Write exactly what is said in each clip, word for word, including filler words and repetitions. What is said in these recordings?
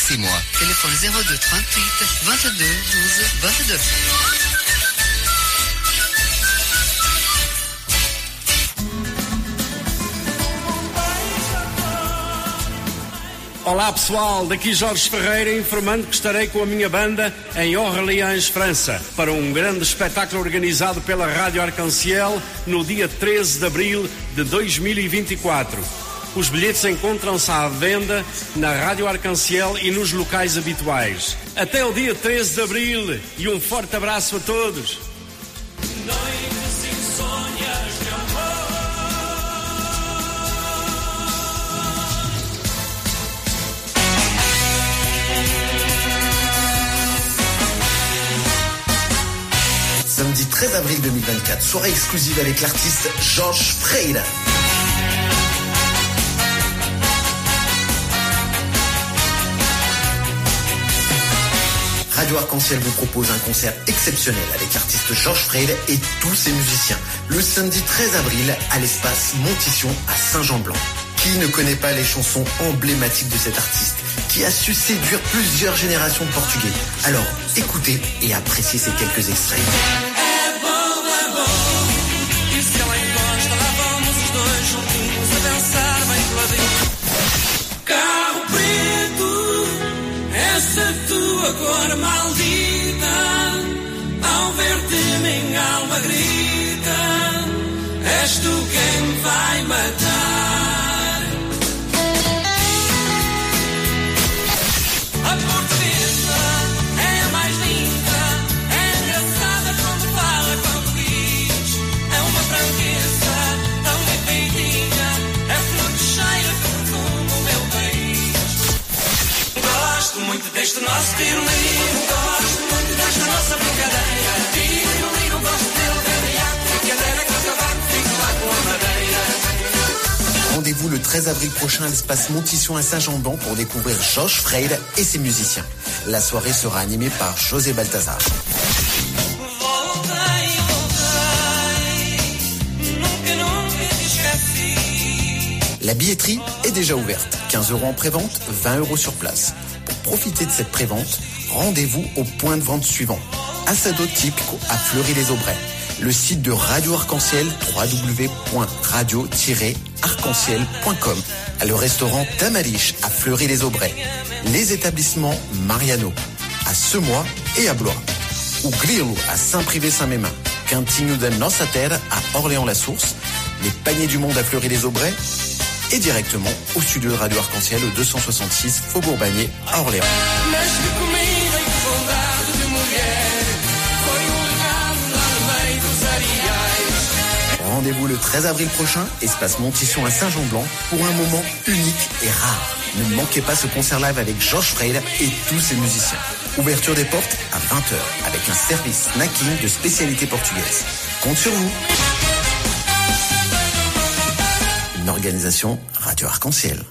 Contactez-moi. Téléphone zéro deux trente-huit vingt-deux douze vingt-deux. Olá pessoal, daqui Jorge Ferreira informando que estarei com a minha banda em Orleans, França, para um grande espetáculo organizado pela Rádio Arc-en-Ciel no dia treze de abril de dois mil e vinte e quatro. Os bilhetes encontram-se à venda na Rádio Arc-en-Ciel e nos locais habituais. Até o dia treze de abril e um forte abraço a todos. Samedi treize avril deux mille vingt-quatre, soirée exclusive avec l'artiste Jorge Ferreira. Radio Arc-en-Ciel vous propose un concert exceptionnel avec l'artiste Jorge Ferreira et tous ses musiciens. Le samedi treize avril à l'espace Montition à Saint-Jean-Blanc. Qui ne connaît pas les chansons emblématiques de cet artiste qui a su séduire plusieurs générations de Portugais? Alors, écoutez et appréciez ces quelques extraits. Carro preto, essa tua cor maldita, ao ver-te minha alma grita, és tu quem me vai matar. A portuguesa é a mais linda, é engraçada quando fala, quando diz, é uma franqueza tão bem feitinha, é flor que cheira com perfume o meu país. Gosto muito deste nosso tiro-liro, gosto muito desta nossa brincadeira. Tiro-liro, gosto dele, de brincadeira, que o cavaco fica lá com a madeira. Rendez-vous le treize avril prochain à l'espace Montition à Saint-Jean-Blanc pour découvrir Jorge Ferreira et ses musiciens. La soirée sera animée par José Baltazar. La billetterie est déjà ouverte. quinze euros en prévente, vingt euros sur place. Pour profiter de cette prévente, rendez-vous au point de vente suivant. Assado Típico à Fleury-les-Aubrais. Le site de Radio Arc-en-Ciel, w w w point radio tiret arc en ciel point com. Le restaurant Tamariche à Fleury-les-Aubrais. Les établissements Mariano à Semois et à Blois. Ou Grilo à Saint-Privé-Saint-Mémin. Cantinho da Nossa Terra à Orléans-la-Source. Les Paniers du Monde à Fleury-les-Aubrais. Et directement au studio de Radio Arc-en-Ciel au deux cent soixante-six Faubourg Bagné à Orléans. Rendez-vous le treize avril prochain, espace Montition à Saint-Jean-Blanc, pour un moment unique et rare. Ne manquez pas ce concert live avec Jorge Ferreira et tous ses musiciens. Ouverture des portes à vingt heures avec un service snacking de spécialité portugaise. Compte sur vous. Une organisation Radio Arc-en-Ciel.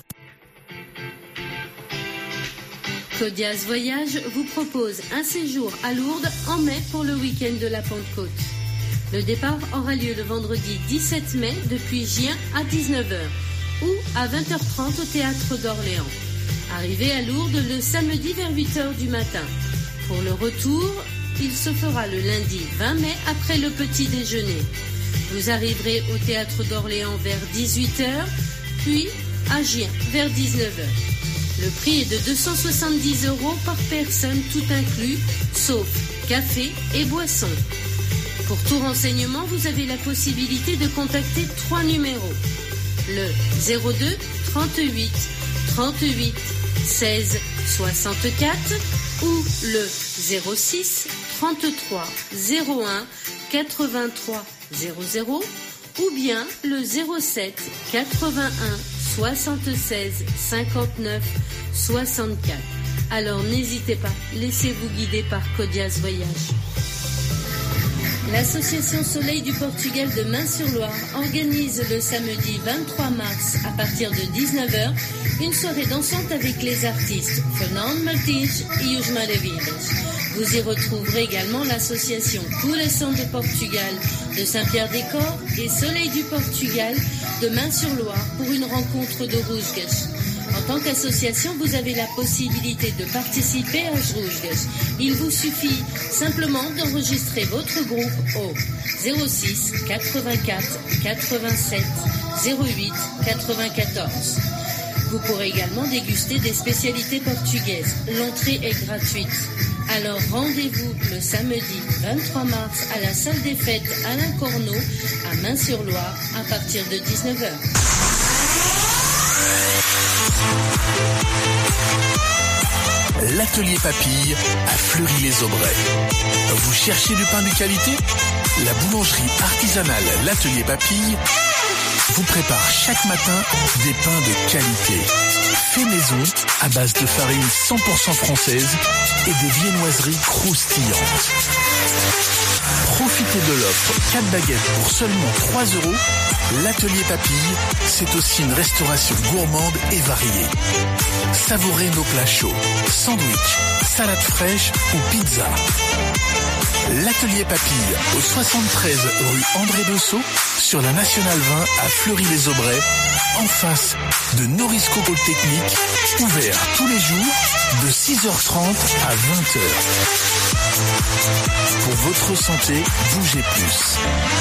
Codiaz Voyage vous propose un séjour à Lourdes en mai pour le week-end de la Pentecôte. Le départ aura lieu le vendredi dix-sept mai depuis Gien à dix-neuf heures ou à vingt heures trente au Théâtre d'Orléans. Arrivez à Lourdes le samedi vers huit heures du matin. Pour le retour, il se fera le lundi vingt mai après le petit déjeuner. Vous arriverez au Théâtre d'Orléans vers dix-huit heures, puis à Gien vers dix-neuf heures. Le prix est de deux cent soixante-dix euros par personne, tout inclus, sauf café et boisson. Pour tout renseignement, vous avez la possibilité de contacter trois numéros. Le zéro deux trente-huit trente-huit seize soixante-quatre ou le zéro six trente-trois zéro un quatre-vingt-trois zéro zéro ou bien le zéro sept quatre-vingt-un soixante-seize cinquante-neuf soixante-quatre. Alors n'hésitez pas, laissez-vous guider par Codiaz Voyage. L'association Soleil du Portugal de Main-sur-Loire organise le samedi vingt-trois mars à partir de dix-neuf heures une soirée dansante avec les artistes Fernando Martins et Os Maravilhas. Vous y retrouverez également l'association Coração de Portugal de Saint-Pierre-des-Corps et Soleil du Portugal de Main-sur-Loire pour une rencontre de rusgas. tant qu'association, vous avez la possibilité de participer à Jruzgas. Il vous suffit simplement d'enregistrer votre groupe au zéro six quatre-vingt-quatre quatre-vingt-sept zéro huit quatre-vingt-quatorze. Vous pourrez également déguster des spécialités portugaises. L'entrée est gratuite. Alors rendez-vous le samedi vingt-trois mars à la salle des fêtes Alain Corneau à Main-sur-Loire à partir de dix-neuf heures. L'atelier Papille à Fleury-les-Aubrais. Vous cherchez du pain de qualité? La boulangerie artisanale L'Atelier Papille vous prépare chaque matin des pains de qualité. Fait maison à base de farine cent pour cent française et des viennoiseries croustillantes. Profitez de l'offre quatre baguettes pour seulement trois euros. L'Atelier Papille, c'est aussi une restauration gourmande et variée. Savourez nos plats chauds, sandwich, salade fraîche ou pizza. L'Atelier Papille au soixante-treize rue André Bessot sur la Nationale vingt à Fleury-les-Aubrais, en face de Norisco Polytechnique, ouvert tous les jours de six heures trente à vingt heures. Pour votre santé, bougez plus.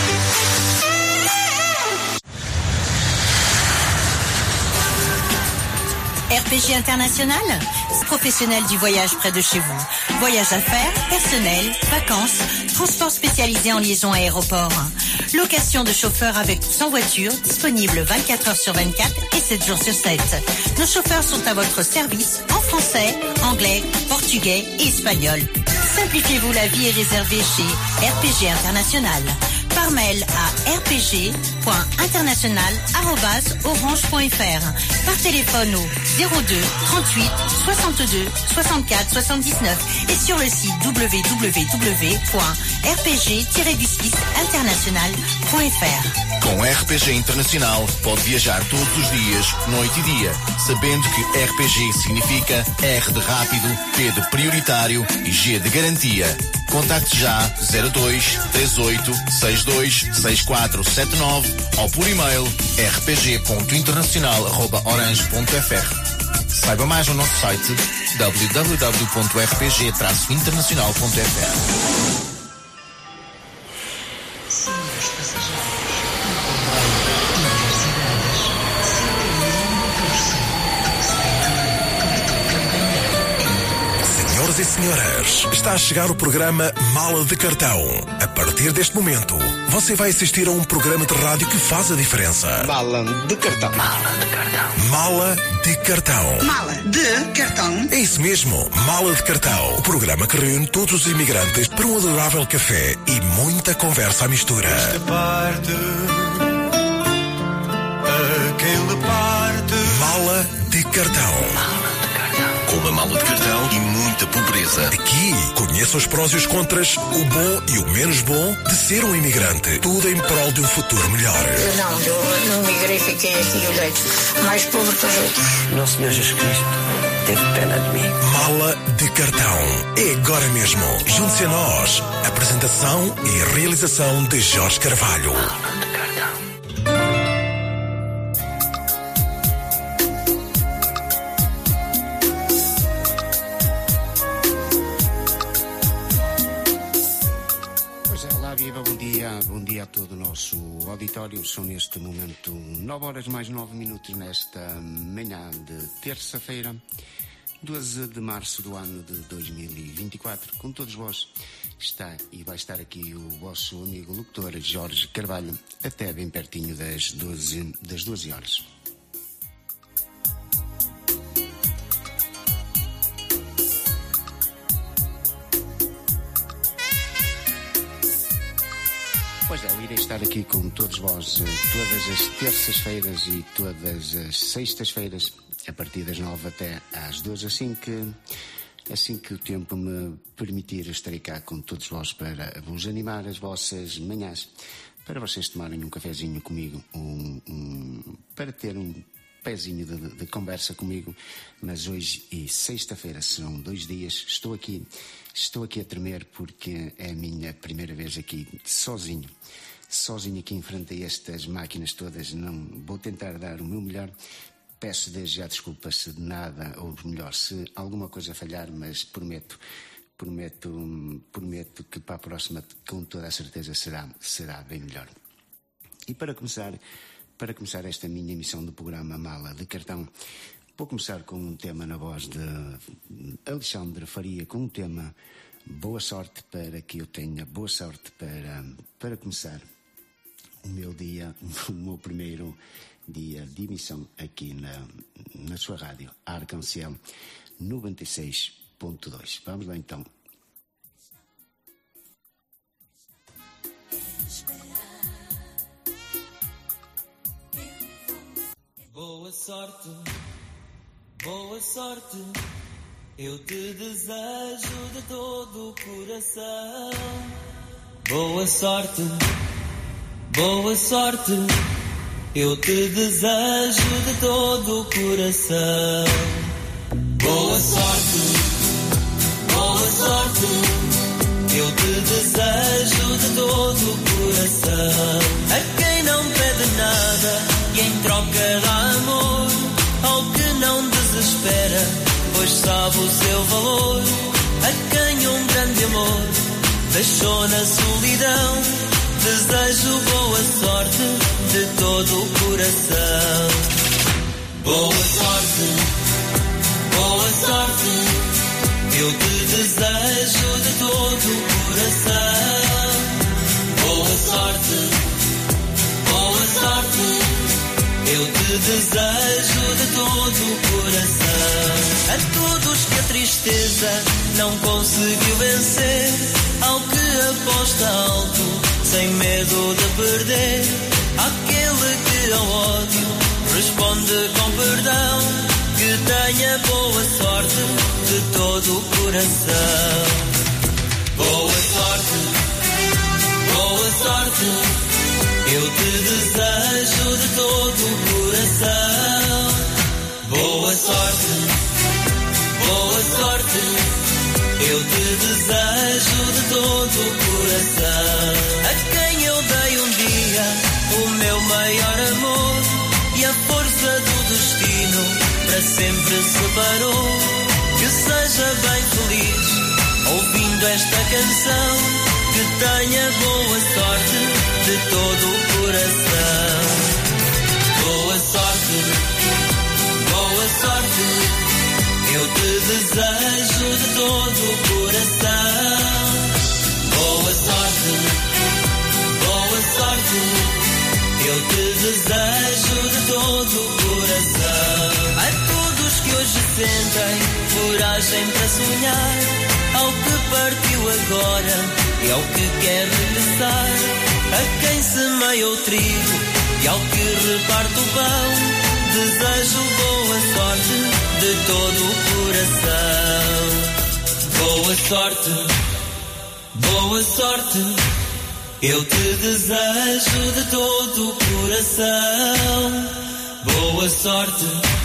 R P G International, professionnel du voyage près de chez vous. Voyage d'affaires, personnel, vacances, transport spécialisé en liaison aéroport. Location de chauffeurs avec ou sans voiture, disponible vingt-quatre heures sur vingt-quatre et sept jours sur sept. Nos chauffeurs sont à votre service en français, anglais, portugais et espagnol. Simplifiez-vous la vie et réservez chez R P G International. Par mail à r p g point international arobase orange point f r. Par téléphone au zéro deux trente-huit soixante-deux soixante-quatre soixante-dix-neuf et sur le site w w w point r p g tiret six international point f r. Com R P G Internacional pode viajar todos os dias, noite e dia, sabendo que R P G significa R de rápido, P de prioritário e G de garantia. Contacte já zero dois três oito seis dois seis quatro sete nove ou por e-mail r p g ponto internacional arroba orange ponto f r. Saiba mais no nosso site w w w ponto r p g traço internacional ponto f r. Senhoras e senhoras, está a chegar o programa Mala de Cartão. A partir deste momento, você vai assistir a um programa de rádio que faz a diferença. Mala de Cartão. Mala de Cartão. Mala de Cartão. Mala de Cartão. É isso mesmo, Mala de Cartão. O programa que reúne todos os imigrantes para um adorável café e muita conversa à mistura. Esta parte, aquele parte. Mala de Cartão. Com uma mala de cartão e muita pobreza. Aqui, conheça os prós e os contras, o bom e o menos bom de ser um imigrante. Tudo em prol de um futuro melhor. Eu não, eu não migrei, fiquei aqui, eu dei mais pobre que os outros. Nosso Senhor Jesus Cristo teve pena de mim. Mala de Cartão. É agora mesmo. Junte-se a nós. Apresentação e realização de Jorge Carvalho. Mala de Cartão. Bom dia a todo o nosso auditório. São neste momento nove horas mais nove minutos nesta manhã de terça-feira, doze de março do ano de dois mil e vinte e quatro. Com todos vós está e vai estar aqui o vosso amigo locutor Jorge Carvalho até bem pertinho das doze, das doze horas. Pois é, eu irei estar aqui com todos vós todas as terças-feiras e todas as sextas-feiras, a partir das nove até às doze, assim que, assim que o tempo me permitir, eu estarei cá com todos vós para vos animar as vossas manhãs, para vocês tomarem um cafezinho comigo, um, um, para ter um pezinho de, de conversa comigo. Mas hoje e sexta-feira serão dois dias, estou aqui, estou aqui a tremer porque é a minha primeira vez aqui sozinho, sozinho aqui em frente a estas máquinas todas. Não vou tentar dar o meu melhor peço desde já desculpa se de nada, ou melhor, se alguma coisa falhar, mas prometo, prometo, prometo que para a próxima, com toda a certeza, será, será bem melhor. E para começar, para começar esta minha emissão do programa Mala de Cartão, vou começar com um tema na voz de Alexandre Faria, com um tema Boa Sorte, para que eu tenha boa sorte para, para começar o meu dia, o meu primeiro dia de emissão aqui na, na sua rádio, Arcanciel noventa e seis ponto dois. Vamos lá então. Boa sorte, boa sorte, eu te desejo de todo o coração. Boa sorte, boa sorte, eu te desejo de todo o coração. Boa sorte, boa sorte, eu te desejo de todo o coração. A quem não pede nada e em troca dá amor, ao que não desespera, pois sabe o seu valor. A quem um grande amor deixou na solidão, desejo boa sorte de todo o coração. Boa sorte, boa sorte, eu te desejo de todo o coração. Boa sorte, boa sorte, eu te desejo de todo o coração. A todos que a tristeza não conseguiu vencer, ao que aposta alto, sem medo de perder, aquele que ao ódio responde com perdão, que tenha boa sorte de todo o coração. Boa sorte, boa sorte, eu te desejo de todo o coração. Boa sorte, boa sorte, eu te desejo de todo o coração. A quem eu dei um dia o meu maior amor, e a força do destino para sempre separou, que seja bem feliz ouvindo esta canção, que tenha boa sorte de todo o coração. Boa sorte, boa sorte, eu te desejo de todo o coração. Boa sorte, boa sorte, eu te desejo de todo o coração. A todos que hoje sentem coragem para sonhar, ao que partiu agora e ao que quer regressar, a quem semeia o trigo e ao que reparte o pão, desejo boa sorte de todo o coração. Boa sorte, boa sorte, eu te desejo de todo o coração. Boa sorte,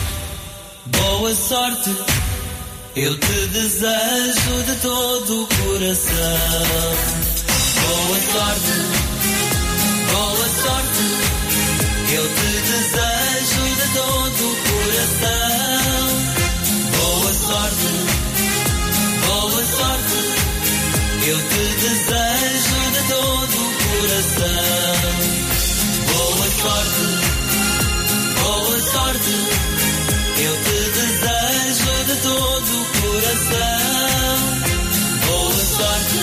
boa sorte, eu te desejo de todo o coração. Boa sorte, boa sorte, eu te desejo de todo o coração. Boa sorte, boa sorte, eu te desejo de todo o coração. Boa sorte, boa sorte, eu te desejo de todo o coração. Boa sorte,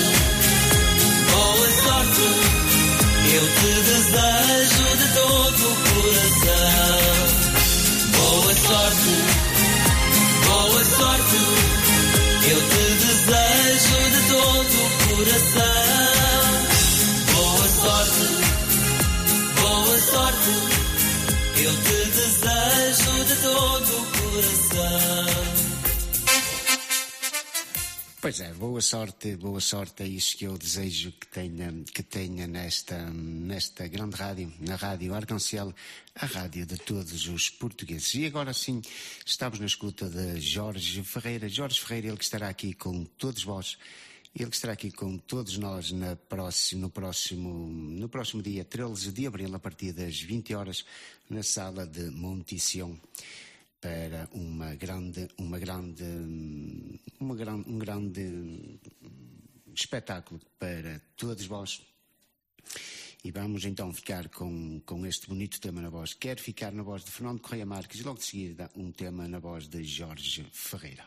boa sorte, eu te desejo de todo o coração. Boa sorte, boa sorte, eu te desejo de todo o coração. Boa sorte, boa sorte, eu te desejo de todo o coração. Pois é, boa sorte, boa sorte, é isso que eu desejo que tenha, que tenha nesta, nesta grande rádio, na rádio Arcanciel, a rádio de todos os portugueses. E agora sim, estamos na escuta de Jorge Ferreira. Jorge Ferreira, ele que estará aqui com todos vós, ele que estará aqui com todos nós na próximo, no, próximo, no próximo dia treze de abril, a partir das vinte horas, na sala de Monte Sião. para uma grande, uma grande, uma grande, um grande espetáculo para todos vós. E vamos então ficar com, com este bonito tema na voz. Quero ficar na voz de Fernando Correia Marques e logo de seguida um tema na voz de Jorge Ferreira.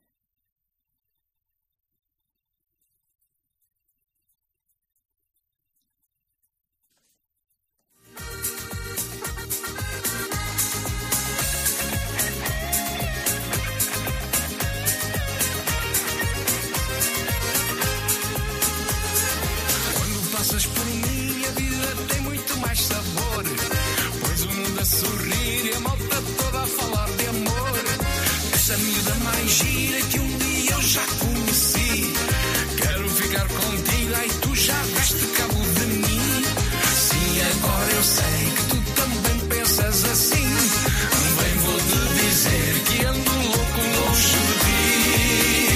Quando passas por mim, a vida tem muito mais sabor. Pois o mundo a sorrir e a malta toda a falar de amor. Essa miúda mais gira que um dia eu já conheci. Quero ficar contigo, ai tu já deste cabo de mim. Sim, agora eu sei que tu também pensas assim. Também vou-te dizer que ando louco longe de ti.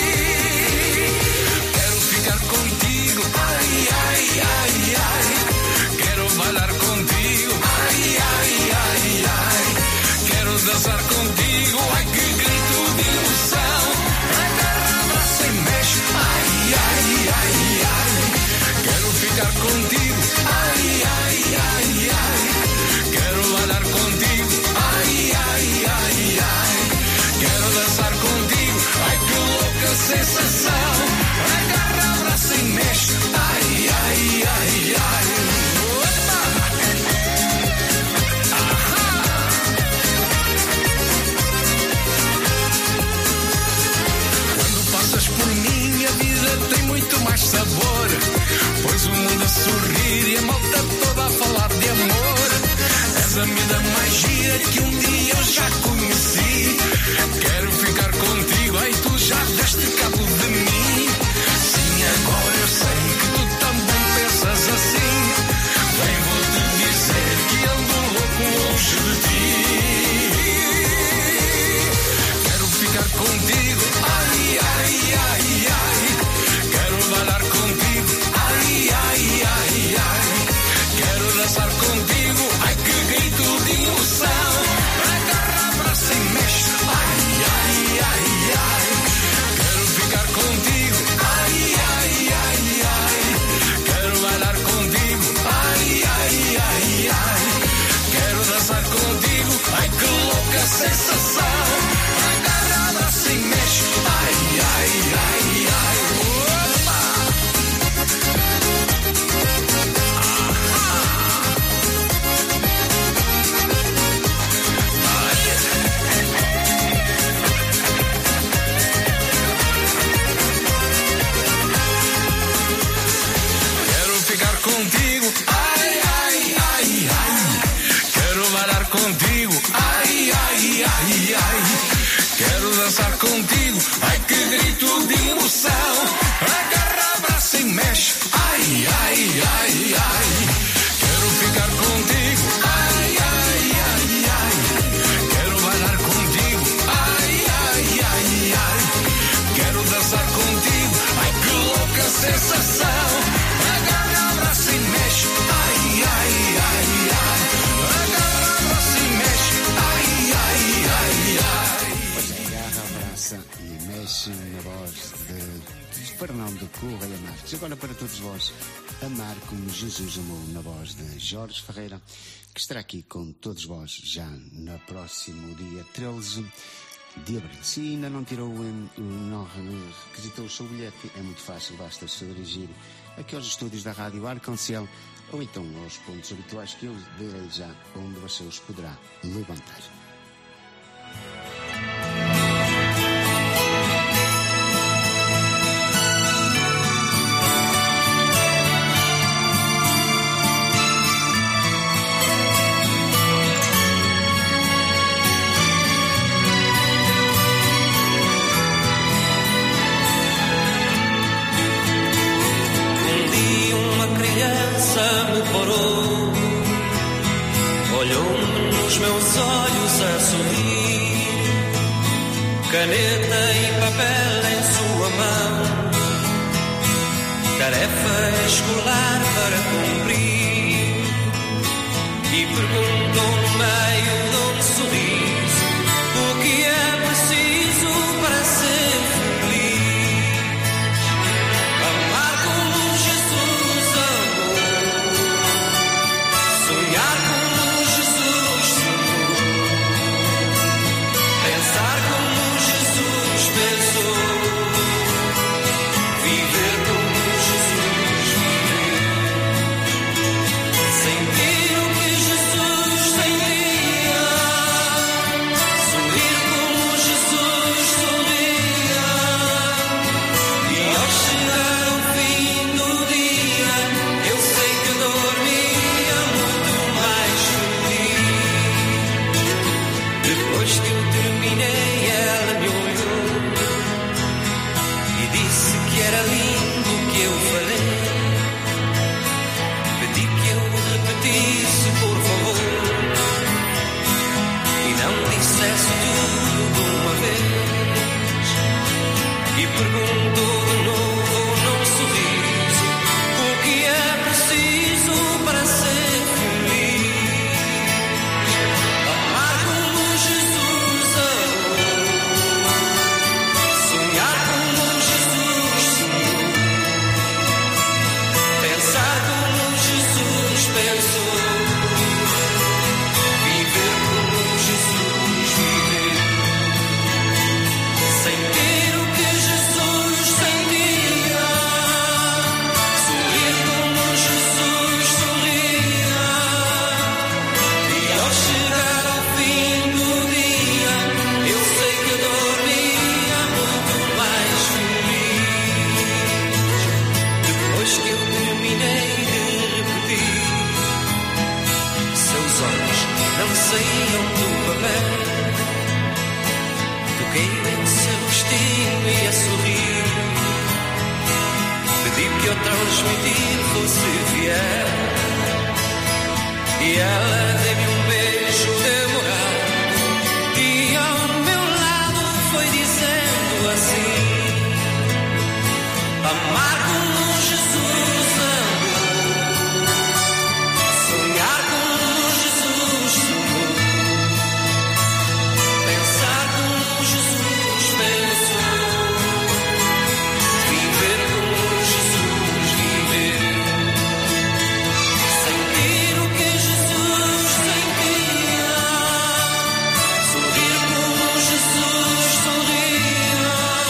Quero ficar contigo, ai, ai, ai, ai. Quero bailar contigo, ai, ai, ai, ai. Quero dançar contigo, ai que grito de emoção. Agarra, abraça e mexe, ai, ai, ai, ai. Quero ficar contigo, ai, ai, ai, ai. Quero bailar contigo, ai, ai, ai, ai. Quero dançar contigo, ai que louca sensação. Agarra, abraça e mexe, ai, ai, ai, ai. Quando passas por mim, a vida tem muito mais sabor. Pois o mundo a sorrir e a malta toda a falar de amor. És a vida mais gira que um dia eu já conheci. Quero ficar contigo, ai tu já deste cabo de mim. Sim, agora eu sei que tu também pensas assim. Bem, vou-te dizer que ando louco longe de ti. Quero ficar contigo, ai, ai, ai, ai. Quero bailar contigo, ai, ai, ai, ai. Quero dançar contigo, ai que grito de emoção. Agarra, abraça e mexe, ai, ai, ai, ai. Quero ficar contigo, ai, ai, ai, ai. Quero bailar contigo, ai, ai, ai, ai. Quero dançar contigo, ai que louca sensação. Agarra, abraça e mexe, ai, ai, ai, ai. Opa! Quero ficar contigo, ai, ai, ai, ai. Quero bailar contigo, ai, ai, ai, ai. Quero dançar contigo, ai que grito de emoção. Agarra, abraça e mexe, ai, ai, ai, ai. Quero ficar contigo, ai, ai, ai, ai. Quero bailar contigo, ai, ai, ai, ai. Quero dançar contigo, ai que louca sensação. Agarra, abraça e mexe, ai, ai, ai, ai. Agarra, abraça e mexe, ai, ai, ai, ai. Pois é, agarra, abraça e mexe na voz de, de Fernando Correia Marques. Agora para todos vós, amar como Jesus amou, na voz de Jorge Ferreira, que estará aqui com todos vós já no próximo dia treze de abril. Se ainda não tirou, não requisitou o seu bilhete, é muito fácil, basta se dirigir aqui aos estúdios da Rádio Arconcel ou então aos pontos habituais que eu direi já, onde você os poderá levantar. Um dia uma criança me parou, olhou-me nos meus olhos a sorrir, caneta e papel em sua mão, tarefa escolar para cumprir, e perguntou no meio de um sorriso: pergunto de novo num sorriso o que é preciso para ser feliz. Amar como Jesus amou, sonhar como Jesus sonhou, pensar como Jesus pensou, viver como Jesus viveu, sentir o que Jesus sentia, sorrir como Jesus sorria, e ao chegar ao fim do dia eu sei que dormia muito mais feliz. Depois que eu terminei de repetir, seus olhos não saíam do papel. Toquei-lhe em seu rostinho e a sorrir, pedi que eu transmitir fosse fiel, e ela deu-me um beijo demorado e ao meu lado foi dizendo assim: amar como Jesus amou, sonhar como Jesus sonhou, pensar como Jesus pensou, viver como Jesus viveu, sentir o que Jesus sentia, sorrir como Jesus sorria,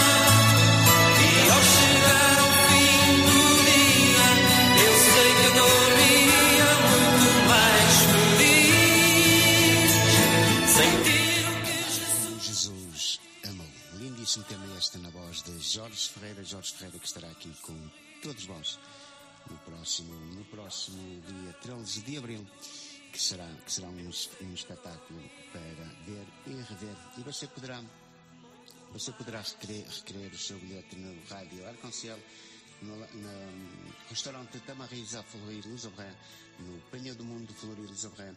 e ao chegar ao fim do dia eu sei que dormia muito mais feliz, sentir o que Jesus. Jesus amou. Lindíssimo tema este na voz de Jorge Ferreira. Jorge Ferreira que estará aqui com todos vós no próximo, no próximo dia treze de abril, que será, que será um, um espetáculo para ver e rever. E você poderá, você poderá requerer, requerer o seu bilhete no Rádio Arc-en-Ciel, no, no restaurante Tamariza Fleury Lusobrin, no Penha do Mundo Fleury Lusobrin,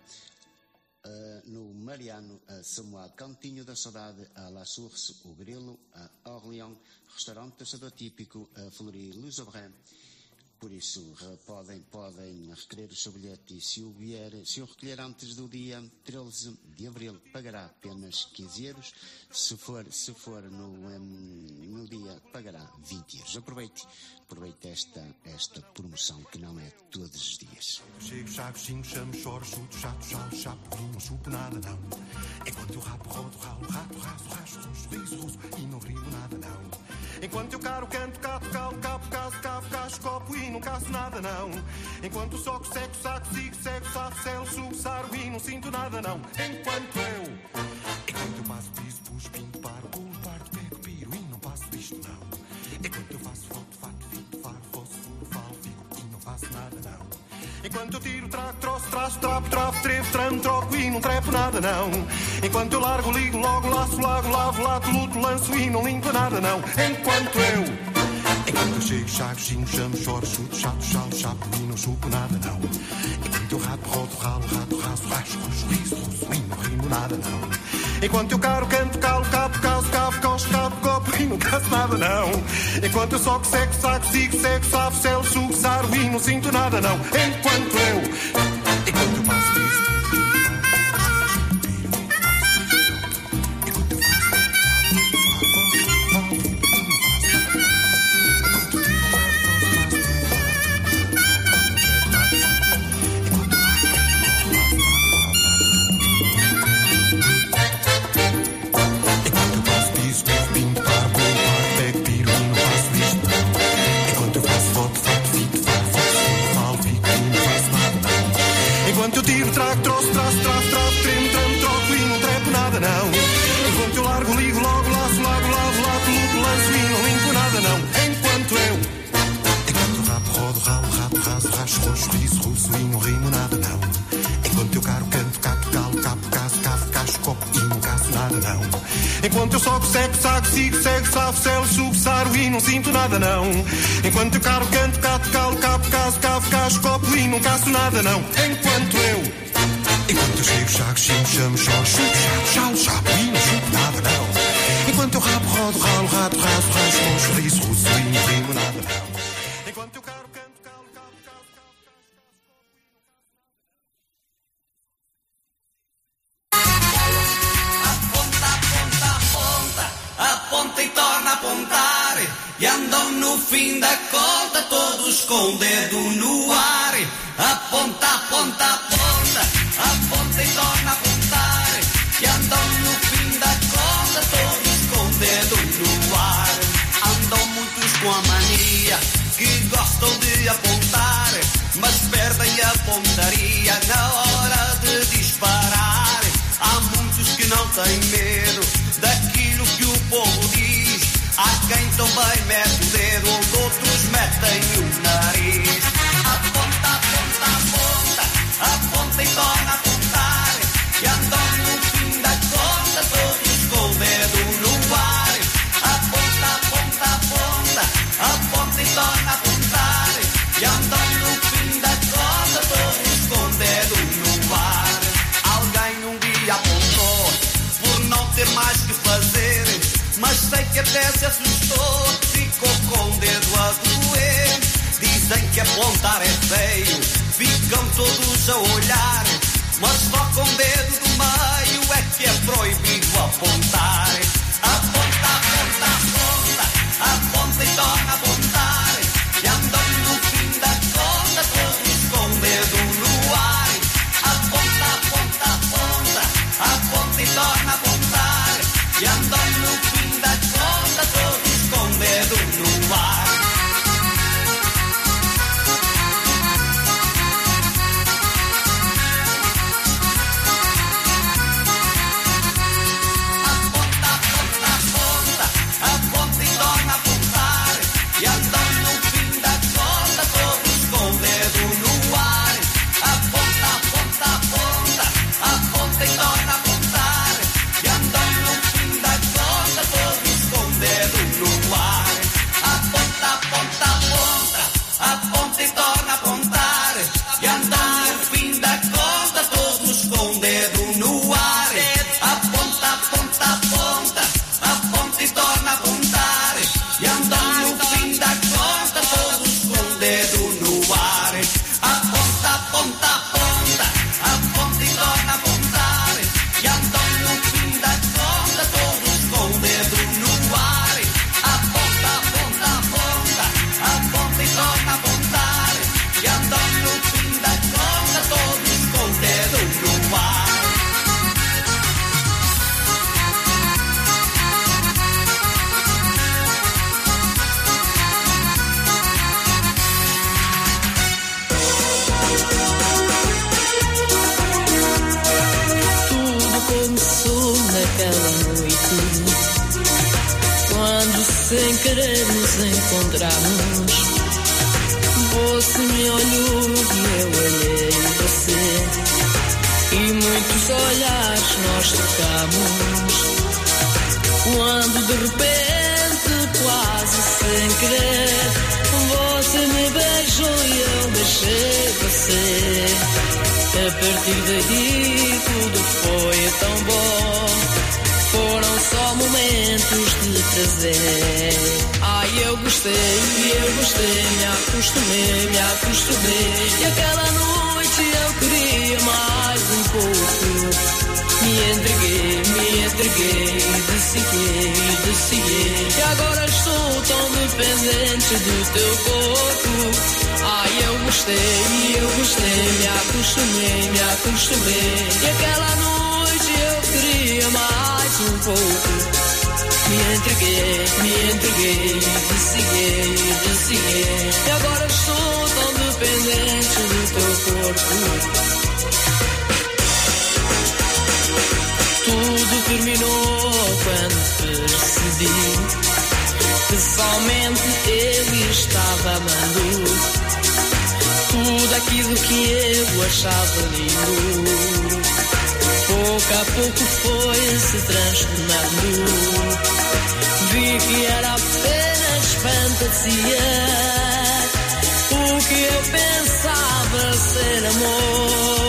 Uh, no Mariano, uh, Samoa, Cantinho da Saudade, a La Source, o Grilo, a Orléans, restaurante caçador típico, a Fleury Lusobrin. Por isso, uh, podem, podem requerer o seu bilhete e se o, vier, se o recolher antes do dia treze de abril, pagará apenas quinze euros. Se for, se for no, um, no dia, pagará vinte euros. Aproveite, aproveite esta, esta promoção que não é todos os dias. Chego, chago, xingo, chamo, choro, chuto, chato, chalo, chapo, não chupo nada não. Enquanto eu rapo, rodo, ralo, rato, raso, racho, roxo, riso, russo e não rimo nada não. Enquanto eu caro, canto, cato, calo, capo, caso, cavo, cacho, copo e não caço nada não. Enquanto eu soco, seco, saco, sigo, cego, safo, celo, subo, saro e não sinto nada não. Enquanto eu, enquanto eu passo, piso, puxo, pinto, paro, pulo, parto, pego, piro e não passo disto não. Enquanto eu faço foto, fato, fito, faro, fósforo, falo, fico e não faço nada não. Enquanto eu tiro, trago, troço, traço, trapo, travo, trevo, tramo, troco e não trepo nada não. Enquanto eu largo, ligo, logo, laço, lago, lavo, lato, luto, lanço e não limpo nada não. Enquanto eu, enquanto eu chego, chago, xingo, chamo, choro, chuto, chato, chalo, chapo e não chupo nada não. Enquanto eu rato, rodo, ralo, rato, raso, racho, roxo, riso, russo e não rimo nada não. Enquanto eu caro, canto, calo, capo, caso, cavo, coxo, cabo, copo e não caço nada não. Enquanto eu soco, seco, saco, sigo, seco, safo, celo, sugo, saro e não sinto nada não. Enquanto eu, enquanto eu passo disto, trago, troço, traço, traço, traço, tremo, tramo, troco e não trepo nada não. Enquanto eu largo, ligo, logo, laço, lago, lavo, lato, luto, lanço e não limpo nada não. Enquanto eu, enquanto eu rapo, rodo, ralo, rato, raso, racho, roxo, riso, russo e não rimo nada não. Enquanto eu caro, canto, cato, calo, capo, caso, cavo, cacho, copo e não caço nada não. Enquanto eu soco, seco, saco, sigo, cego, safo, celo, subo, saro e não sinto nada não. Enquanto eu caro, canto, cato, calo, capo, caso, cavo, cacho, copo e não caço nada não. Enquanto eu, enquanto eu chego, chago, xingo, chamo, choro, chuto, chato, chalo, chapo e não chupo nada não. Enquanto eu rabo, rodo, ralo, rato, raso, raso, com um sorriso russo e não rimo nada não. Enquanto eu caro, canto, calo, calo, calo, Aponta e torna a apontar, e andam no fim da conta todos com o dedo no ar. Aponta, aponta, aponta, aponta e torna a apontar, e andam no fim da conta todos com o dedo no ar. Andam muitos com a mania que gostam de apontar, mas perdem a pontaria na hora de disparar. Há muitos que não têm medo daquilo que o povo diz. Há quem também mete o dedo onde outros metem o nariz. Aponta, aponta, aponta, aponta e torna a apontar, e andam no fim da conta todos com o dedo no ar. Aponta, aponta, aponta, aponta e torna a apontar, e andam no fim da conta todos com o dedo no ar. Alguém um dia apontou por não ter mais que fazer, mas sei que até se assustou, ficou com o dedo a doer. Dizem que apontar é feio, ficam todos a olhar, mas só com o dedo do meio é que é proibido apontar. Aponta, aponta, aponta, aponta e torna a apontar, e andam no fim da conta todos com o dedo no ar. Aponta, aponta, aponta, aponta e torna a apontar, e andam no fim da conta todos com o dedo no ar. Aponta, aponta, aponta, aponta e torna a apontar, e andam no fim da conta todos com o dedo no ar. Aponta, aponta, aponta, aponta e torna a apontar, e andam no fim da conta todos com o dedo no ar. Aponta, aponta, aponta, aponta e torna a apontar, e andam no fim da conta todos com o dedo no ar. Aponta, aponta, aponta, aponta e torna a apontar, e andam no fim da conta todos com o dedo no ar. Aponta, aponta, aponta, aponta e torna a apontar, e andam no fim da conta todos com o dedo no ar. Aponta, aponta, aponta, aponta e torna a apontar, e andam no fim da conta todos com o dedo no ar. Tudo começou naquela noite, quando sem querer nos encontramos. Você me olhou e eu olhei você, e muitos olhares nós trocamos. Quando de repente, quase sem querer, você me beijou e eu beijei você. A partir daí tudo foi tão bom, foram só momentos de prazer. Ai, eu gostei, eu gostei, me acostumei, me acostumei, e aquela noite eu queria mais um pouco. Me entreguei, me entreguei, desiguei, desiguei, e agora estou tão dependente do teu corpo. Ai, eu gostei, eu gostei, me acostumei, me acostumei, e aquela noite eu queria mais um pouco. Me entreguei, me entreguei, desiguei, desiguei, e agora estou tão dependente do teu corpo. Tudo terminou quando percebi que somente ele estava amando tudo aquilo que eu achava lindo. Pouco a pouco foi se transformando. Vi que era apenas fantasia, o que eu pensava ser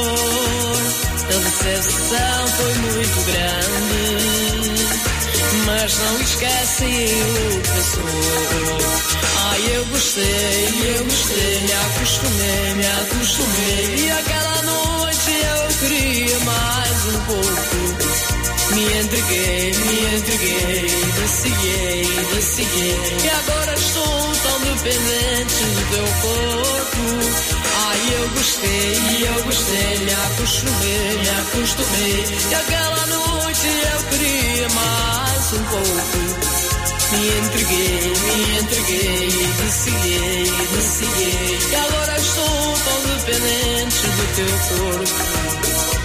amor. A decepção foi muito grande, mas mas não esquece o que passou. Ai, eu gostei, eu gostei, me acostumei, me acostumei. E aquela noite eu queria mais um pouco. Me entreguei, me entreguei, desciei, desciei. E agora estou tão dependente do teu corpo. Ai, eu gostei, eu gostei, me acostumei, me acostumei. E aquela noite eu queria mais um pouco. Me entreguei, me entreguei, desciei, desciei. E agora estou tão dependente do teu corpo.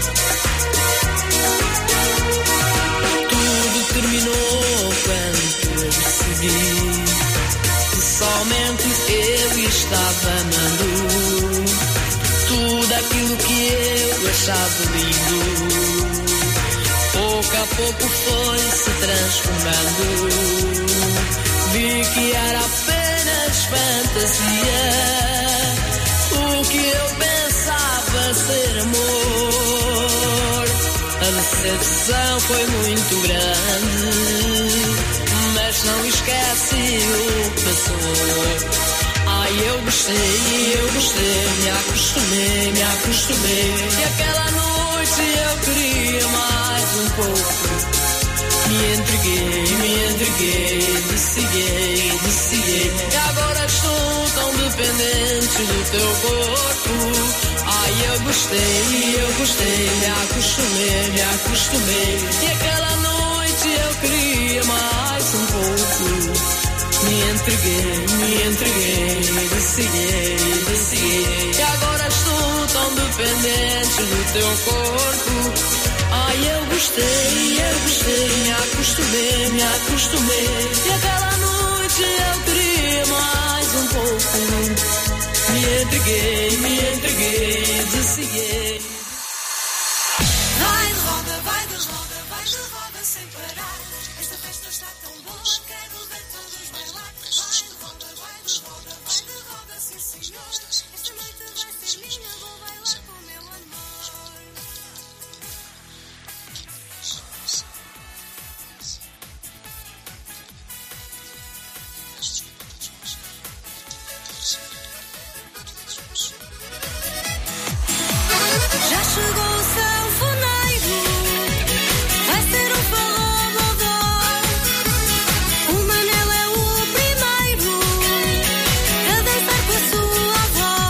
Tudo terminou quando percebi que somente eu estava amando tudo aquilo que eu achava lindo. Pouco a pouco foi se transformando. Vi que era apenas fantasia. O que eu pensava ser amor. A decepção foi muito grande, mas não esquece o que passou. Ai, eu gostei, eu gostei, me acostumei, me acostumei. E aquela noite eu queria mais um pouco. Me entreguei, me entreguei, desciei, desciei. E agora estou tão dependente do teu corpo. Ai, eu gostei, eu gostei, me acostumei, me acostumei. E aquela noite eu queria mais um pouco. Me entreguei, me entreguei, desciei, desciei. E agora estou tão dependente do teu corpo. Ai, eu gostei, eu gostei, me acostumei, me acostumei. E aquela noite eu queria mais um pouco. Me entreguei, me entreguei, desciei. Vai de roda, vai de roda, vai de roda sem parar. Esta festa está tão boa, quero ver todos bailar. Vai de roda, vai de roda, vai de roda, sim senhor. Esta noite vai ser minha, vou bailar com o meu amor. Já chegou o sanfoneiro, vai ser um forró bodó. O Manel é o primeiro a dançar com a sua avó.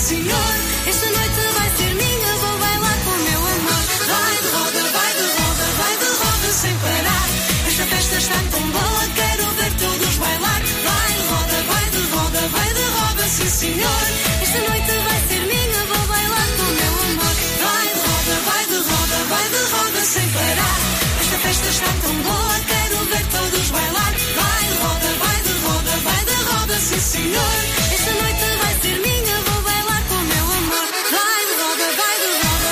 senhor. Esta noite vai ser minha, vou bailar com o meu amor. Vai de roda, vai de roda, vai de roda sem parar. Esta festa está tão boa, quero ver todos bailar. Vai de roda, vai de roda, vai de roda, sim senhor. Esta noite vai ser minha, vou bailar com o meu amor. Vai de roda, vai de roda, vai de roda sem parar. Esta festa está tão boa, quero ver todos bailar. Vai de roda, vai de roda, vai de roda, sim senhor. Esta noite vai ser minha, vou bailar com o meu amor. Vai de roda, vai de roda.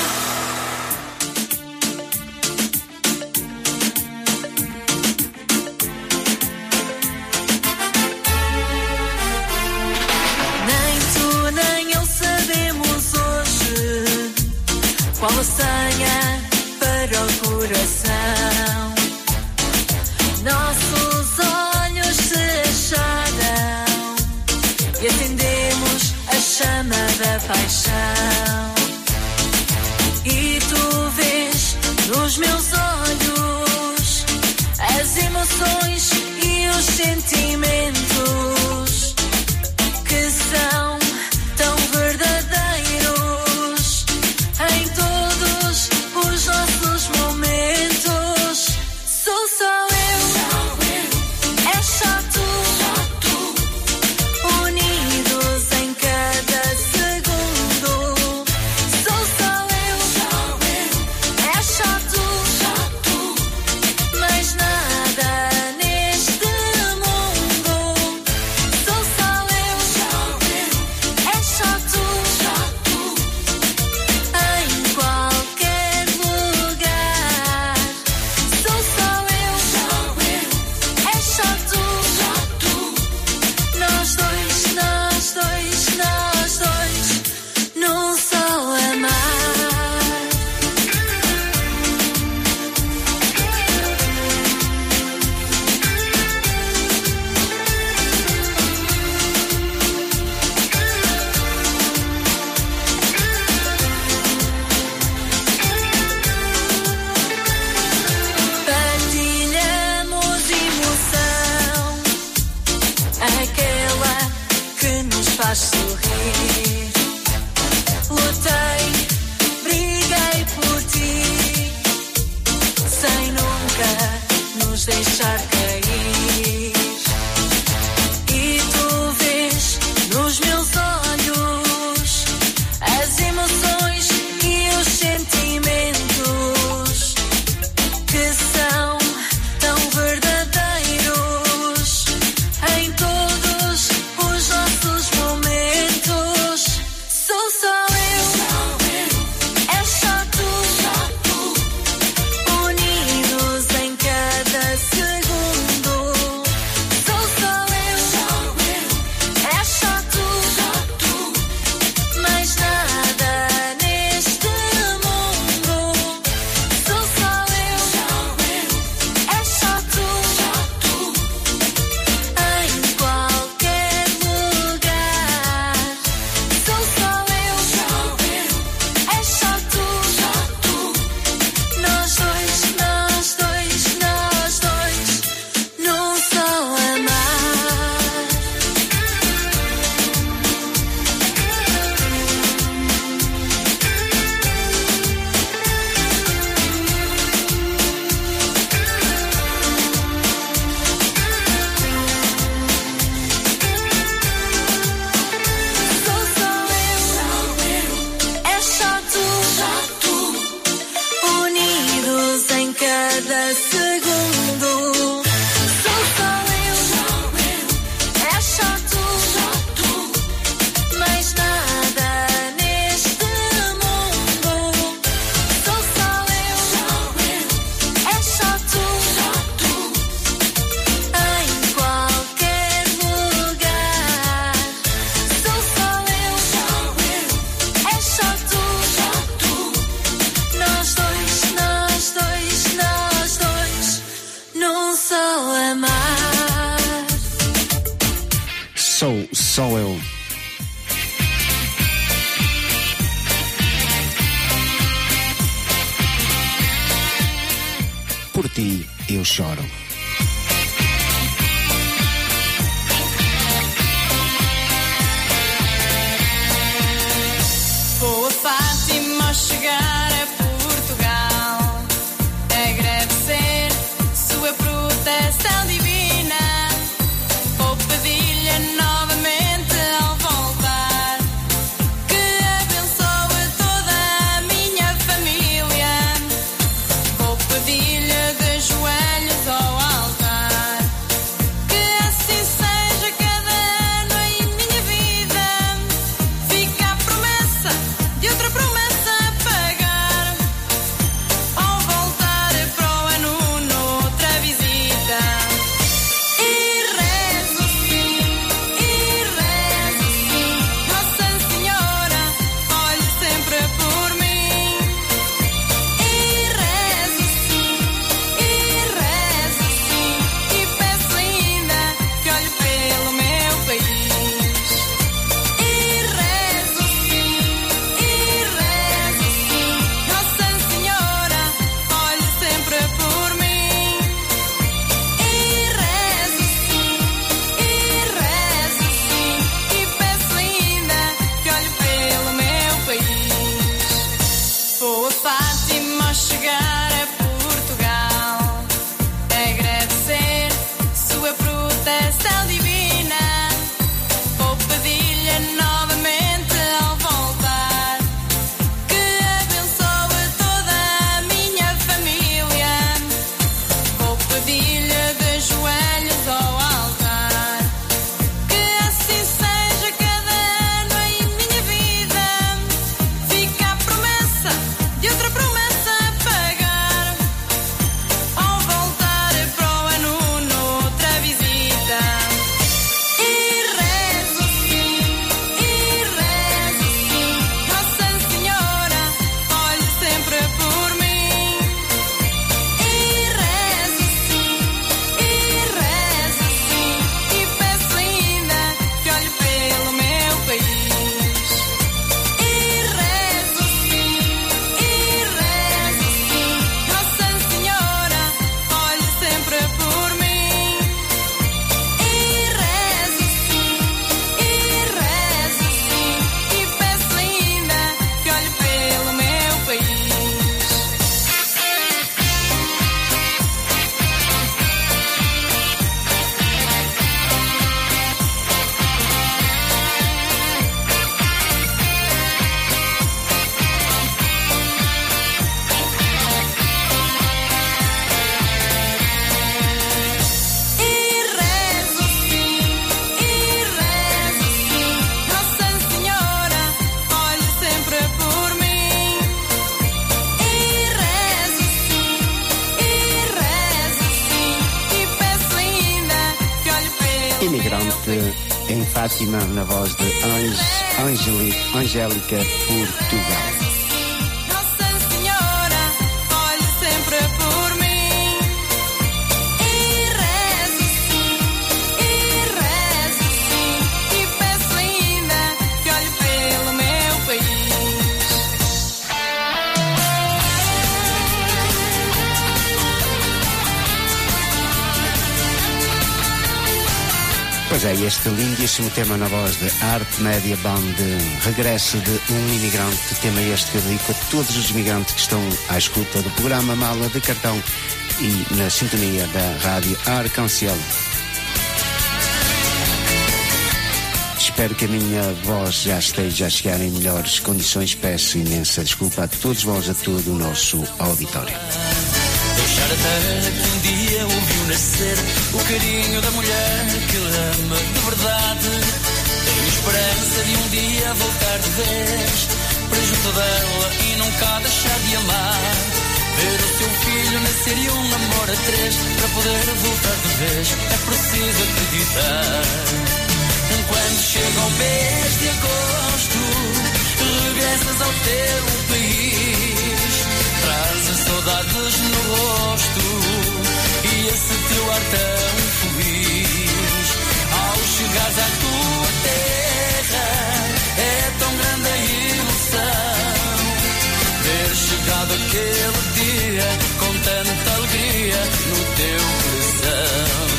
Nem tu nem eu sabemos hoje qual a senha para o coração. Nossos olhos se acharam e acendemos a chama da paixão. E tu vês nos meus olhos as emoções e os sentimentos que são tão verdadeiros em todos os nossos momentos. Sou só eu, é só tu, unidos em cada segundo. Sou só eu, é só tu, mais nada neste mundo. Sou só eu, é só tu, em qualquer lugar. Sou só eu, é só tu, nós dois, nós dois, nós dois, num só amar. Partilhamos emoção, aquela que nos faz sorrir. Lutei, briguei por ti, sem nunca nos deixar cair. E tu vês nos meus olhos as emoções e os sentimentos que são tão verdadeiros em todos os nossos momentos. Sou só eu, é só tu, unidos em cada segundo. Sou só eu, é só tu, mais nada neste mundo. Sou só eu, é só tu, em qualquer lugar. Sou só eu, é só tu, nós dois, nós dois, nós dois, num só amar. Sou só eu, é só tu, unidos em cada segundo. Sou só eu, é só tu, mais nada neste mundo. Sou só eu, é só tu, em qualquer lugar. Sou só eu, é só tu, nós dois, nós dois, nós dois, num só amar. Sou só eu. Por ti eu choro. em Fátima, na voz de Ange, Angeli, Angélica Portugal. Nossa Senhora, olhe sempre por mim e rezo sim, e rezo sim, e peço ainda que olhe pelo meu país. Pois é, este lindíssimo tema na voz de Arte Média Band, regresso de um imigrante, tema este que eu dedico a todos os imigrantes que estão à escuta do programa Mala de Cartão e na sintonia da Rádio Arcanciel. Espero que a minha voz já esteja a chegar em melhores condições. Peço imensa desculpa a todos vós, a todo o nosso auditório. Deixar a terra que um dia ouviu nascer o carinho da mulher que lhe ama de verdade. Tenho esperança de um dia voltar de vez para junto dela e nunca deixar de amar. Ver o seu filho nascer e um amor a três para poder voltar de vez é preciso acreditar. Quando chega o mês de agosto, regressas ao teu país, trazes saudades no rosto e esse teu ar tão feliz. Ao chegares à tua terra, é tão grande a emoção ter chegado aquele dia com tanta alegria no teu coração.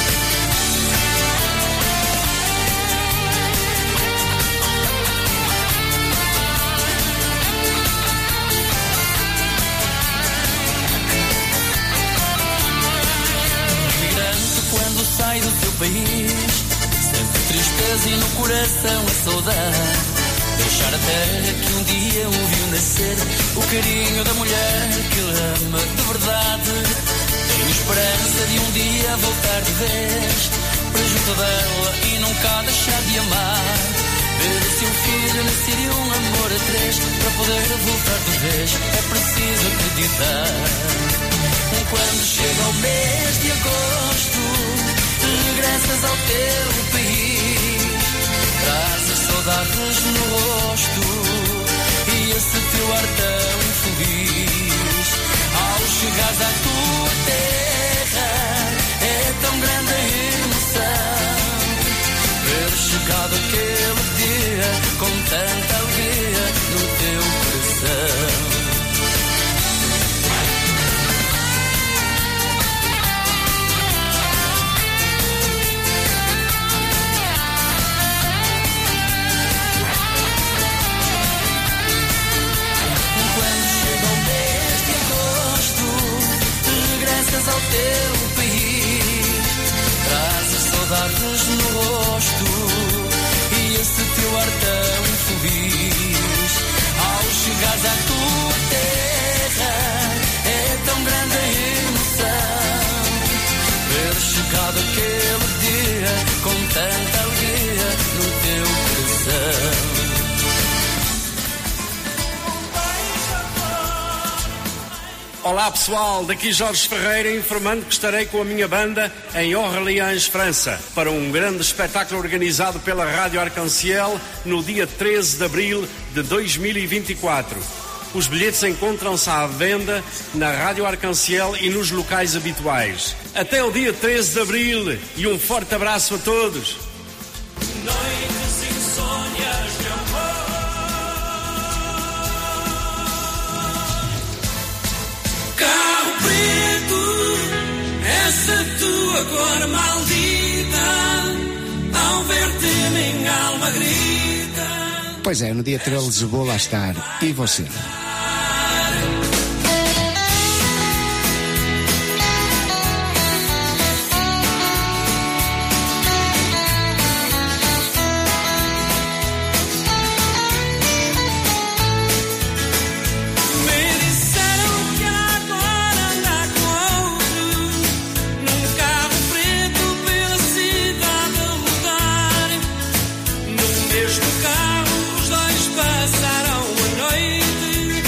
Quando sai do seu país, sente tristeza e no coração a saudade. Deixar a terra que um dia o viu nascer, o carinho da mulher que lhe ama de verdade. Tenho esperança de um dia voltar de vez para junto dela e nunca deixar de amar. Ver o seu filho nascer e um amor a três para poder voltar de vez é preciso acreditar. Quando chega o mês de agosto, regressas ao teu país, trazes saudades no rosto e esse teu ar tão feliz. Ao chegares à tua terra, é tão grande a emoção ter chegado aquele dia com tanta alegria no teu coração. Ao teu país, trazes saudades no rosto e esse teu ar tão feliz. Ao chegares à tua terra, é tão grande a emoção ter chegado aquele dia com tanta alegria no teu coração. Olá pessoal, daqui Jorge Ferreira informando que estarei com a minha banda em Orleans, França, para um grande espetáculo organizado pela Rádio Arcanciel no dia treze de abril de dois mil e vinte e quatro. Os bilhetes encontram-se à venda na Rádio Arcanciel e nos locais habituais. Até o dia treze de abril e um forte abraço a todos. Noites insônias de amor, carro preto, essa tua cor maldita, ao ver-te minha alma grita. Pois é, no dia treze vou lá estar. E você? Mesmo carro, os dois passaram a noite.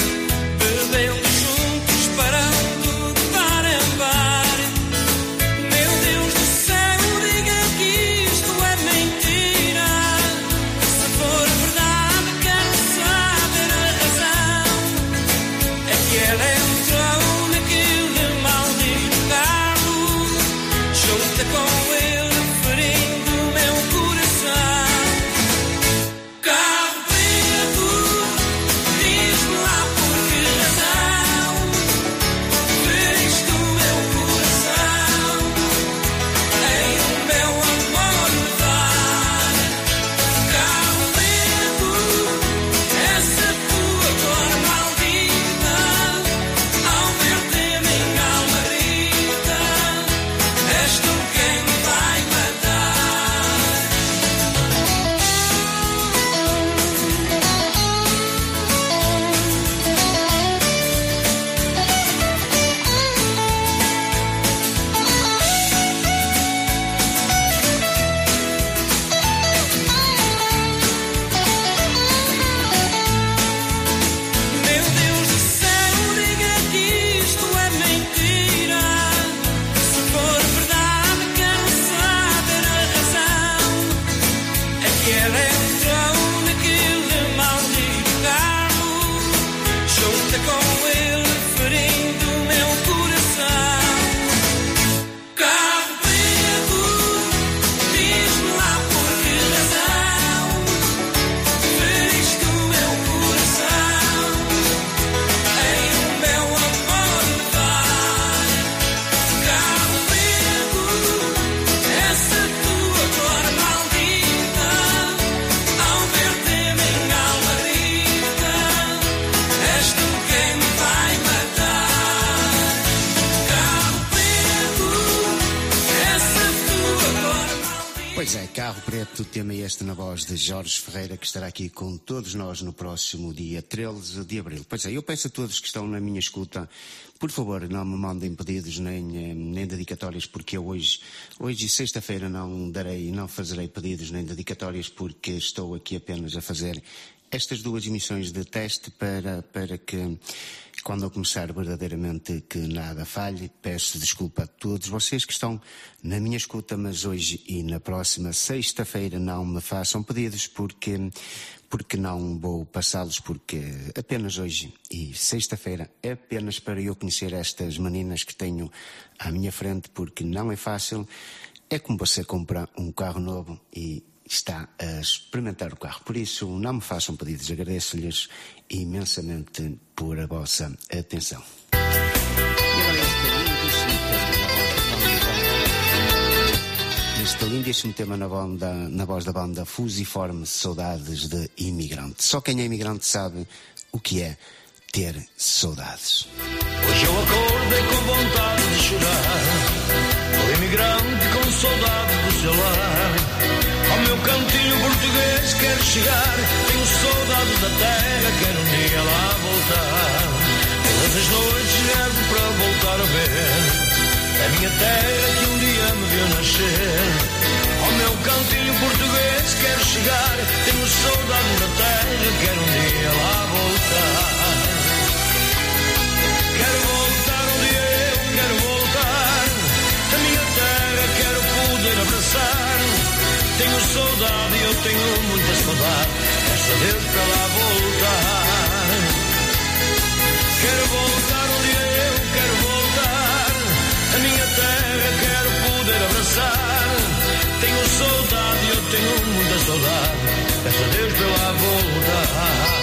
Preto, o tema é este na voz de Jorge Ferreira, que estará aqui com todos nós no próximo dia treze de abril. Pois é, eu peço a todos que estão na minha escuta, por favor, não me mandem pedidos nem, nem dedicatórias, porque eu hoje, hoje sexta-feira, não darei, não fazerei pedidos nem dedicatórias, porque estou aqui apenas a fazer estas duas emissões de teste para, para que, quando eu começar verdadeiramente, que nada falhe. Peço desculpa a todos vocês que estão na minha escuta, mas hoje e na próxima sexta-feira não me façam pedidos, porque, porque não vou passá-los, porque apenas hoje e sexta-feira é apenas para eu conhecer estas meninas que tenho à minha frente, porque não é fácil. É como você compra um carro novo e está a experimentar o carro. Por isso, não me façam pedidos. Agradeço-lhes imensamente por a vossa atenção. Este lindíssimo tema na, banda, na voz da banda Fusiforme, Saudades de Imigrante. Só quem é imigrante sabe o que é ter saudades. Hoje eu acordei com vontade de chorar, o imigrante com saudade do seu lar. Ao meu cantinho português quero chegar, tenho saudade da terra, quero um dia lá voltar. Todas as noites rezo para voltar a ver a minha terra que um dia me viu nascer. Ao meu cantinho português quero chegar, tenho saudade da terra, quero um dia lá voltar. Quero voltar um dia, eu quero voltar a minha terra, quero poder abraçar. Tenho saudade, eu tenho muita saudade, peço a Deus para lá voltar. Quero voltar um dia, eu quero voltar a minha terra, quero poder abraçar. Tenho saudade, eu tenho muita saudade, peço a Deus para lá voltar.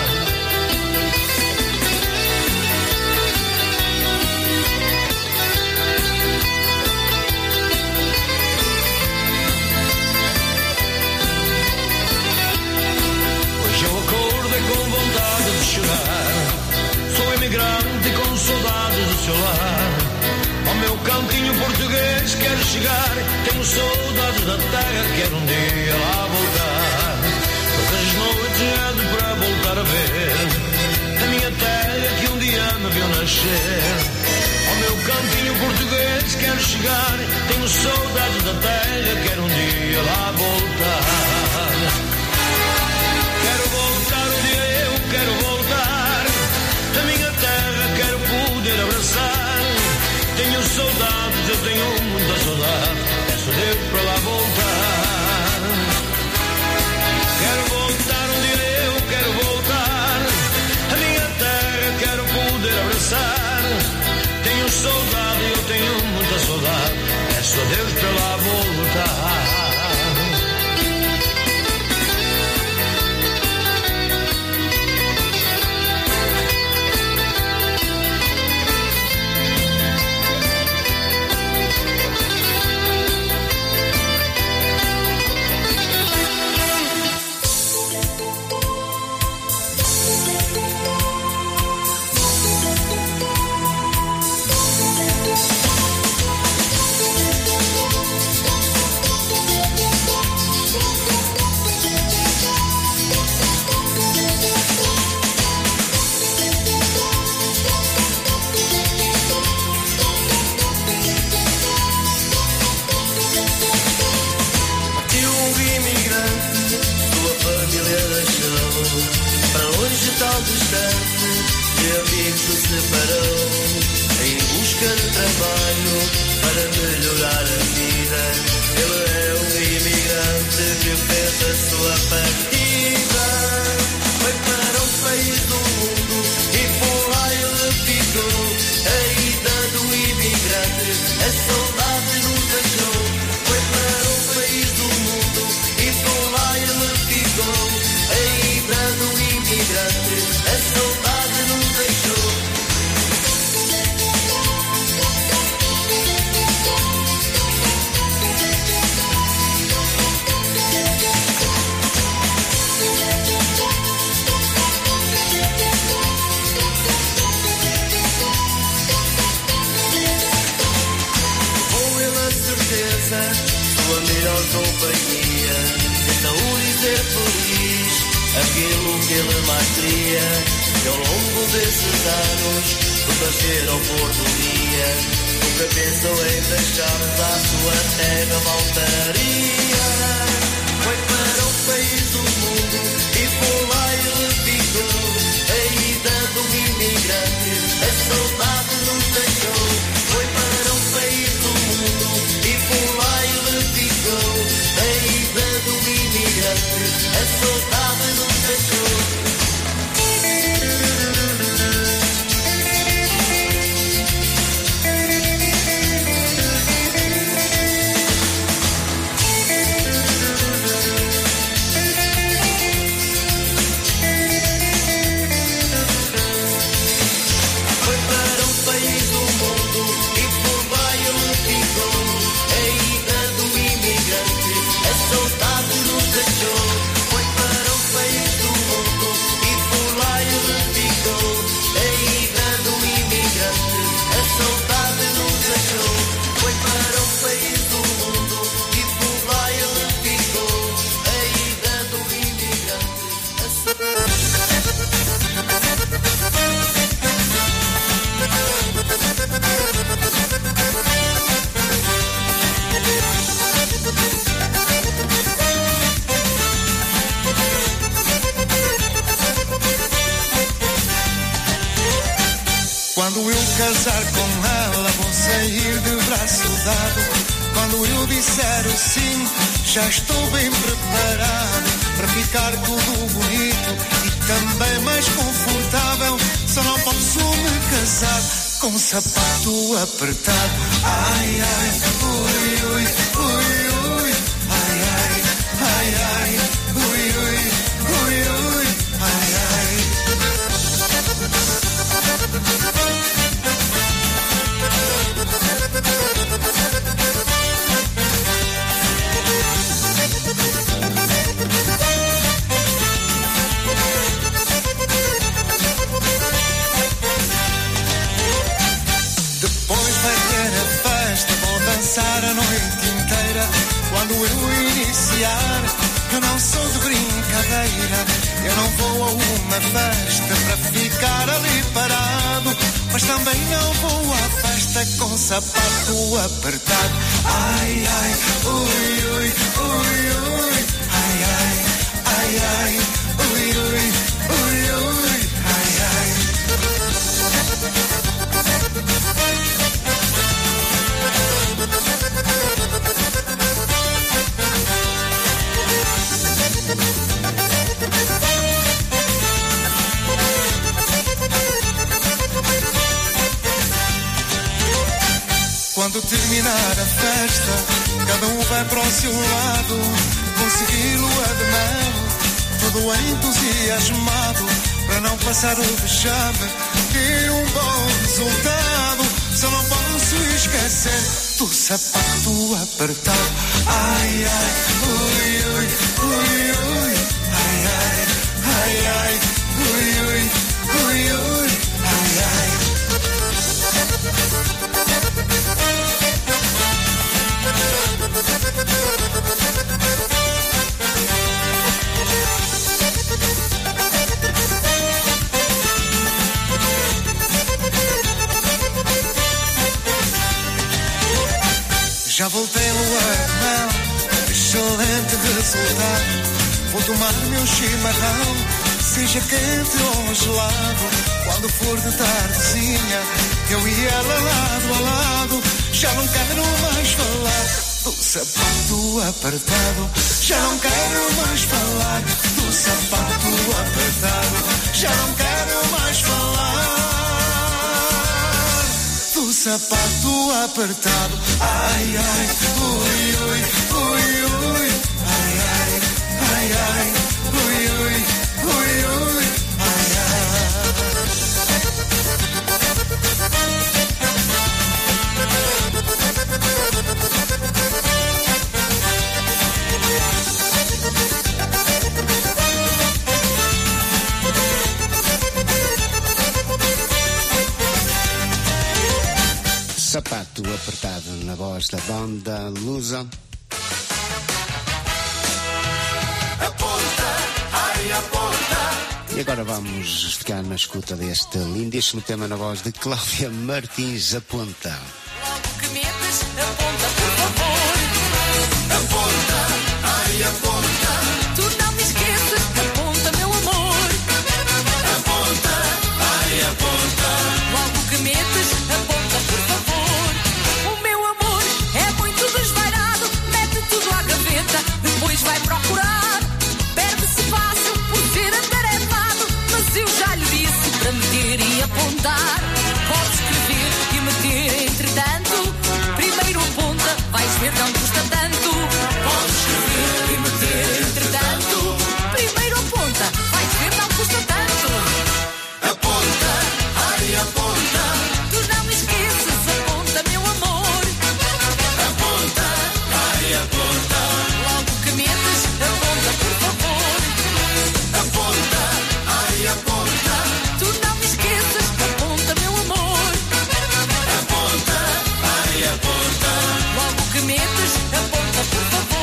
Com vontade de chorar, sou imigrante com saudade do seu lar. Ao meu cantinho português quero chegar, tenho saudade da terra, quero um dia lá voltar. Todas as noites ando para voltar a ver a minha terra que um dia me viu nascer. Ao meu cantinho português quero chegar, tenho saudade da terra, quero um dia lá voltar. Quero voltar um dia, eu quero voltar a minha terra, quero poder abraçar. Tenho saudades, eu tenho muita saudade, peço a Deus para lá voltar. Quero voltar um dia, eu quero voltar a minha terra, quero poder abraçar. Tenho saudade, eu tenho muita saudade, peço a Deus para lá voltar. Tão distante, de amigos se separou, em busca de trabalho para melhorar a vida. Ele é um imigrante que fez a sua partida. Foi para um país do mundo e por lá ele ficou. A ida do imigrante, a saudade nos deixou. Foi para um país do mundo e por lá ele ficou. A ida do imigrante, a saudade nos deixou. alegria que ao longo desses anos do prazer ao pôr do dia nunca pensou em deixar-nos à sua terra voltaria. Foi para o país do mundo e por lá ele ficou. A ida do imigrante, a saudade nos deixou. Foi para o país do mundo e por lá ele ficou. A ida do imigrante, a saudade nos deixou. Quando eu casar com ela vou sair de braço dado. Quando eu disser o sim, já estou bem preparado para ficar tudo bonito e também mais confortável. Só não posso me casar com um sapato apertado. Ai, ai, ui, ui, ui, ui. Ai, ai, ai, ai, ui, ui, ui, ui. Ai, ai. Depois vai ter a festa, vou dançar a noite inteira. Quando eu iniciar, eu não sou de brincadeira. Eu não vou a uma festa para ficar ali parado, mas também não vou à festa com sapato apertado. Ai, ai, ui, ui, ui, ui. Ai, ai, ai, ai, ui, ui, ui, ui. Ai, ai. Quando terminar a festa, cada um vai para o seu lado, conseguir lua de mel, todo entusiasmado, para não passar o vexame e um bom resultado. Só não posso esquecer do sapato apertado. Ai, ai, ui, ui, ui, ui. Ai, ai, ai, ai, ui, ui, ui, ui. Ai, ai. Já voltei lua de mel, excelente resultado. Vou tomar meu chimarrão, seja quente ou gelado. Quando for de tardezinha, eu e ela lado a lado. Já não quero mais falar do sapato apertado. Já não quero mais falar do sapato apertado. Já não quero mais falar do sapato apertado. Ai, ai, ui, ui, ui, ui. Ai, ai, ai, ai, ui, ui, ui, ui. Ai, ai. Sapato apertado na voz da banda Lusa. Aponta, ai aponta, E agora vamos ficar na escuta deste lindíssimo tema na voz de Cláudia Martins, Aponta. Logo que metas, aponta, por favor. Aponta, ai, aponta. Tu não me esqueças, aponta, meu amor. Aponta, ai, aponta. Logo que metas, aponta, por favor. O meu amor é muito desvairado, mete tudo à gaveta, depois vai procurar. Perde-se fácil por ser atarefado, mas eu já lhe disse para meter e apontar. Pode escrever e meter entretanto. Primeiro aponta, vais ver, não custa tanto. Pode escrever e meter entretanto. Primeiro aponta, vais ver, não custa tanto. Aponta, ai, aponta. Tu não me esqueças, aponta, meu amor. Aponta, ai, aponta. Logo que metas, aponta, por favor. Aponta, ai, aponta. Tu não me esqueças, aponta, meu amor. Aponta, ai, aponta. Logo que metas, aponta, por favor.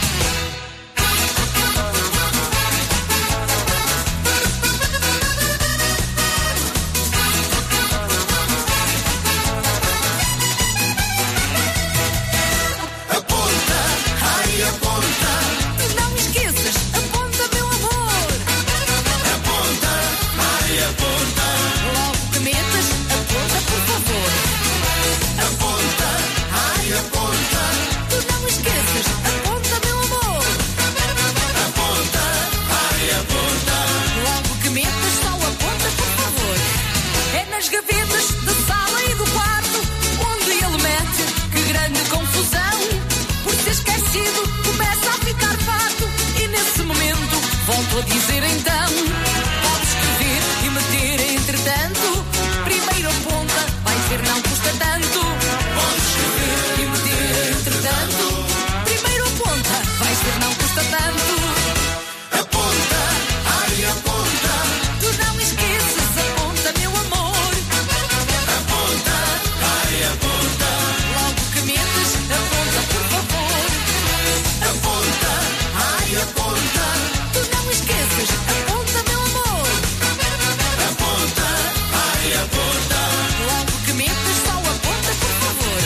Aponta, ai, aponta. Tu não me esqueças, aponta, meu amor. Aponta, ai, aponta. Logo que metas, aponta, por favor. Aponta, ai, aponta. Tu não me esqueças, aponta, meu amor. Aponta, ai, aponta. Logo que metas, só aponta, por favor. É nas gavetas da sala e do quarto onde ele mete, que grande confusão. Por ser esquecido, começa a ficar farto. E nesse momento, volto a dizer então. Pode escrever e meter entretanto. Primeiro aponta, vai ver, não custa tanto. Pode escrever e meter entretanto. Primeiro aponta, vai ver, não custa tanto. Aponta, ai, aponta. Tu não me esqueças, aponta, meu amor. Aponta, ai, aponta. Logo que metas, aponta, por favor. Aponta, ai, aponta. Tu não me esqueças, aponta, meu amor. Aponta, ai, aponta. Logo que metas, só aponta, por favor.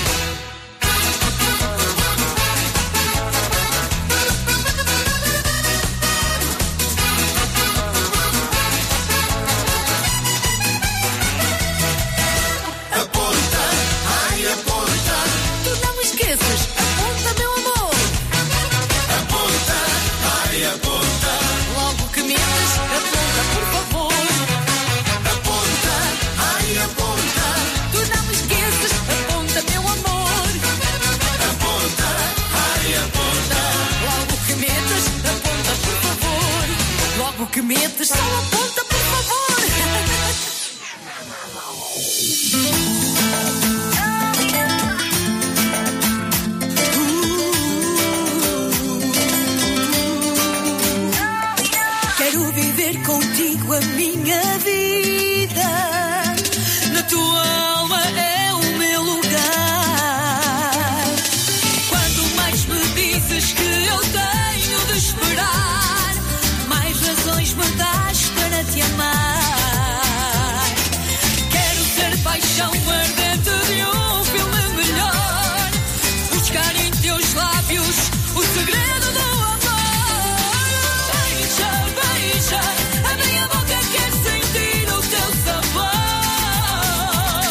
Aponta, ai, aponta. Tu não me esqueças, aponta, meu amor. Aponta, ai, aponta. Logo que metas, aponta, por favor. Aponta, ai, aponta. Tu não me esqueças, aponta, meu amor. Aponta, ai, aponta. Logo que metas, aponta, por favor. Logo que metas, só aponta, por favor. Quero viver contigo a minha vida. Na tua alma é o meu lugar. Quando mais me dizes que eu tenho de esperar, mais razões me dás para te amar. Quero ser paixão ardente de um filme melhor. Buscar em teus lábios o segredo do amor. Beija, beija, a minha boca quer sentir o teu sabor.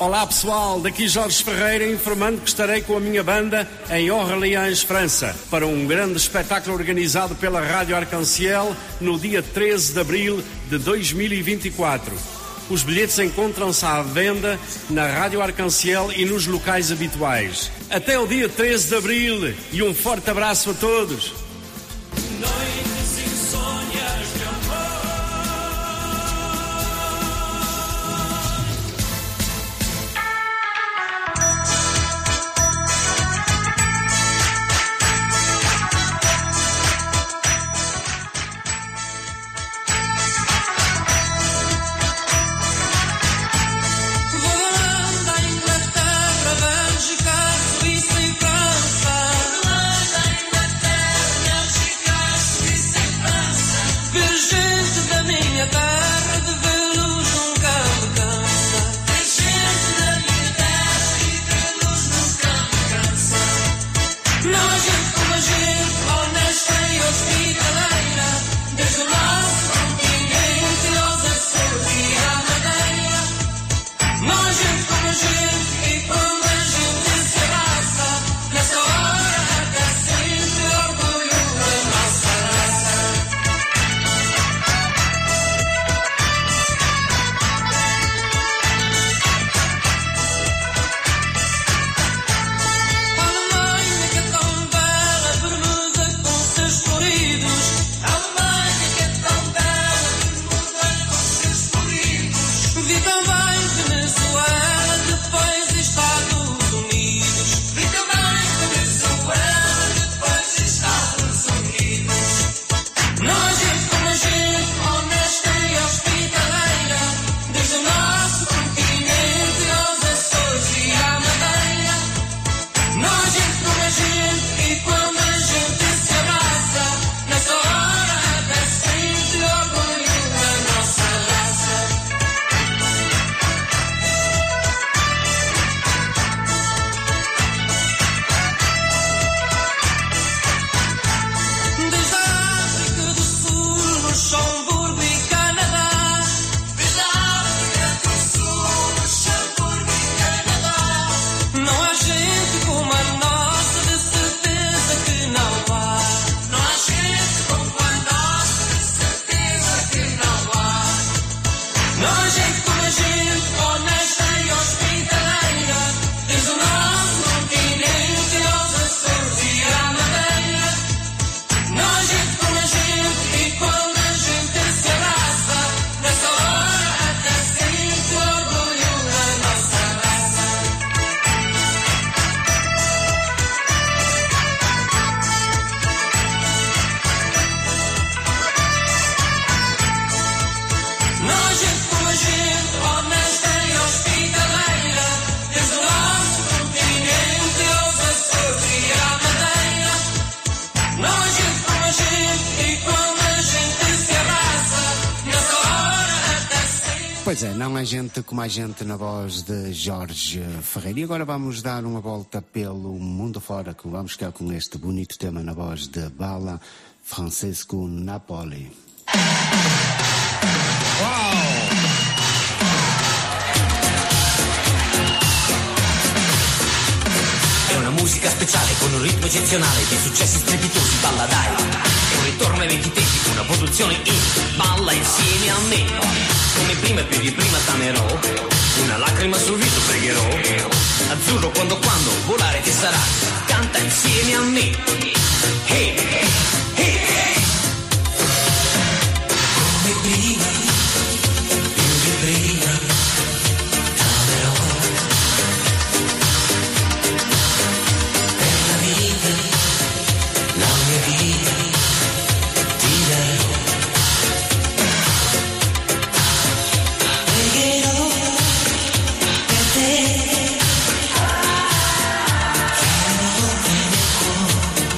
Olá pessoal, daqui Jorge Ferreira informando que estarei com a minha banda em Orleans, França, para um grande espetáculo organizado pela Rádio Arc-en-Ciel no dia treze de abril de dois mil e vinte e quatro. Os bilhetes encontram-se à venda na Rádio Arc-en-Ciel e nos locais habituais. Até o dia treze de abril e um forte abraço a todos. Noites insônias de amor. Holanda, Inglaterra, Bélgica, Suíça e França. Holanda, Inglaterra, Bélgica, Suíça e França. Ver gente da minha terra, de vê-los nunca me cansa. Ver gente da minha terra e vê-los nunca me cansa. Não há gente como a gente, honesta e hospitaleira, desde o nosso continente aos Açores e à Madeira. Não há gente como a gente, e quando a gente se abraça, nessa hora até sente orgulho da nossa raça. A Alemanha que é tão bela, Bermuda com seus floridos. A Alemanha que é tão bela, Bermuda com seus floridos. Vi também Venezuela, depois Estados Unidos. Vi também Venezuela, depois Estados Unidos. Não há gente como a gente, honesta e hospitaleira, desde o nosso continente aos Açores e à Madeira. Não há gente como a gente, e quando a gente se abraça, nessa hora até sente orgulho da nossa raça. Desde a África do Sul, Luxemburgo e Canadá. Desde a África do Sul, Luxemburgo e Canadá. Não há gente como a nossa, de certeza que não há. Não há gente como a nossa, de certeza que não há. Não há gente como a gente, honesta e hospitaleira, desde o nosso continente aos Açores e à Madeira. Não há gente como a gente, e quando a gente se abraça, nessa hora até sente orgulho da nossa raça. Não há gente como a gente, honesta e hospitaleira, desde o nosso continente aos Açores e à Madeira. Não há gente como a gente, e quando a gente se abraça, nessa hora até sente. Pois é, não há gente como a gente, na voz de Jorge Ferreira. E agora vamos dar uma volta pelo mundo fora, que vamos ficar com este bonito tema na voz de Bala Francesco Napoli. È una musica speciale con un ritmo eccezionale, di successi strepitosi, balla dai. È un ritorno ai vecchi tempi, una produzione in, balla insieme a me. Come prima e più di prima t'amerò, una lacrima sul viso pregherò. Azzurro quando quando, volare che sarà, canta insieme a me. Hey, hey, hey, hey. Come prima, più di prima, t'amerò. Per la vita, la mia vita, ti darò. Pregherò per te, chiederò nel cuore.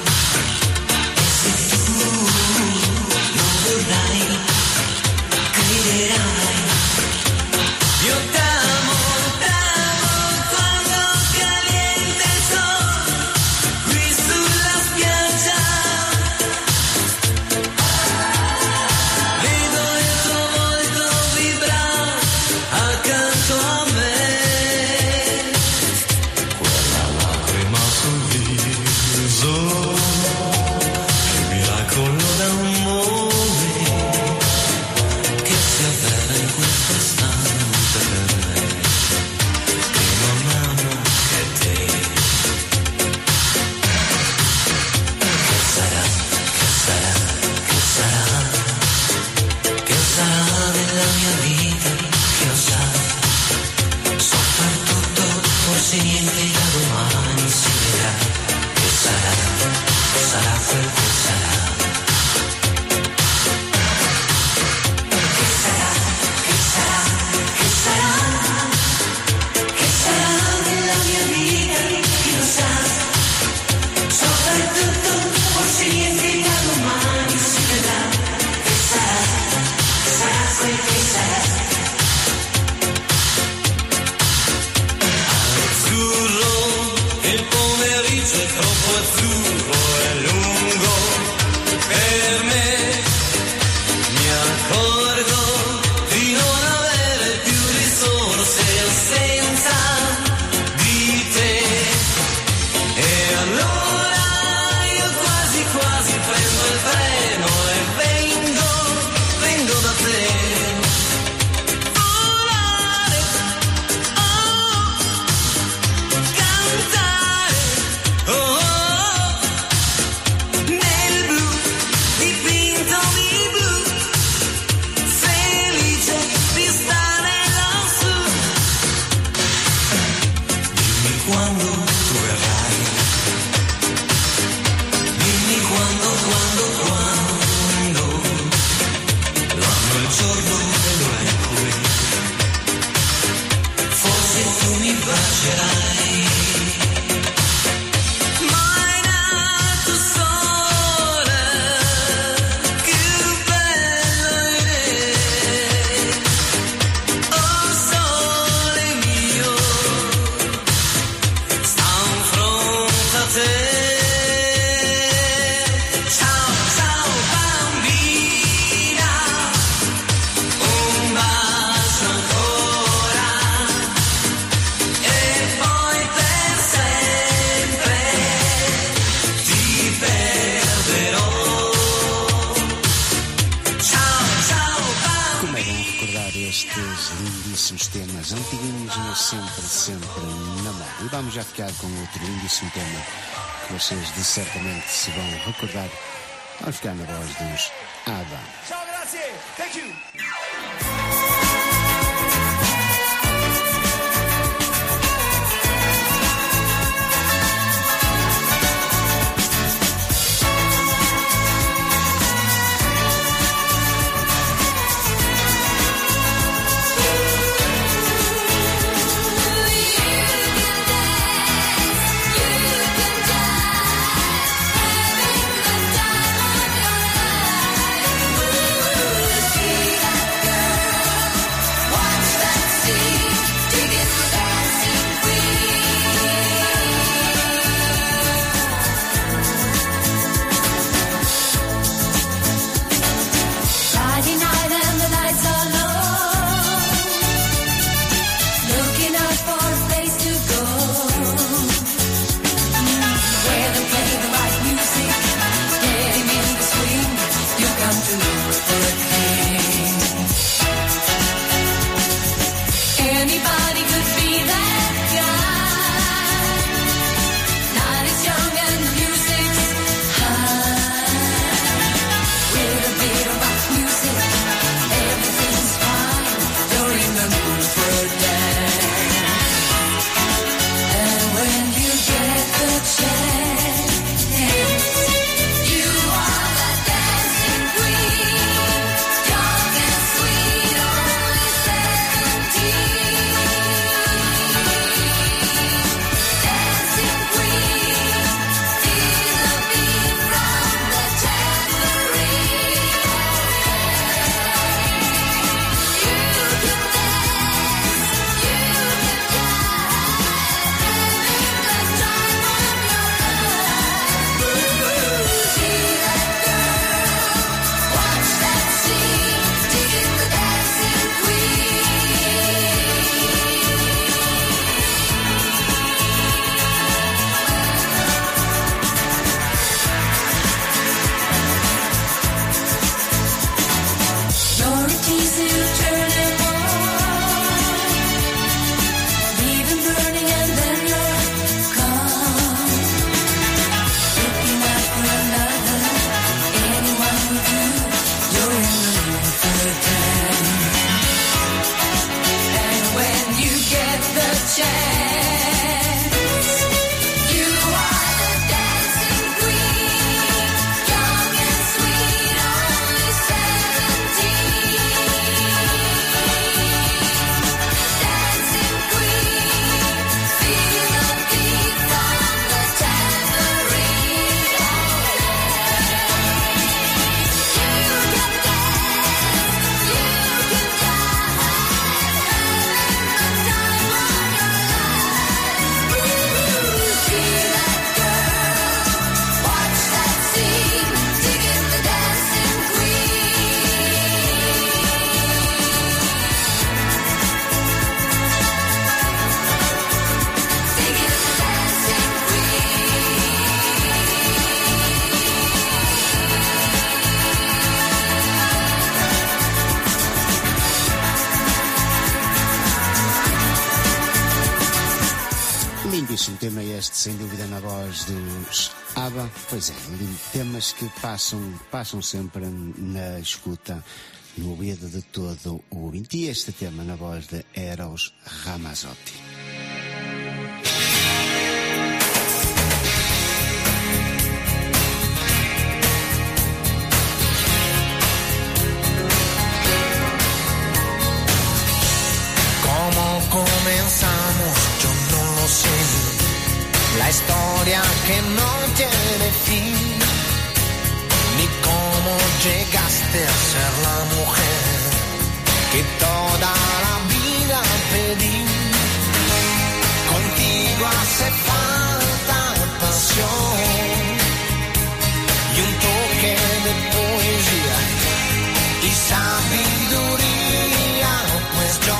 azzurro è lungo per me. Mi accorgo di non avere più risorse senza di te. E allora io quasi quasi prendo il treno e vengo, vengo da te. Volare, oh, cantare, oh, oh, nel blu, dipinto di blu, felice di stare lassù. Dimmi quando tu verrai, dimmi quando, quando, quando, l'anno, il giorno e l'ora in cui forse tu mi bacerai. Mai nato sole, più bello è. Oh sole mio, sta in fronte a te. Ciao, ciao bambina, un bacio ancora e poi per sempre ti perderò. Ciao, ciao bambina. Como é bom recordar estes lindíssimos temas antiguinhos, mas sempre, sempre na moda. E vamos já ficar com outro lindíssimo tema que vocês de certamente se vão recordar. Vamos ficar na voz dos ABBA. Ciao, grazie. Thank you. Girl, tema este, sem dúvida, na voz dos ABBA. Pois é, temas que passam, passam sempre na escuta, no ouvido de todo o ouvinte. E este tema na voz de Eros Ramazzotti. Comenzamos, yo no lo sé, la historia que no tiene fin, ni cómo llegaste a ser la mujer que toda la vida pedí. Contigo hace falta pasión y un toque de poesía y sabiduría, pues yo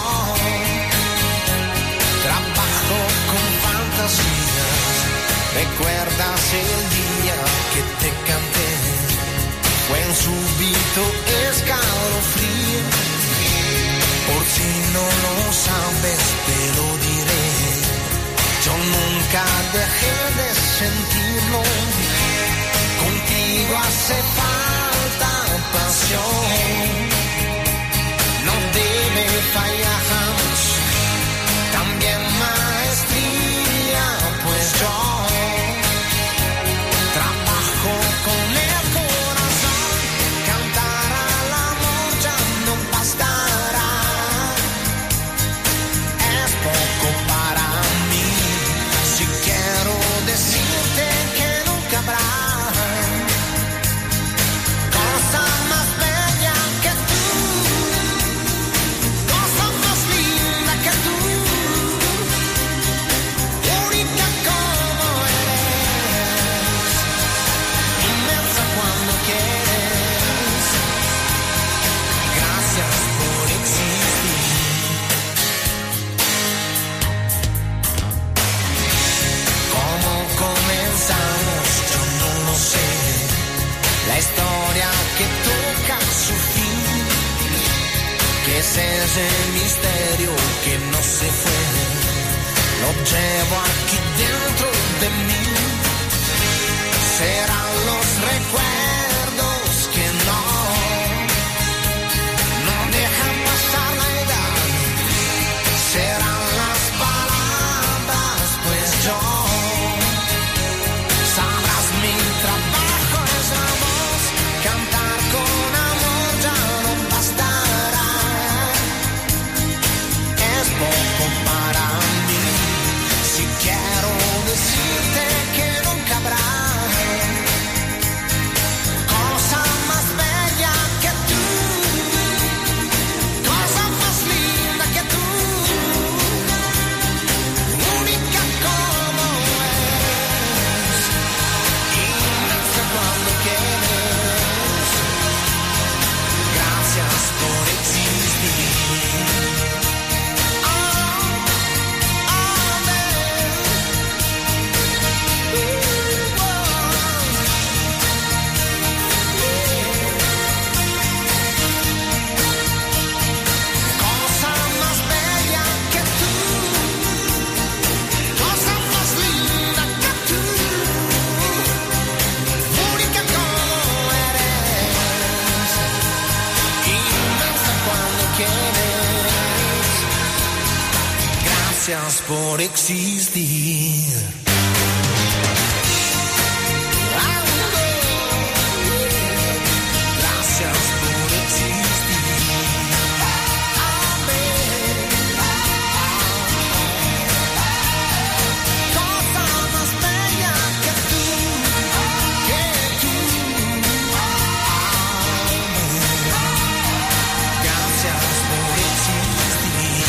trabajo con fantasías. ¿Recuerdas el día que te canté? Fue un súbito escalofrío. Por si no lo sabes, te lo diré. Yo nunca dejé de sentirlo. Contigo hace falta pasión. No debe fallar jamás. También maestría, pues yo trabajo con el corazón. Cantar al amor ya no bastará. Es poco para mí. Si quiero decirte que nunca habrá cosa más bella que tú, cosa más linda que tú. La historia que toca su fin, que es ese misterio que no se fue, lo llevo aquí dentro de mí. Serán los recuerdos que no, no dejan pasar la edad. Serán las palabras, pues yo sabrás mi trabajo es la voz. Cantar con amor ya no bastará. Es poco para mí. Si quiero decirte que nunca habrá cosa más bella que tú, cosa más linda que tú, única como es, inmensa cuando quieres. Gracias por existir. Cosa más bella que tú, cosa más linda que tú, única como eres, inmensa cuando quieres. Gracias por existir. Gracias por existir. Cosa más bella que tú, que tú. Gracias por existir.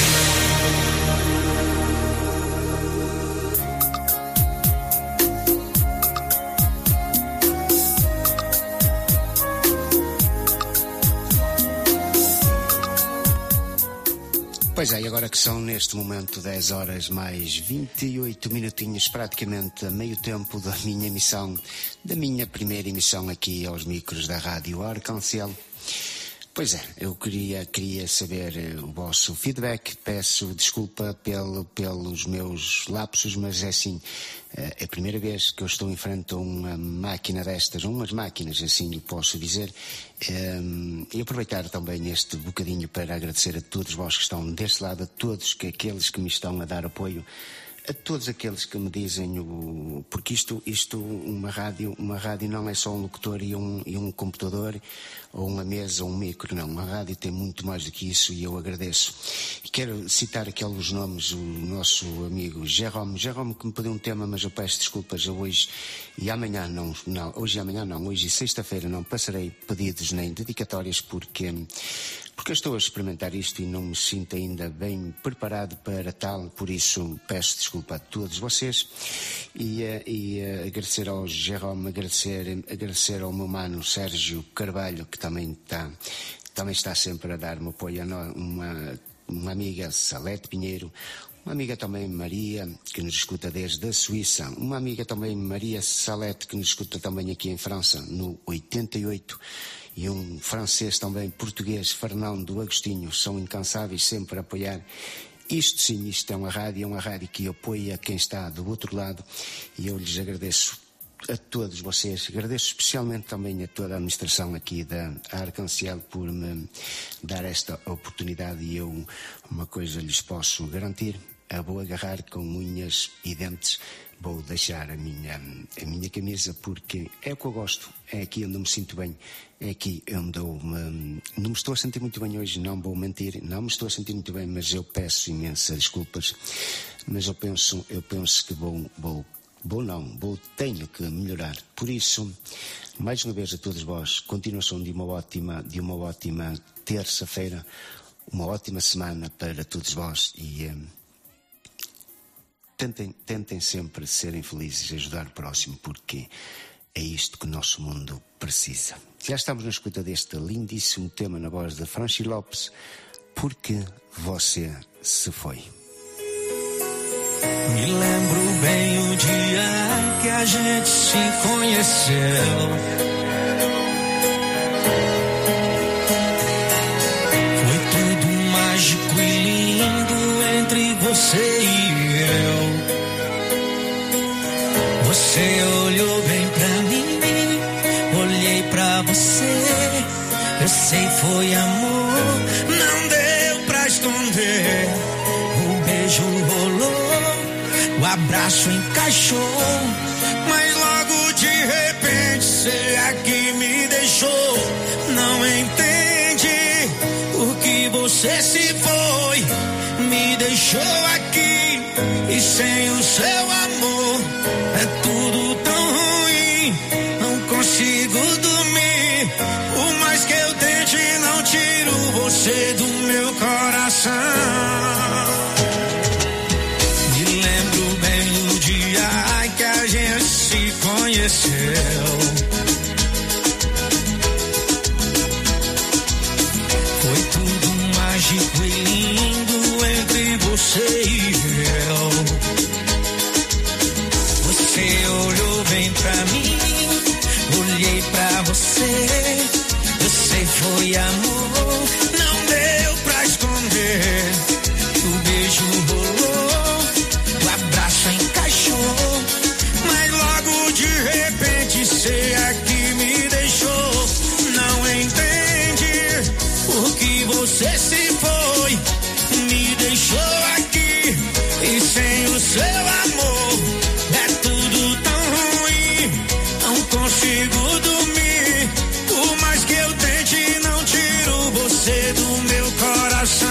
Pois é, e agora que são neste momento dez horas mais vinte e oito minutinhos, praticamente a meio tempo da minha emissão, da minha primeira emissão aqui aos micros da Rádio Arcancel. Pois é, eu queria, queria saber o vosso feedback. Peço desculpa pelo, pelos meus lapsos, mas é assim, é a primeira vez que eu estou em frente a uma máquina destas, umas máquinas, assim eu posso dizer, e aproveitar também este bocadinho para agradecer a todos vós que estão deste lado, a todos que, aqueles que me estão a dar apoio, a todos aqueles que me dizem o, porque isto, isto uma rádio, uma rádio não é só um locutor e um, e um computador ou uma mesa ou um micro, não, uma rádio tem muito mais do que isso e eu agradeço. E quero citar aqueles nomes, o nosso amigo Jerome, Jerome que me pediu um tema, mas eu peço desculpas, eu hoje e amanhã não, não hoje e amanhã não, hoje e sexta-feira não passarei pedidos nem dedicatórias porque porque eu estou a experimentar isto e não me sinto ainda bem preparado para tal, por isso peço desculpa a todos vocês e, e agradecer ao Jerome, agradecer, agradecer ao meu mano Sérgio Carvalho, que também está, também está sempre a dar-me apoio, uma, uma amiga Salete Pinheiro, uma amiga também Maria, que nos escuta desde a Suíça, uma amiga também Maria Salete, que nos escuta também aqui em França, no oitenta e oito, e um francês também, português, Fernando Agostinho, são incansáveis sempre a apoiar. Isto sim, isto é uma rádio, é uma rádio que apoia quem está do outro lado e eu lhes agradeço a todos vocês, agradeço especialmente também a toda a administração aqui da Arcanciel por me dar esta oportunidade e eu uma coisa lhes posso garantir, a vou agarrar com unhas e dentes, vou deixar a minha, a minha camisa porque é o que eu gosto, é aqui onde eu me sinto bem, é aqui onde eu me, não me estou a sentir muito bem hoje, não vou mentir, não me estou a sentir muito bem, mas eu peço imensas desculpas, mas eu penso, eu penso que vou, vou, vou não, vou, tenho que melhorar, por isso, mais uma vez a todos vós, continuação de uma ótima, de uma ótima terça-feira, uma ótima semana para todos vós e um, Tentem, tentem sempre serem felizes e ajudar o próximo, porque é isto que o nosso mundo precisa. Já estamos na escuta deste lindíssimo tema na voz de Franchi Lopes, Porque Você Se Foi. Me lembro bem o dia que a gente se conheceu. Foi tudo mágico e lindo entre você e eu. Você olhou bem pra mim, olhei pra você. Eu sei foi amor, não deu pra esconder. O beijo rolou, o abraço encaixou, mas logo de repente cê aqui me deixou. Não entende por que você se foi, me deixou aqui e sem o seu amor é tudo tão ruim. Não consigo dormir, por mais que eu tente não tiro você do meu coração. Me lembro bem o dia que a gente se conheceu. Foi tudo mágico e lindo entre você e eu. Você olhou bem pra mim, olhei pra você. Eu sei foi amor, não deu pra esconder. O beijo rolou, o abraço encaixou, mas logo de repente cê aqui me deixou. Não entende por que você se foi, me deixou aqui e sem o seu amor é tudo tão ruim. Não consigo dormir, por mais que eu tente não tiro você do meu coração.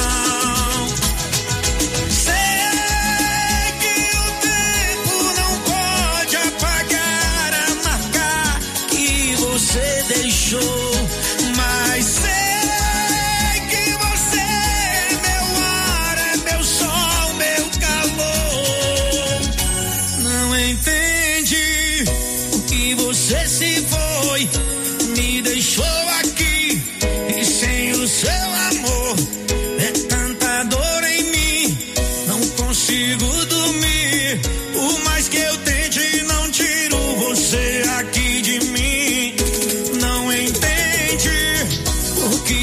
Sei que o tempo não pode apagar a marca que você deixou, mas sei você se foi, me deixou aqui e sem o seu amor é tanta dor em mim. Não consigo dormir, por mais que eu tente não tiro você aqui de mim. Não entende por que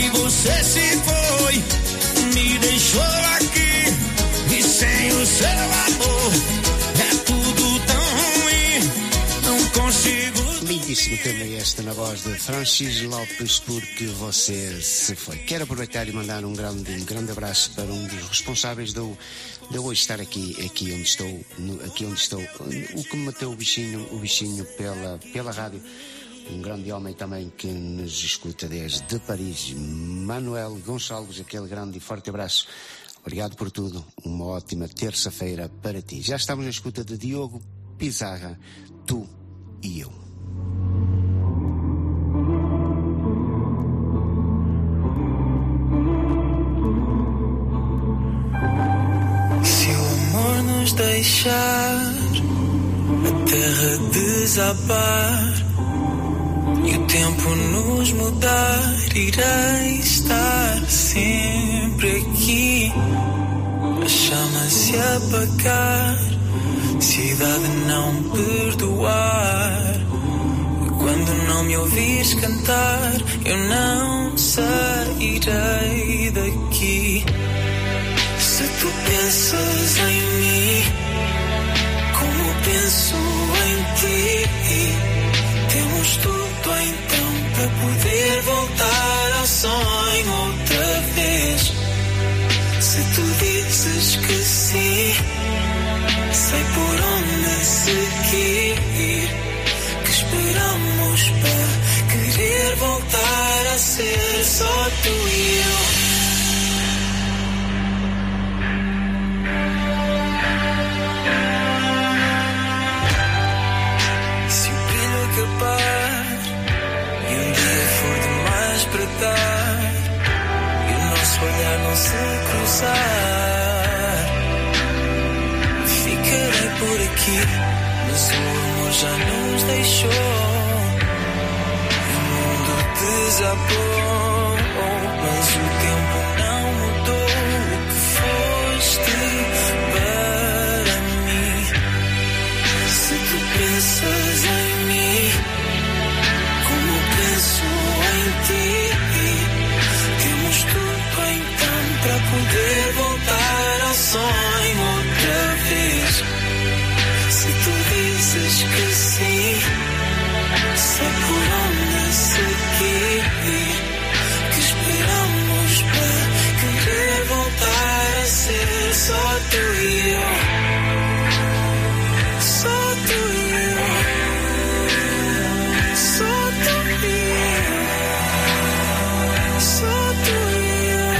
riquíssimo tema este na voz de Francis Lopes, Porque Você Se Foi. Quero aproveitar e mandar um grande, um grande abraço para um dos responsáveis de eu, de eu hoje estar aqui, aqui onde estou, no, aqui onde estou, o que me meteu o bichinho, o bichinho pela, pela rádio. Um grande homem também que nos escuta desde Paris, Manuel Gonçalves, aquele grande e forte abraço. Obrigado por tudo, uma ótima terça-feira para ti. Já estamos na escuta de Diogo Pizarra, Tu e Eu. Se o amor nos deixar, a terra desabar e o tempo nos mudar, irei estar sempre aqui. A chama se apagar, se a idade não perdoar, e quando não me ouvires cantar, eu não sairei daqui. Se tu pensas em mim como penso em ti, temos tudo então para poder voltar ao sonho outra vez. Se tu dizes que sim, sei por onde seguir, que esperamos para querer voltar a ser só tu e eu. Se o brilho acabar e um dia for demais para dar e o nosso olhar não se cruzar, ficarei por aqui, mas o amor já nos deixou e o mundo desabou, mas o tempo não mudou o que foste para mim. Se tu pensas em mim como penso em ti, temos tudo então para poder voltar ao sonho outra vez. Se tu dizes que sim, sei por onde seguir, que esperamos para querer voltar a ser só tu e eu. Só tu e eu. Só tu e eu. Só tu e eu.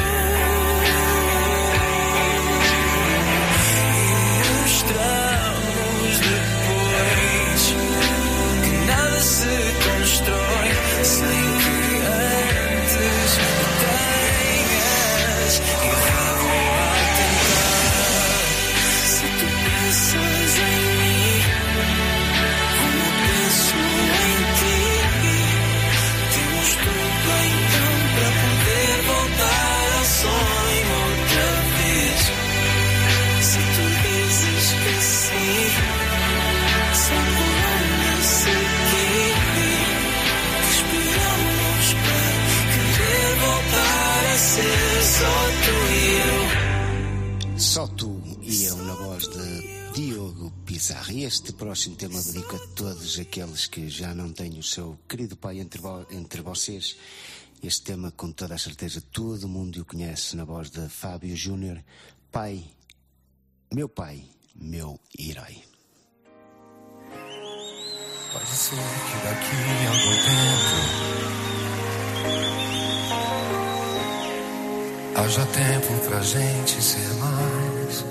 E mostramos depois que nada se constrói sem que antes tenhas errado a tentar. Se tu pensas em mim como penso em ti, temos tudo então para poder voltar ao sonho outra vez. Se tu dizes que sim, sei por onde seguir, que esperamos para querer voltar a ser só tu e eu. Só Tu e Eu, na voz de Diogo Pizarra. E este próximo tema dedico a todos aqueles que já não têm o seu querido pai entre, vo entre vocês. Este tema, com toda a certeza, todo mundo o conhece, na voz de Fábio Júnior. Pai, meu pai, meu herói. Pode ser que daqui a algum tempo haja tempo pra gente ser mais,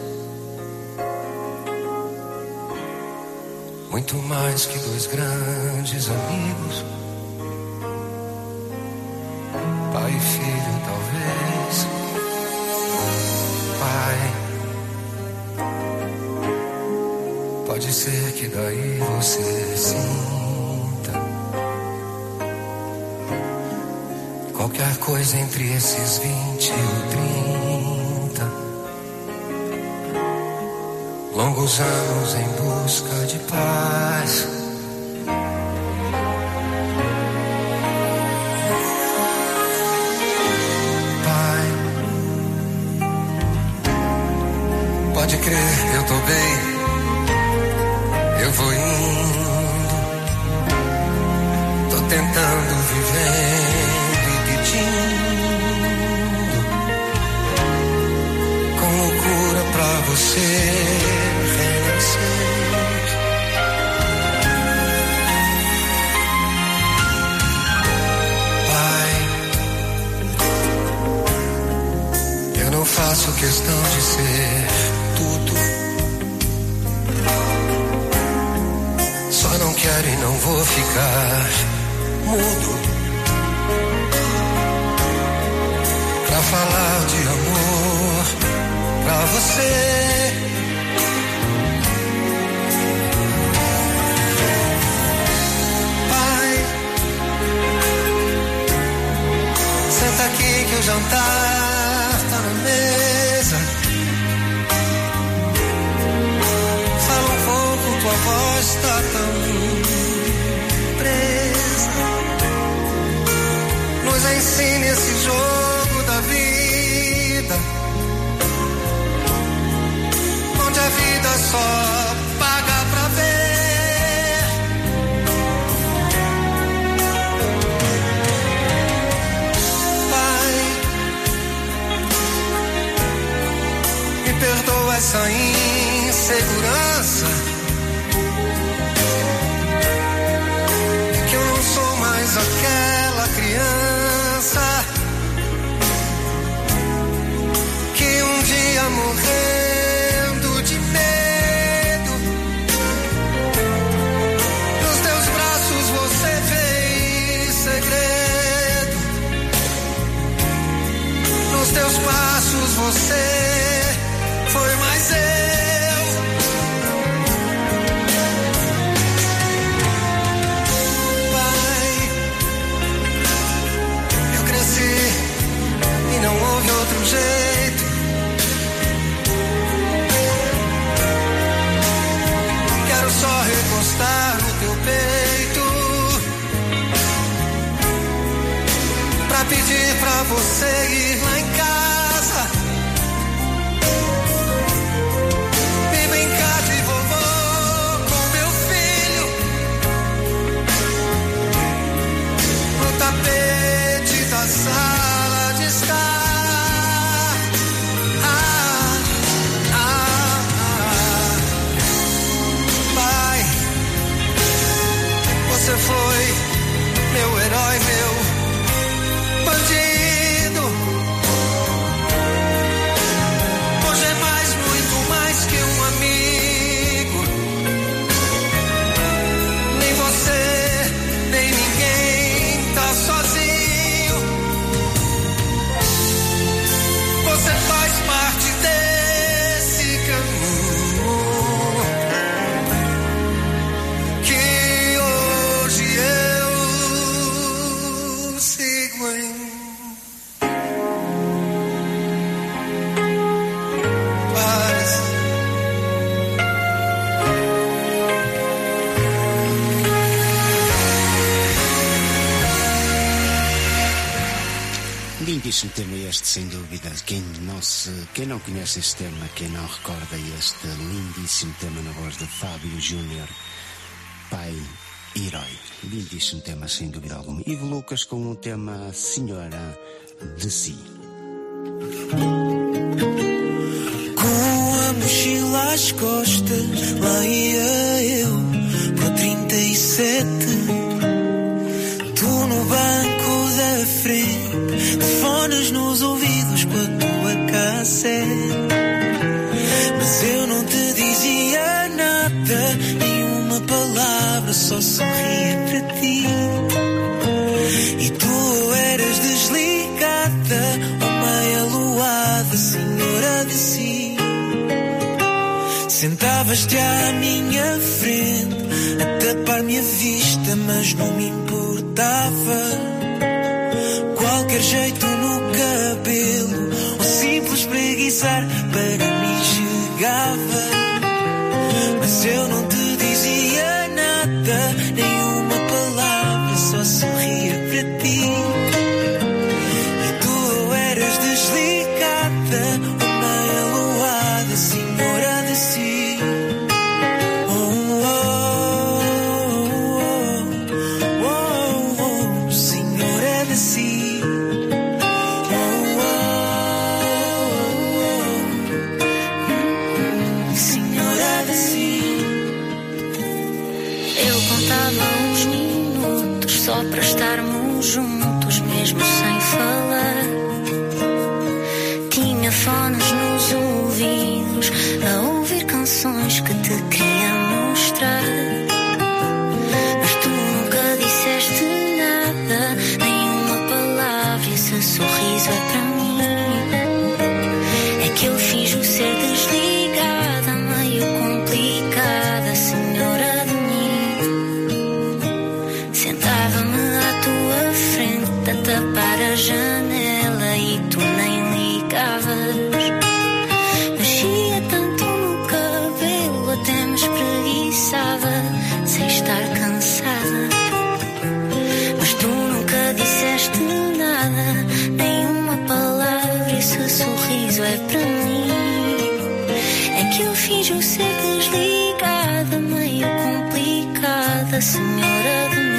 muito mais que dois grandes amigos, pai e filho talvez. Pai, pode ser que daí você sinta qualquer coisa entre esses vinte e trinta longos anos em busca de paz. Pai, pode crer, eu tô bem, eu vou indo, tentando, vivendo e pedindo, com loucura pra você renascer. Pai, eu não faço questão de ser tudo, só não quero e não vou ficar mudo pra falar de amor pra você. Pai, senta aqui que o jantar tá na mesa. Fala um pouco, tua voz tá tão presa. Nos ensine esse jogo da vida, onde a vida só paga pra ver. Pai, me perdoa essa insegurança, que eu não sou mais aquela criança que um dia morrendo de medo, nos teus braços você fez segredo, nos teus passos você foi mais eu. Pai, eu cresci e não houve outro jeito. Quero só recostar no teu peito pra pedir pra você ir lá em casa e brincar de vovô com meu filho no tapete da sala de estar. Ah, ah, ah. Pai, você foi meu herói, meu bandido. Hoje é mais, muito mais que um amigo. Nem você, nem ninguém tá sozinho. Você faz parte desse caminho que hoje eu sigo em paz. Lindíssimo tema este, sem dúvida. Quem não, se, quem não conhece este tema, quem não recorda este lindíssimo tema na voz de Fábio Júnior, Pai Herói. Lindíssimo tema, sem dúvida alguma. Ivo Lucas com o tema Senhora de Si. Com a mochila às costas, lá ia eu, com trinta e sete. Tu no banco da frente, de fones nos ouvidos com a tua cassete. Mas eu não te dizia nada, nenhuma palavra, só sorria para ti. E tu eras desligada, ou meia luada, senhora de si. Sentavas-te à minha frente, a tapar-me a vista, mas não me importava. Qualquer jeito no cabelo, ou simples preguiçar, para mim chegava. Mas eu não te dizia nada, nenhuma palavra, só sorria para ti. E tu eras desligada, uma aluada, senhora de si. Oh, oh, oh, oh, oh, oh. só para estarmos juntos, mesmo sem falar. Tinha fones nos ouvidos, a ouvir canções que te queria mostrar. Mas tu nunca disseste nada, nenhuma palavra, e esse sorriso é para mim. É que eu finjo ser desligada, meio complicada, senhora de mim. Sentava-me à tua frente a tapar a janela e tu nem ligavas. Mexia tanto no cabelo, até me espreguiçava, sem estar cansada. Mas tu nunca disseste nada, nenhuma palavra, esse sorriso é para mim. É que eu finjo ser desligada, meio complicada, senhora de mim.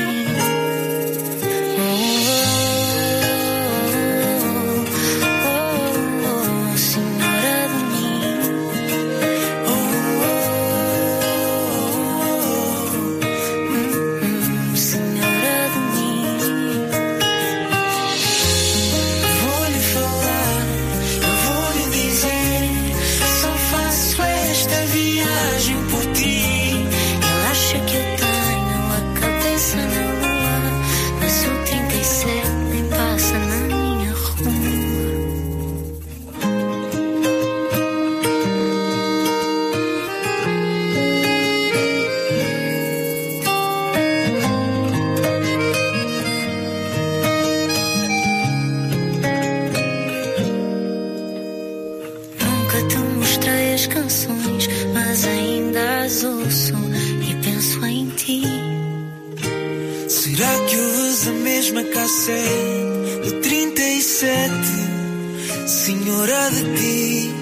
De trinta e sete, senhora de ti.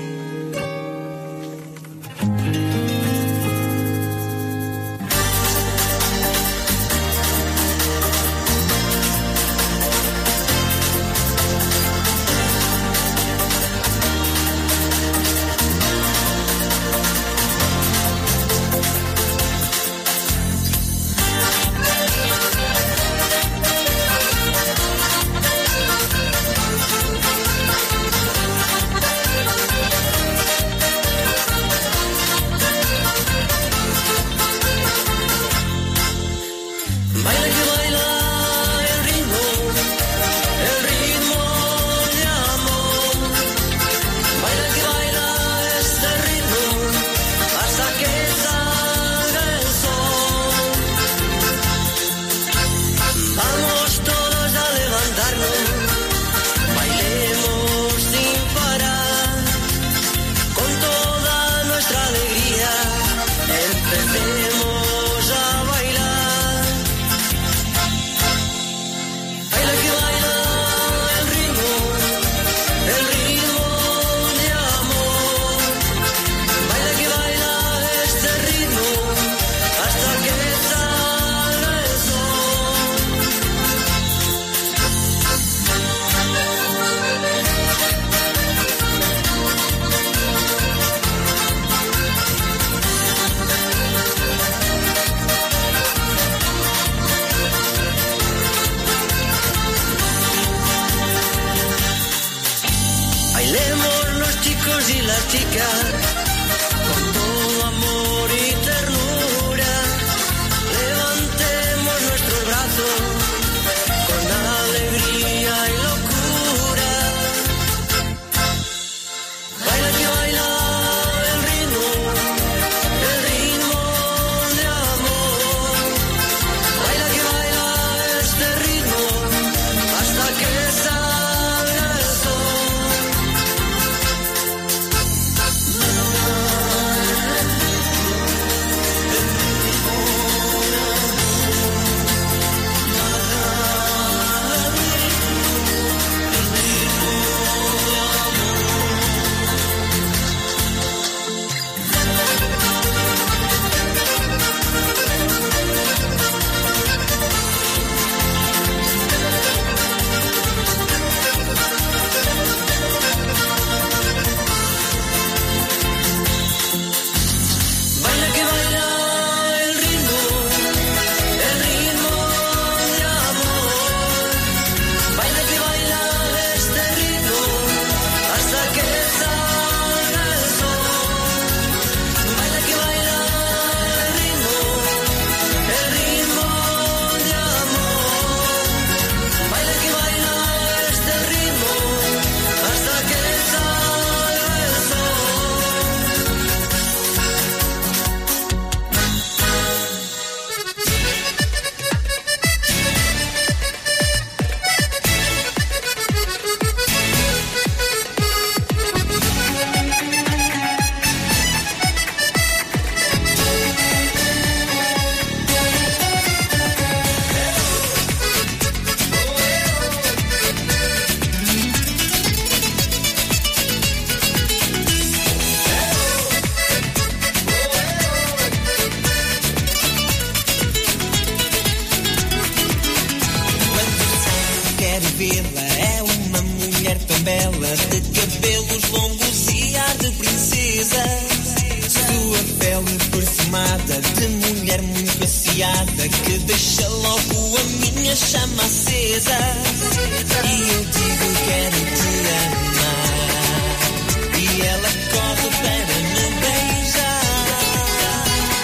vê-la. É uma mulher tão bela, de cabelos longos e ar de princesa. Sua pele perfumada, de mulher muito aciada, que deixa logo a minha chama acesa. E eu digo quero te amar, e ela corre para me beijar.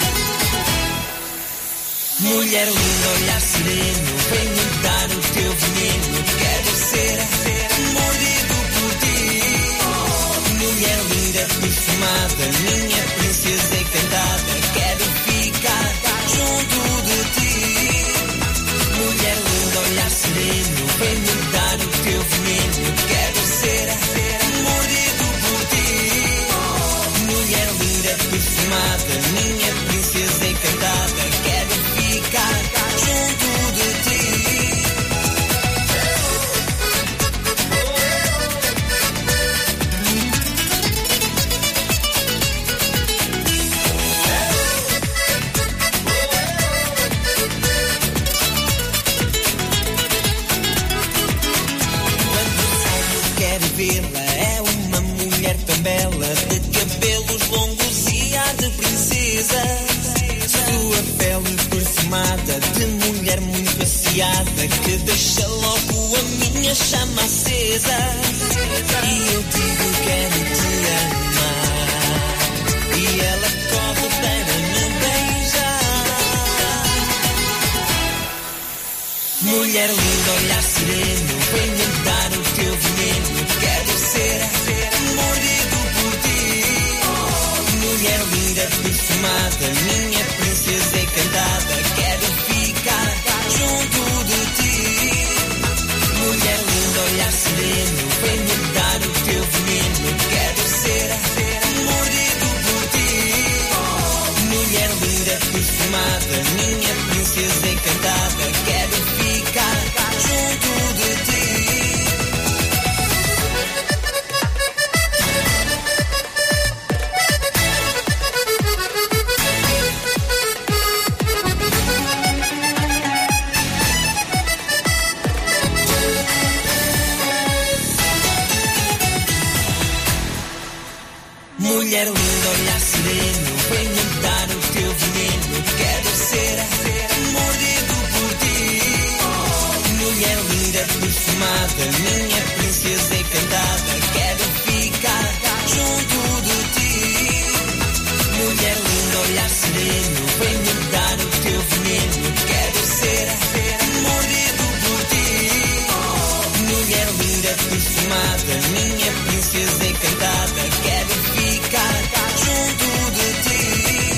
Mulher linda, olhar sereno, vem-me dar o teu veneno. Quero ser, ser mordido por ti. Mulher linda, perfumada, minha princesa encantada. Quero ficar junto de ti. Mulher linda, olhar sereno, vem-me dar o teu veneno. Quero ser, ser mordido por ti. Mulher linda, perfumada, minha princesa encantada. Quero ficar junto de ti. Vê-la, é uma mulher tão bela, de cabelos longos e ar de princesa. Sua pele perfumada, de mulher muito aciada, que deixa logo a minha chama acesa. E eu digo quero te amar, e ela corre para me beijar. Mulher linda, olhar sereno, vem-me dar o teu veneno. Quero ser, ser mordido por ti. Mulher linda, perfumada, minha princesa encantada. Quero ficar junto de ti. Mulher linda, olhar sereno, vem-me dar o teu veneno. Quero ser, ser mordido por ti. Mulher linda, perfumada, minha princesa encantada. Quero ficar junto de ti. Mulher linda, olhar sereno, vem-me dar o teu veneno. Quero ser, ser mordido por ti. Mulher linda, perfumada, minha princesa encantada. Quero ficar junto de ti. Mulher linda, olhar sereno, vem-me dar o teu veneno. Quero ser, ser mordido por ti. Mulher linda, perfumada, minha princesa encantada. Quero ficar junto de ti.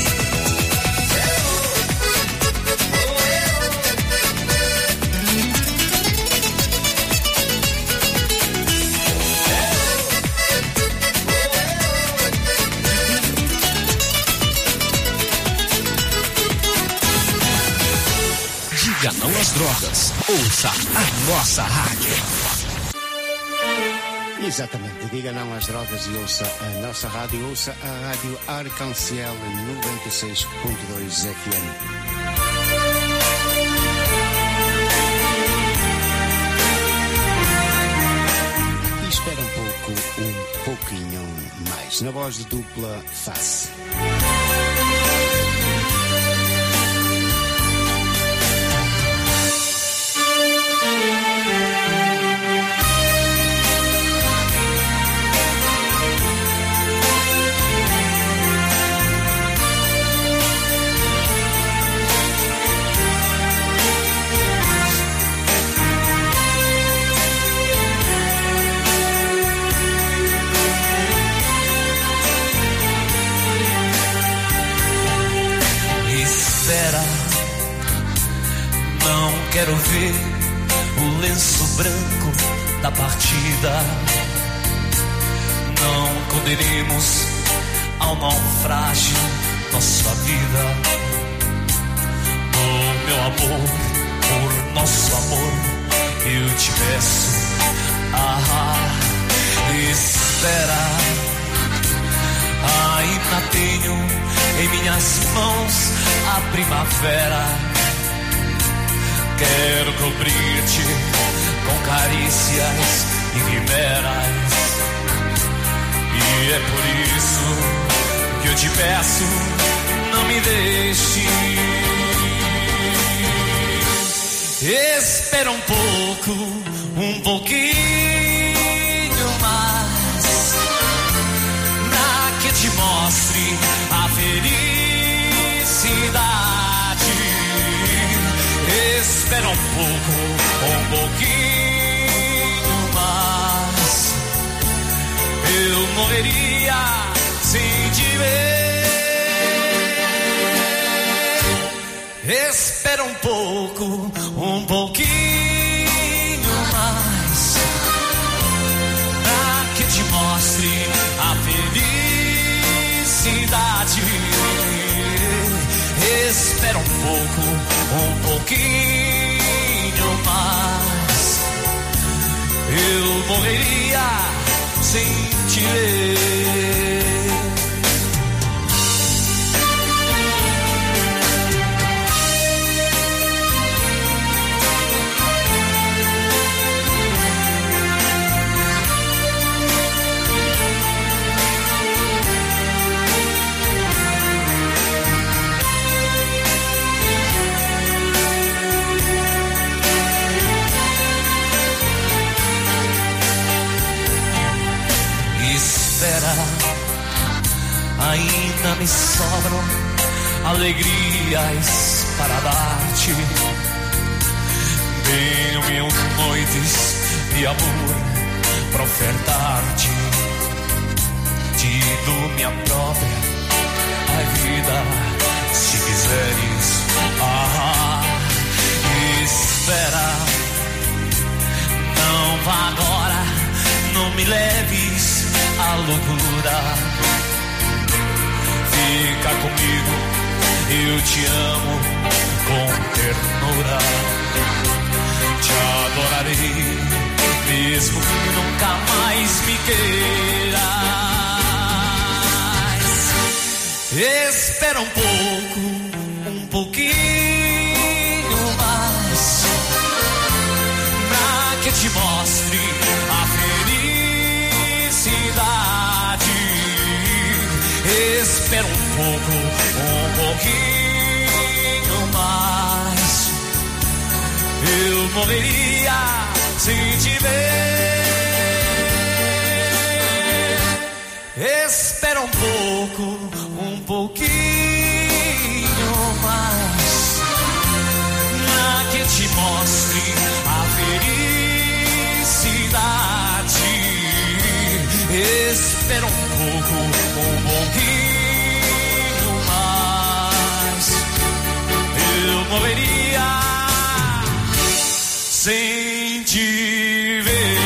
Diga não às drogas. Ouça a nossa rádio. Exatamente, diga não às drogas e ouça a nossa rádio, ouça a rádio Arcanciel noventa e seis ponto dois F M. E espera um pouco, um pouquinho mais, na voz de dupla face. Não quero ver o lenço branco da partida. Não condenemos ao naufrágio nossa vida. Oh, meu amor, por nosso amor, eu te peço, ah, espera. Ainda tenho em minhas mãos a primavera. Quero cobrir-te com carícias É por isso que eu te peço, não me deixe. Espera um pouco, um pouquinho mais, pra que te mostre a felicidade. Espera um pouco, um pouquinho mais. Eu morreria sem te ver. Espera um pouco, um pouquinho mais, pra que te mostre a felicidade. Espera um pouco, um pouquinho mais. Eu morreria sem te ver. Ainda me sobram alegrias para dar-te. Tenho mil noites de amor para ofertar-te. Te dou minha própria a vida, se quiseres. Ah, espera, não vá agora, não me leves à loucura. Fica comigo, eu te amo com ternura. Te adorarei, mesmo que nunca mais me queiras. Espera um pouco, um pouquinho mais, pra que te mostre a felicidade. Espera um pouco, um pouquinho mais. Eu morreria sem te ver. Espera um pouco, um pouquinho mais, pra que te mostre a felicidade. Espera um pouco, um pouquinho mais. Eu morreria sem te ver.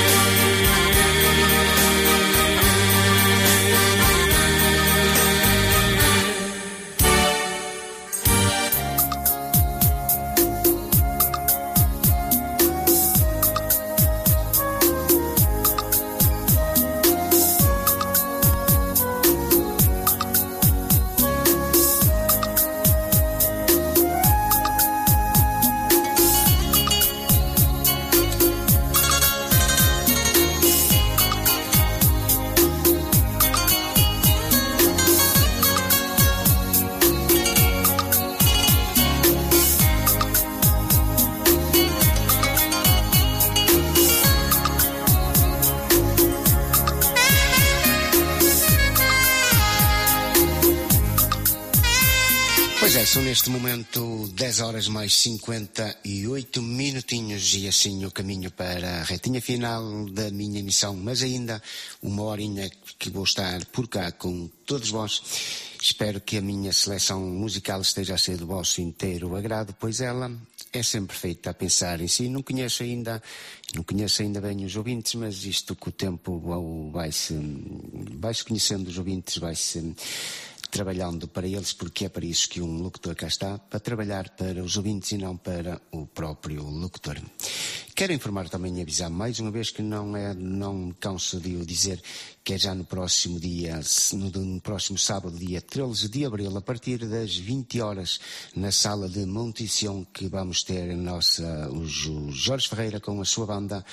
Pois é, são neste momento dez horas mais cinquenta e oito minutinhos e assim o caminho para a retinha final da minha emissão, mas ainda uma horinha que vou estar por cá com todos vós. Espero que a minha seleção musical esteja a ser do vosso inteiro agrado, pois ela é sempre feita a pensar em si. Não conheço ainda, não conheço ainda bem os ouvintes, mas isto com o tempo vai-se, vai-se conhecendo os ouvintes, vai-se trabalhando para eles, porque é para isso que um locutor cá está, para trabalhar para os ouvintes e não para o próprio locutor. Quero informar também e avisar mais uma vez que não é, não me canso de o dizer, que é já no próximo dia, no, no próximo sábado, dia treze de abril, a partir das vinte horas, na sala de Montição, que vamos ter a nossa, o Jorge Ferreira com a sua banda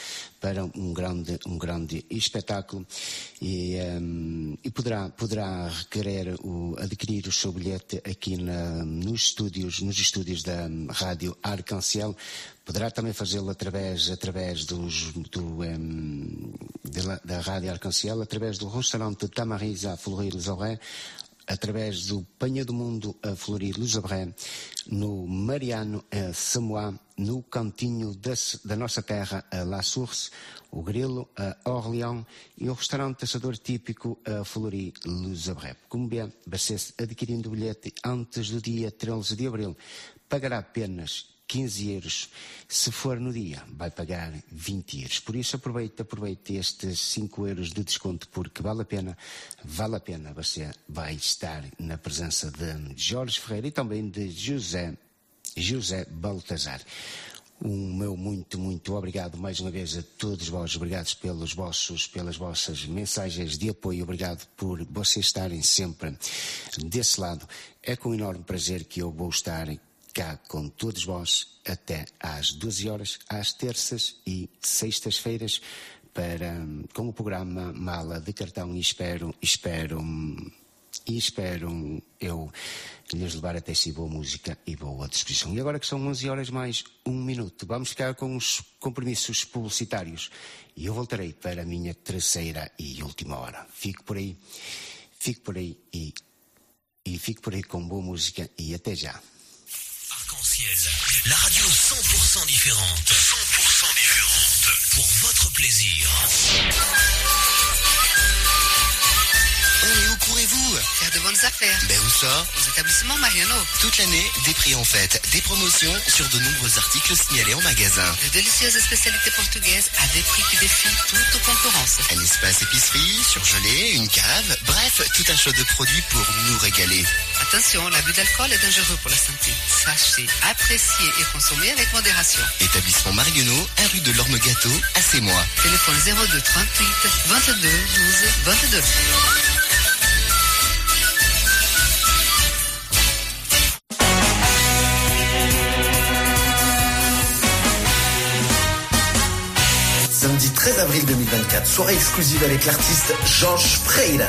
para um grande, um grande espetáculo e, um, e poderá, poderá requerer o, adquirir o seu bilhete aqui na, nos estúdios, nos estúdios da Rádio Arc-en-Ciel. Poderá também fazê-lo através, através dos, do, um, da, da Rádio Arc-en-Ciel, através do restaurante Tamariz a Fleury-les-Aubrais, através do Panha do Mundo a Fleury-les-Aubrais, no Mariano a Samoa, no Cantinho da, da nossa terra a La Source, o Grilo a Orléans e o restaurante Assador Típico a Fleury-les-Aubrais. Como bem, você adquirindo o bilhete antes do dia treze de abril, pagará apenas quinze euros. Se for no dia, vai pagar vinte euros. Por isso, aproveite, aproveite estes cinco euros de desconto, porque vale a pena, vale a pena. Você vai estar na presença de Jorge Ferreira e também de José, José Baltazar. Um meu muito, muito obrigado mais uma vez a todos vós. Obrigado pelos vossos, pelas vossas mensagens de apoio. Obrigado por vocês estarem sempre desse lado. É com enorme prazer que eu vou estar cá com todos vós até às doze horas, às terças e sextas-feiras, para, com o programa Mala de Cartão, e espero, espero, e espero eu lhes levar até si boa música e boa disposição. E agora que são onze horas mais um minuto, vamos ficar com os compromissos publicitários e eu voltarei para a minha terceira e última hora. Fico por aí, fico por aí e, e fico por aí com boa música e até já. La radio cent pour cent différente. cent pour cent différente. Pour votre plaisir. Oh, mais où courez-vous? Faire de bonnes affaires. Ben où ça? Aux établissements Mariano. Toute l'année, des prix en fête, des promotions sur de nombreux articles signalés en magasin. De délicieuses spécialités portugaises à des prix qui défient toute concurrence. Un espace épicerie, surgelé, une cave, bref, tout un choix de produits pour nous régaler. Attention, l'abus d'alcool est dangereux pour la santé. Sachez apprécier et consommer avec modération. Établissement Mariano, un rue de l'Orme Gâteau, à Sémois. Téléphone zéro deux trente-huit vingt-deux douze vingt-deux. Samedi treize avril deux mille vingt-quatre, soirée exclusive avec l'artiste Jorge Freire.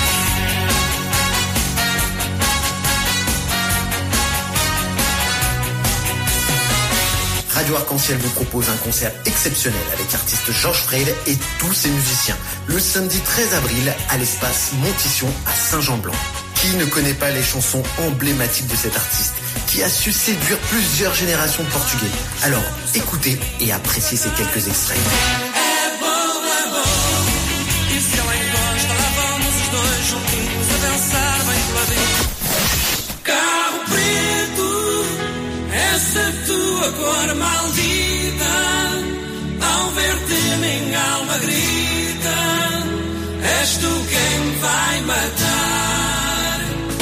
Radio Arc-en-Ciel vous propose un concert exceptionnel avec l'artiste Jorge Freire et tous ses musiciens. Le samedi treize avril à l'espace Montition à Saint-Jean-Blanc. Qui ne connaît pas les chansons emblématiques de cet artiste qui a su séduire plusieurs générations de Portugais? Alors, écoutez et appréciez ces quelques extraits. Carro preto, essa tua cor maldita, ao ver-te minha alma grita, és tu quem me vai matar.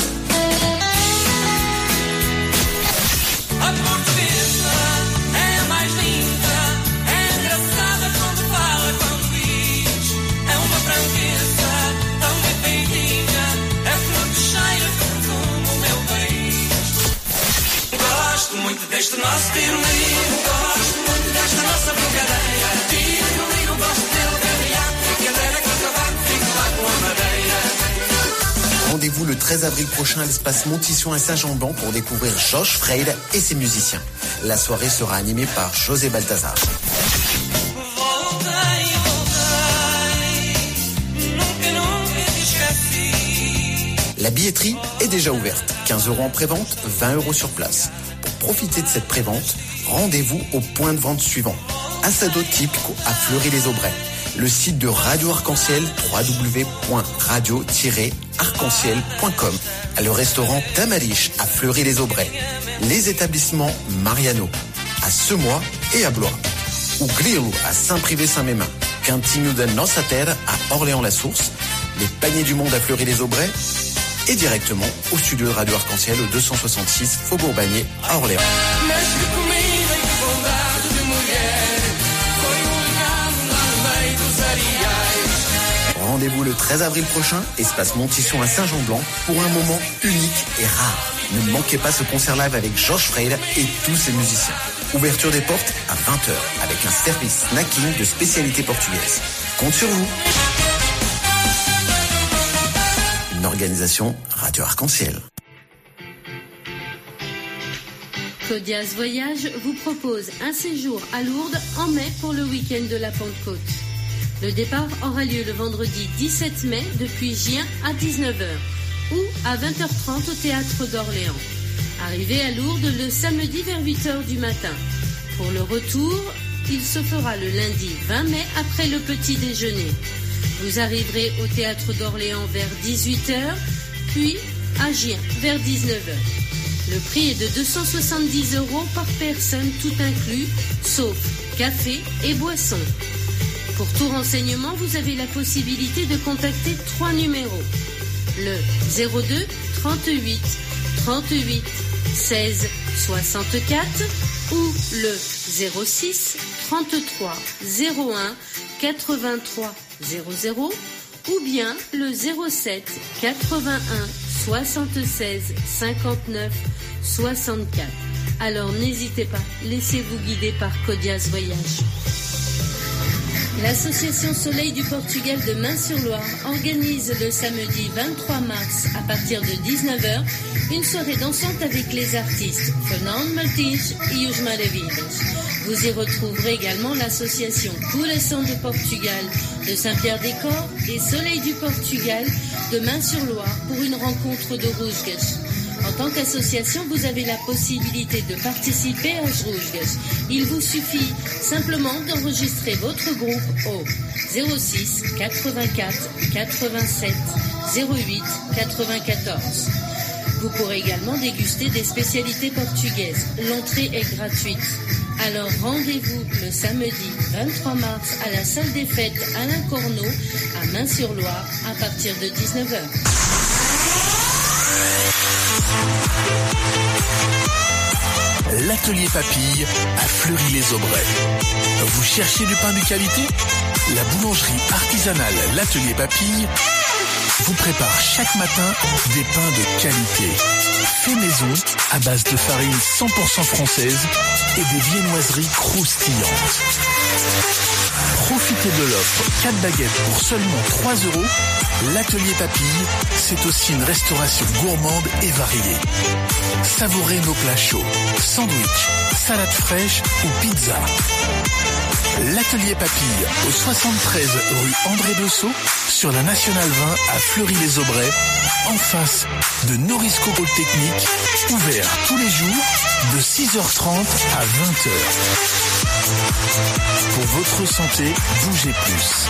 A portuguesa é a mais linda, é engraçada quando fala, quando diz, é uma franqueza tão bem feitinha, é flor de cheiro que perfuma o meu país. Gosto muito deste nosso tiro-liro, gosto muito desta nossa brincadeira. Tiro-liro, gosto dele, ganhar, brincadeira com o cavalo, fico lá com a madeira. Rendez-vous le treize avril prochain à l'espace Montition à Saint-Jean-Blanc pour découvrir Jorge Freire et ses musiciens. La soirée sera animée par José Baltazar. La billetterie est déjà ouverte. quinze euros en prévente, vingt euros sur place. Pour profiter de cette prévente, rendez-vous au point de vente suivant. Assador Típico à Fleury-les-Aubrais. Le site de Radio Arc-en-Ciel, w w w point radio tiret arc en ciel point com. Le restaurant Tamariz à Fleury-les-Aubrais. Les établissements Mariano à Semois et à Blois. O Grilo à Saint-Privé-Saint-Mémin. Cantinho da Nossa Terra à Orléans-la-Source. Les Paniers du Monde à Fleury-les-Aubrais. Et directement au studio de Radio Arc-en-Ciel au deux cent soixante-six Faubourg Bagné à Orléans. Rendez-vous le treize avril prochain, espace Montition à Saint-Jean-Blanc, pour un moment unique et rare. Ne manquez pas ce concert live avec Jorge Freire et tous ses musiciens. Ouverture des portes à vingt heures avec un service snacking de spécialité portugaise. Compte sur vous. Une organisation Radio Arc-en-Ciel. Codiaz Voyage vous propose un séjour à Lourdes en mai pour le week-end de la Pentecôte. Le départ aura lieu le vendredi dix-sept mai depuis Gien à dix-neuf heures ou à vingt heures trente au Théâtre d'Orléans. Arrivez à Lourdes le samedi vers huit heures du matin. Pour le retour, il se fera le lundi vingt mai après le petit déjeuner. Vous arriverez au Théâtre d'Orléans vers dix-huit heures, puis à Gien vers dix-neuf heures. Le prix est de deux cent soixante-dix euros par personne, tout inclus, sauf café et boisson. Pour tout renseignement, vous avez la possibilité de contacter trois numéros. Le zéro deux trente-huit trente-huit seize soixante-quatre ou le zéro six trente-trois zéro un quatre-vingt-trois zéro zéro ou bien le zéro sept quatre-vingt-un soixante-seize cinquante-neuf soixante-quatre. Alors n'hésitez pas, laissez-vous guider par Codiaz Voyage. L'association Soleil du Portugal de Main-sur-Loire organise le samedi vingt-trois mars à partir de dix-neuf heures une soirée dansante avec les artistes Fernando Martins et Os Maravilhas. Vous y retrouverez également l'association Coração de Portugal de Saint-Pierre-des-Corps et Soleil du Portugal de Main-sur-Loire pour une rencontre de Rusgas. En tant qu'association, vous avez la possibilité de participer à Rusgas. Il vous suffit simplement d'enregistrer votre groupe au zéro six quatre-vingt-quatre quatre-vingt-sept zéro huit quatre-vingt-quatorze. Vous pourrez également déguster des spécialités portugaises. L'entrée est gratuite. Alors rendez-vous le samedi vingt-trois mars à la salle des fêtes Alain Corneau à Main-sur-Loire à partir de dix-neuf heures. L'atelier Papille à Fleury-les-Aubrais. Vous cherchez du pain de qualité? La boulangerie artisanale L'Atelier Papille vous prépare chaque matin des pains de qualité. Fait maison à base de farine cent pour cent française et des viennoiseries croustillantes. Profitez de l'offre quatre baguettes pour seulement trois euros. L'Atelier Papille, c'est aussi une restauration gourmande et variée. Savourez nos plats chauds, sandwich, salade fraîche ou pizza. L'Atelier Papille au soixante-treize rue André Bessot sur la Nationale vingt à Fleury-les-Aubrais, en face de Norisco Polytechnique, ouvert tous les jours de six heures trente à vingt heures. Pour votre santé, bougez plus.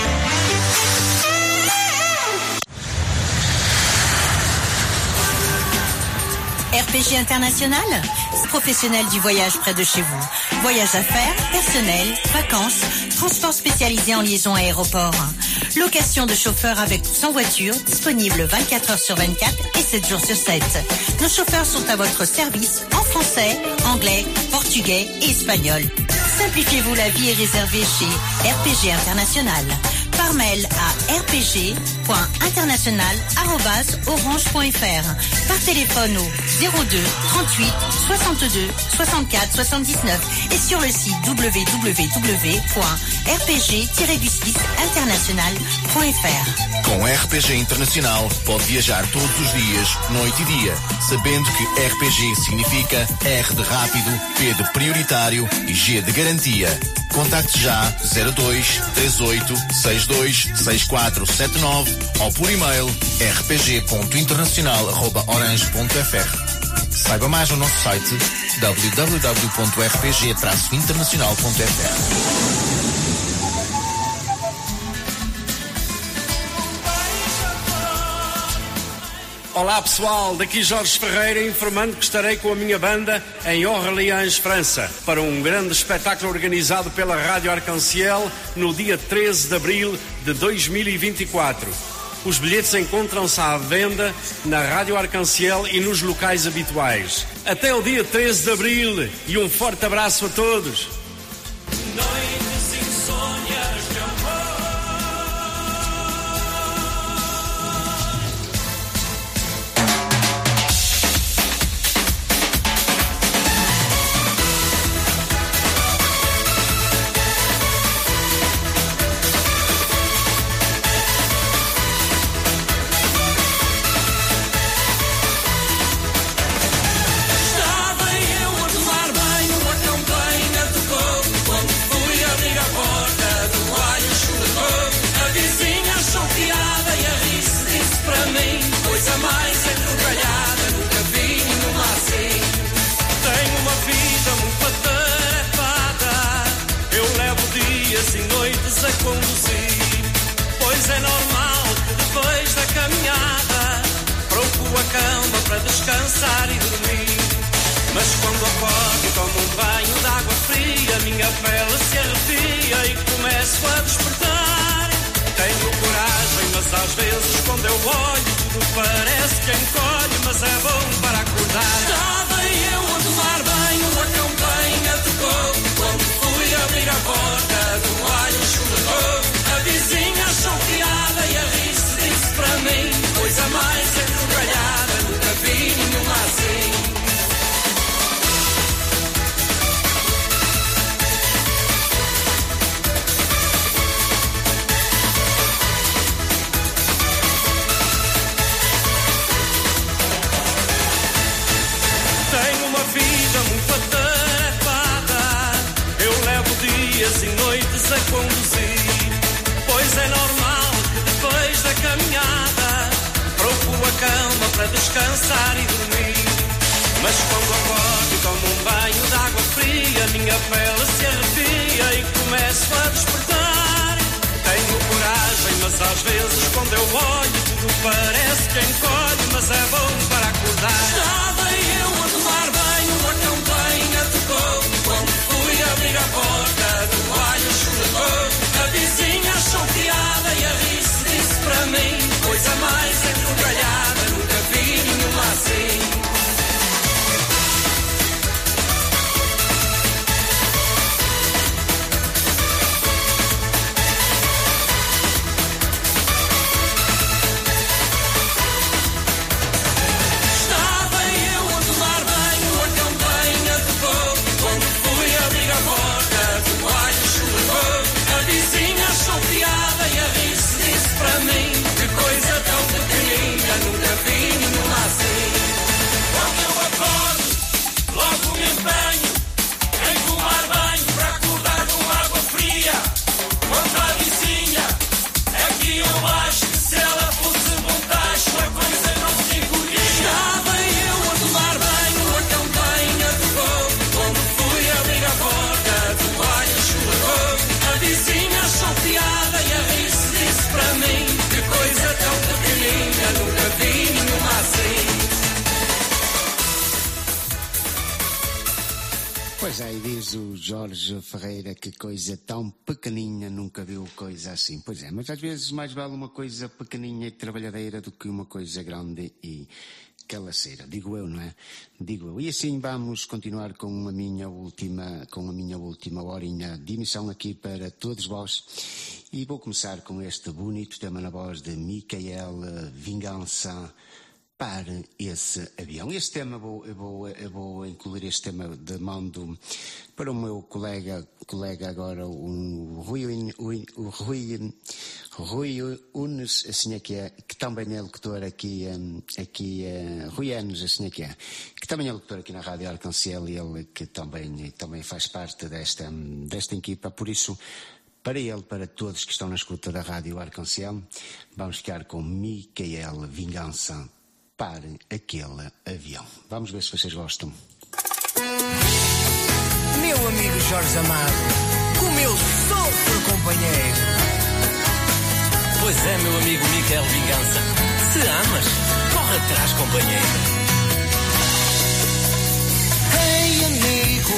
R P G International, professionnel du voyage près de chez vous. Voyage d'affaires, personnel, vacances, transport spécialisé en liaison aéroport. Location de chauffeurs avec ou sans voiture, disponible vingt-quatre heures sur vingt-quatre et sept jours sur sept. Nos chauffeurs sont à votre service en français, anglais, portugais et espagnol. Simplifiez-vous la vie et réservez chez R P G International. Par mail à r p g point international arobase orange point f r. Par téléphone au zéro deux trente-huit soixante-deux soixante-quatre soixante-dix-neuf et sur le site w w w point r p g tiret du six international point f r. Com R P G Internacional pode viajar todos os dias, noite e dia, sabendo que R P G significa R de rápido, P de prioritário e G de garantia. Contacte já zero dois três oito seis dois seis quatro sete nove ou por e-mail r p g ponto internacional arroba orange ponto f r. Saiba mais no nosso site w w w ponto r p g traço internacional ponto f r. Olá pessoal, daqui Jorge Ferreira informando que estarei com a minha banda em Orleans, França, para um grande espetáculo organizado pela Rádio Arc-en-Ciel no dia treze de abril de dois mil e vinte e quatro. Os bilhetes encontram-se à venda na Rádio Arc-en-Ciel e nos locais habituais. Até o dia treze de abril e um forte abraço a todos. noites a conduzir. Pois é normal que depois da caminhada procuro a cama para descansar e dormir. Mas quando acordo e tomo um banho de água fria, minha pele se arrepia e começo a despertar. Tenho coragem, mas às vezes quando eu olho tudo parece que encolhe, mas é bom para acordar. Estava eu a tomar banho, a campanha tocou. Quando fui abrir a porta, do alho escorregou. A vizinha choqueada e a rir-se disse para mim: coisa mais enrogalhada, nunca vi nenhuma assim. Muito atarefada, eu levo dias e noites a conduzir. Pois é normal que depois da caminhada procuro a cama para descansar e dormir. Mas quando acordo e tomo um banho de água fria, minha pele se arrepia e começo a despertar. Tenho coragem, mas às vezes quando eu olho tudo parece que encolhe, mas é bom para acordar. Estava eu a tomar banho, a campanha tocou. Quando fui abrir a porta, do alho escorregou. A vizinha choqueada e a rir-se disse para mim: coisa mais enrogalhada, nunca vi nenhuma assim. Pois aí diz o Jorge Ferreira que coisa tão pequeninha, nunca viu coisa assim. Pois é, mas às vezes mais vale uma coisa pequeninha e trabalhadeira do que uma coisa grande e calaceira. Digo eu, não é? Digo eu. E assim vamos continuar com a minha última, com a minha última horinha de emissão aqui para todos vós. E vou começar com este bonito tema na voz de Micael Vingança. Para esse avião. Este tema, vou, eu, vou, eu vou incluir este tema de mando para o meu colega, colega agora, o Rui, o, o Rui, Rui Unes, assim é que é, que também é locutor aqui, aqui Rui Enes, assim é que é, que também é locutor aqui na Rádio Arcanciel e ele que também, também faz parte desta, desta equipa, por isso, para ele, para todos que estão na escuta da Rádio Arcanciel, vamos ficar com Micael Vingança. Para aquele avião. Vamos ver se vocês gostam. Meu amigo Jorge Amado, o meu sofro companheiro. Pois é, meu amigo Micael Vingança. Se amas, corre atrás, companheiro. Ei, amigo,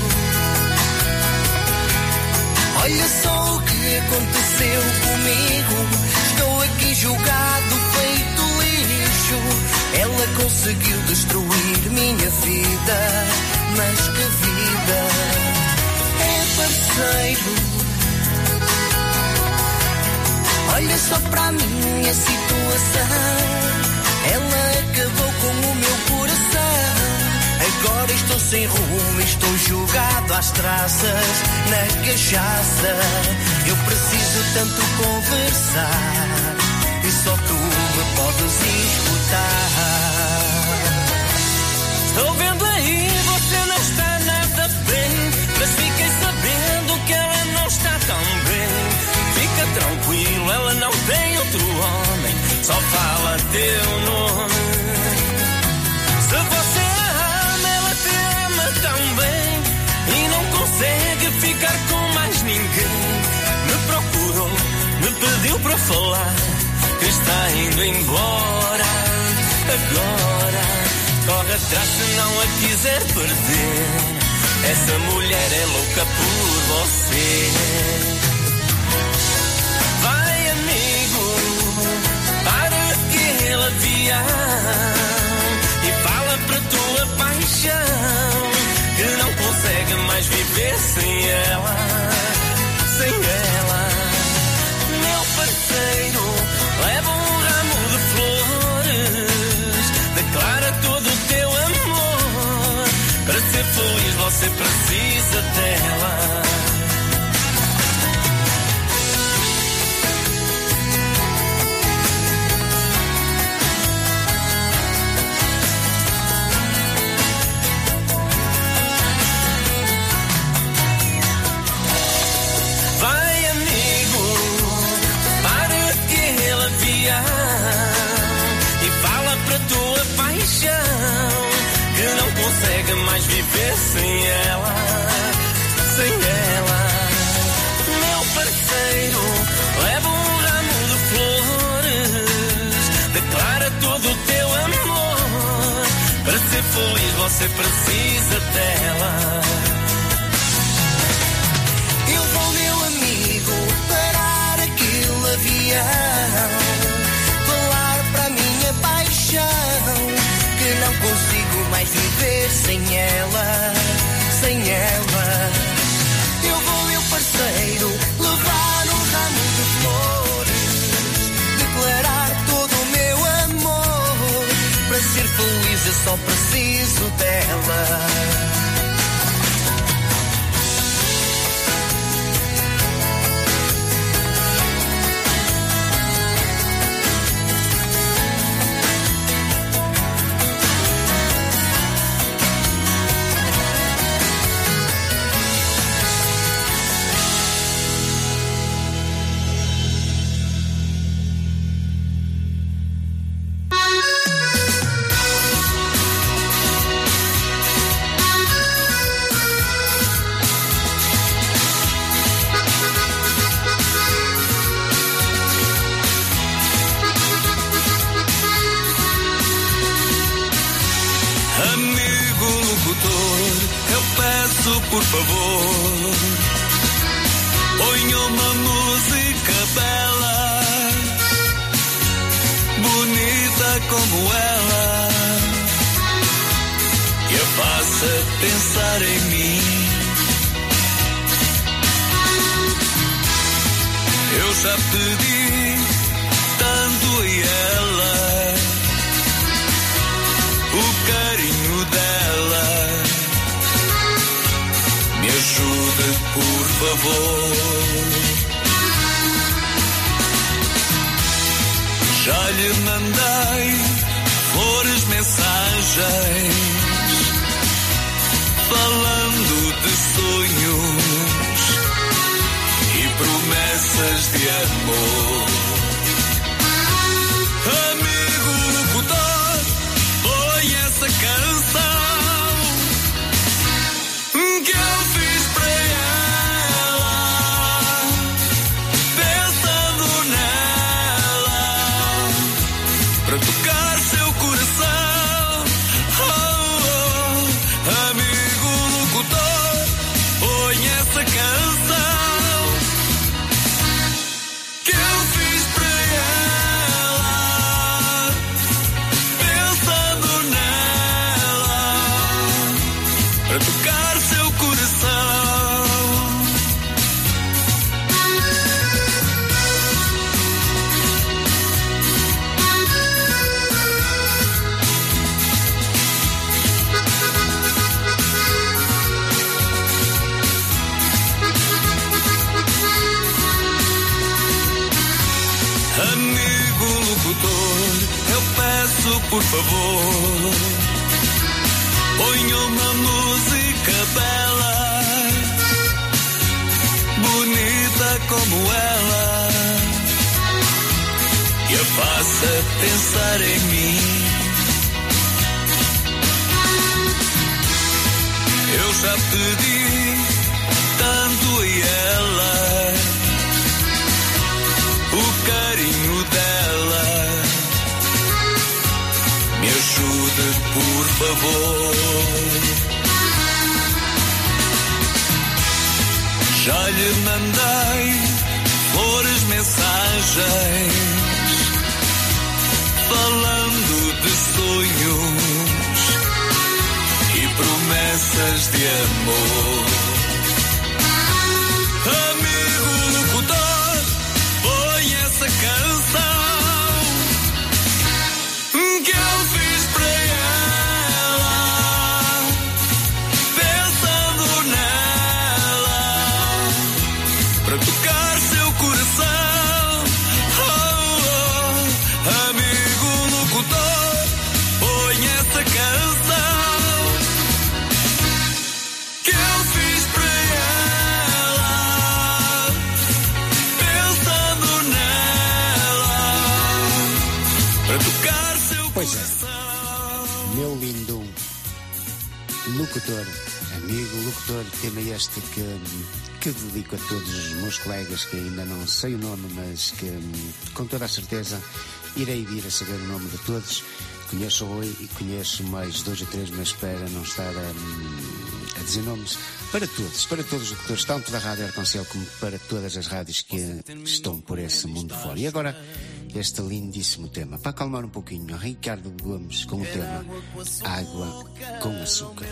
olha só o que aconteceu comigo. Estou aqui jogado, feito lixo. Ela conseguiu destruir minha vida, mas que vida. É parceiro, olha só para a minha situação. Ela acabou com o meu coração. Agora estou sem rumo, estou jogado às traças, na cachaça. Eu preciso tanto conversar e só tu me podes escutar. Estou vendo aí, você não está nada bem, mas fiquei sabendo que ela não está tão bem. Fica tranquilo, ela não tem outro homem, só fala teu nome. Se você a ama, ela te ama também e não consegue ficar com mais ninguém. Me procura falar que está indo embora. Agora corre atrás se não a quiser perder. Essa mulher é louca por você. Vai, amigo, para aquele avião e fala para tua paixão que não consegue mais viver sem ela, sem ela. Meu parceiro, leva um ramo de flores, declara todo o teu amor. Para ser feliz você precisa dela. Vai, amigo, para aquele avião e fala para tua paixão que não consegue mais viver sem ela, sem ela. Meu parceiro, leva um ramo de flores, declara todo o teu amor. Para ser feliz você precisa dela. Eu vou, meu amigo, parar aquele avião, falar para a minha paixão que não consigo mais viver sem ela, sem ela. Eu vou, meu parceiro, levar um ramo de flores, declarar todo o meu amor. Para ser feliz eu só preciso dela. Por favor, ponha uma música bela, bonita como ela, que a faça pensar em mim. Eu já pedi tanto a ela, o carinho dela. Me ajude, por favor. Já lhe mandei flores, mensagens, falando de sonhos e promessas de amor. Amigo locutor, põe essa canção que eu fiz pra ela, pensando nela, pra tocar seu coração. Oh, oh, amigo locutor, põe essa canção que eu fiz pra ela, pensando nela, pra tocar seu coração. Amigo locutor, eu peço por favor, ponha uma música bela, bonita como ela, que a faça pensar em mim. Eu já pedi tanto a ela, o carinho favor. Já lhe mandei flores, mensagens, falando de sonhos e promessas de amor. Amigo locutor, põe essa canção que eu fiz para ela, pensando nela, para tocar seu coração. Oh, oh, amigo locutor, põe essa canção que eu fiz para ela, pensando nela, para tocar seu Pois é, meu lindo locutor, amigo locutor, tema este que, que dedico a todos os meus colegas, que ainda não sei o nome, mas que com toda a certeza irei vir a saber o nome de todos. Conheço o Oi e conheço mais dois ou três, mas para não estar a, a dizer nomes, para todos, para todos os locutores, tanto da Rádio Arconcel como para todas as rádios que estão por esse mundo fora. E agora, este lindíssimo tema, para acalmar um pouquinho, Ricardo Gomes com o tema Água com Açúcar.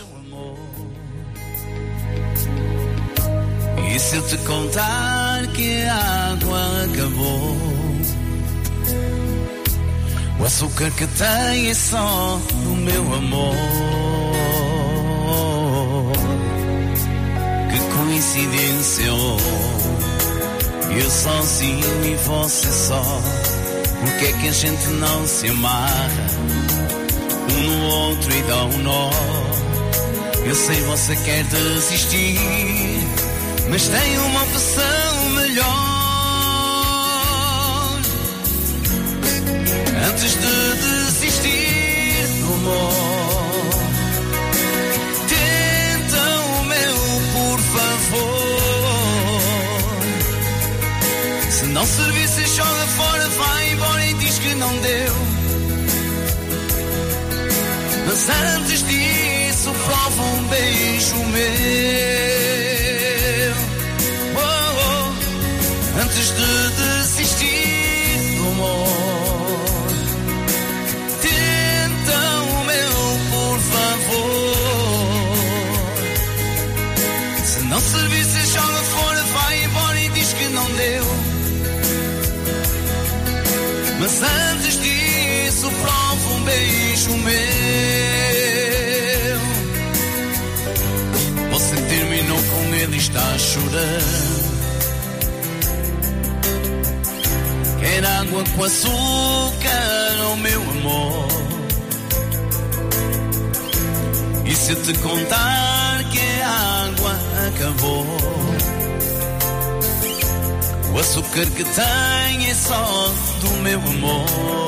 E se eu te contar que a água acabou, o açúcar que tem é só do meu amor. Que coincidência, oh, eu sozinho e você só. Porque é que a gente não se amarra um no outro e dá um nó? Eu sei você quer desistir, mas tem uma opção melhor. Antes de desistir do amor, tenta o meu, por favor. Se não servir, se joga fora, vai embora e diz que não deu. Mas antes disso, prova um beijo meu. Oh, oh. Antes de desistir do amor, tenta o meu, por favor. Se não servir, se joga fora, vai embora e diz que não deu. Mas antes disso, prova um beijo meu. Você terminou com ele e está a chorar. Quer água com açúcar, oh meu amor. E se eu te contar que a água acabou, o açúcar que tem é só do meu amor.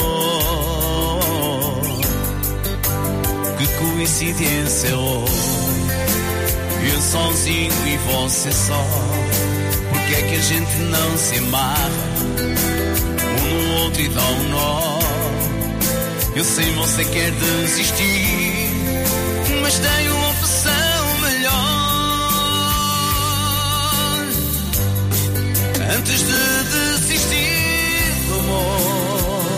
Que coincidência, oh, eu sozinho e você só. Porque é que a gente não se amarra um no outro e dá um nó? Eu sei você quer desistir, mas tem uma opção melhor. Antes de desistir do amor,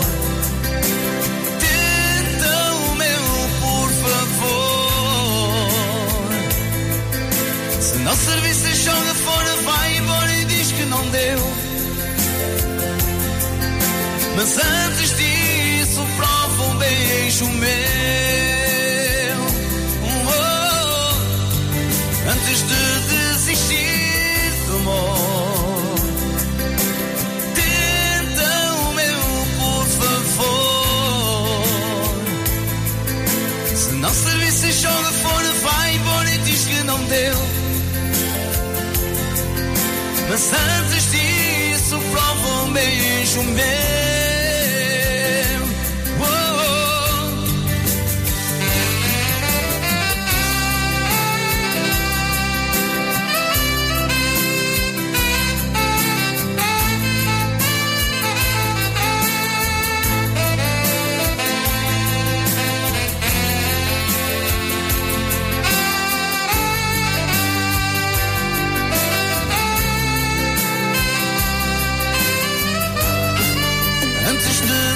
tenta o meu, por favor. Se não servir, se joga fora, vai embora e diz que não deu. Mas antes disso, prova um beijo meu. Oh, oh. Antes de desistir do amor, tenta o meu, por favor. Se não servir, se joga fora, vai embora e diz que não deu. Mas antes disso, prova um beijo meu.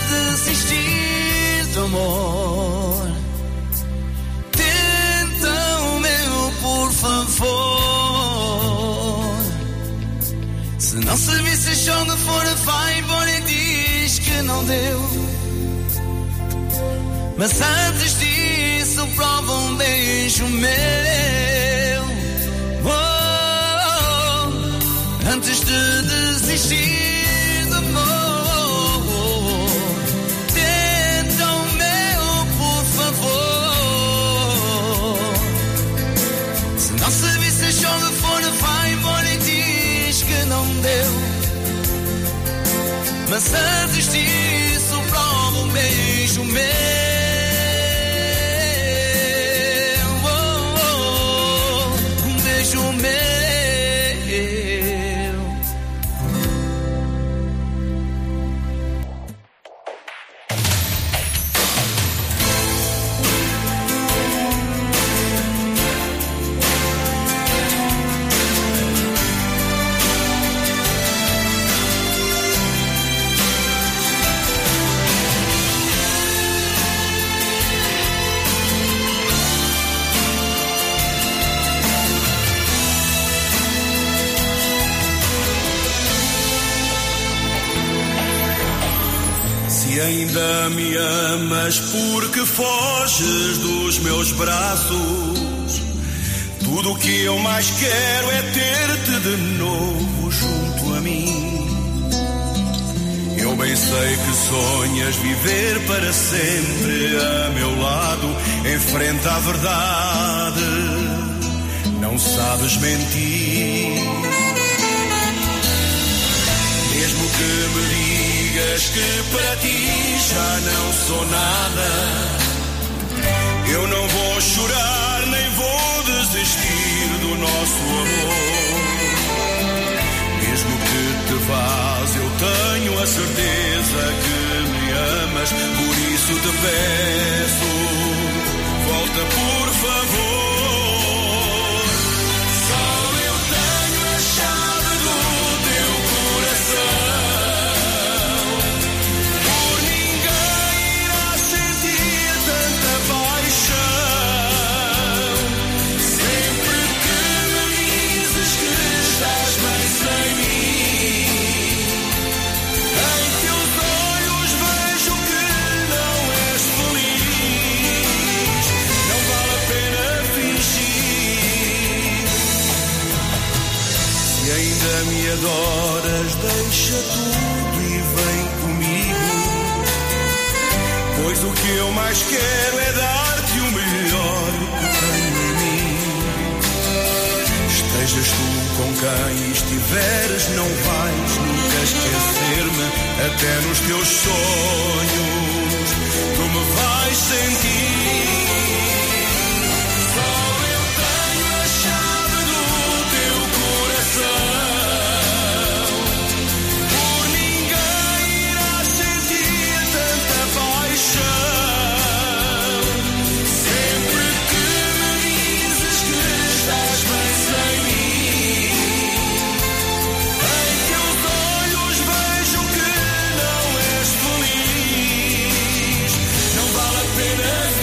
desistir do amor, tenta o meu, por favor. Se não serviço chão de fora, vai embora e diz que não deu. Mas antes disso, prova um beijo meu. Oh, antes de desistir do amor, tenta o meu, por favor. Se não serviço chão de fora, vai embora e diz que não deu. Mas antes disso, prova um beijo meu. Ainda me amas porque foges dos meus braços. Tudo o que eu mais quero é ter-te de novo junto a mim. Eu bem sei que sonhas viver para sempre a meu lado, em frente à verdade. Não sabes mentir. Mesmo que me digas que para ti já não sou nada, eu não vou chorar nem vou desistir do nosso amor. Mesmo que te vás, eu tenho a certeza que me amas, por isso te peço, volta por favor. Só eu tenho a chave do teu coração. Me adoras, deixa tudo e vem comigo, pois o que eu mais quero é dar-te o melhor que tenho em mim. Estejas tu com quem estiveres, não vais nunca esquecer-me, até nos teus sonhos tu me vais sentir. Só eu tenho a chave do teu coração. Não vale a pena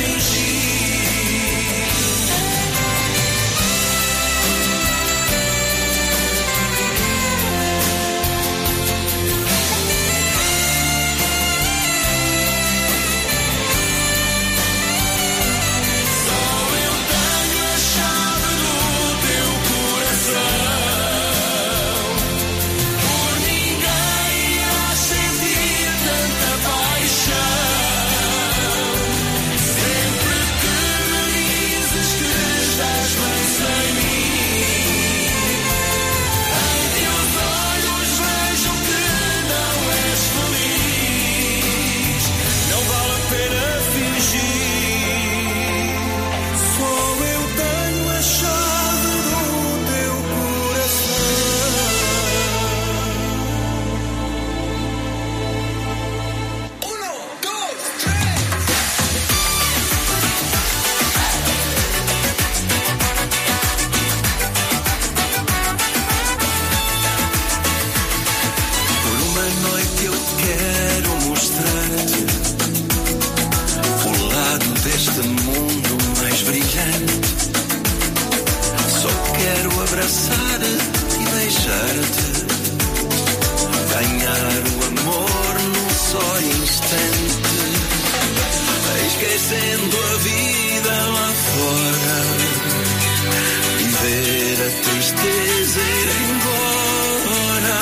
esquecendo a vida lá fora e ver a tristeza ir embora.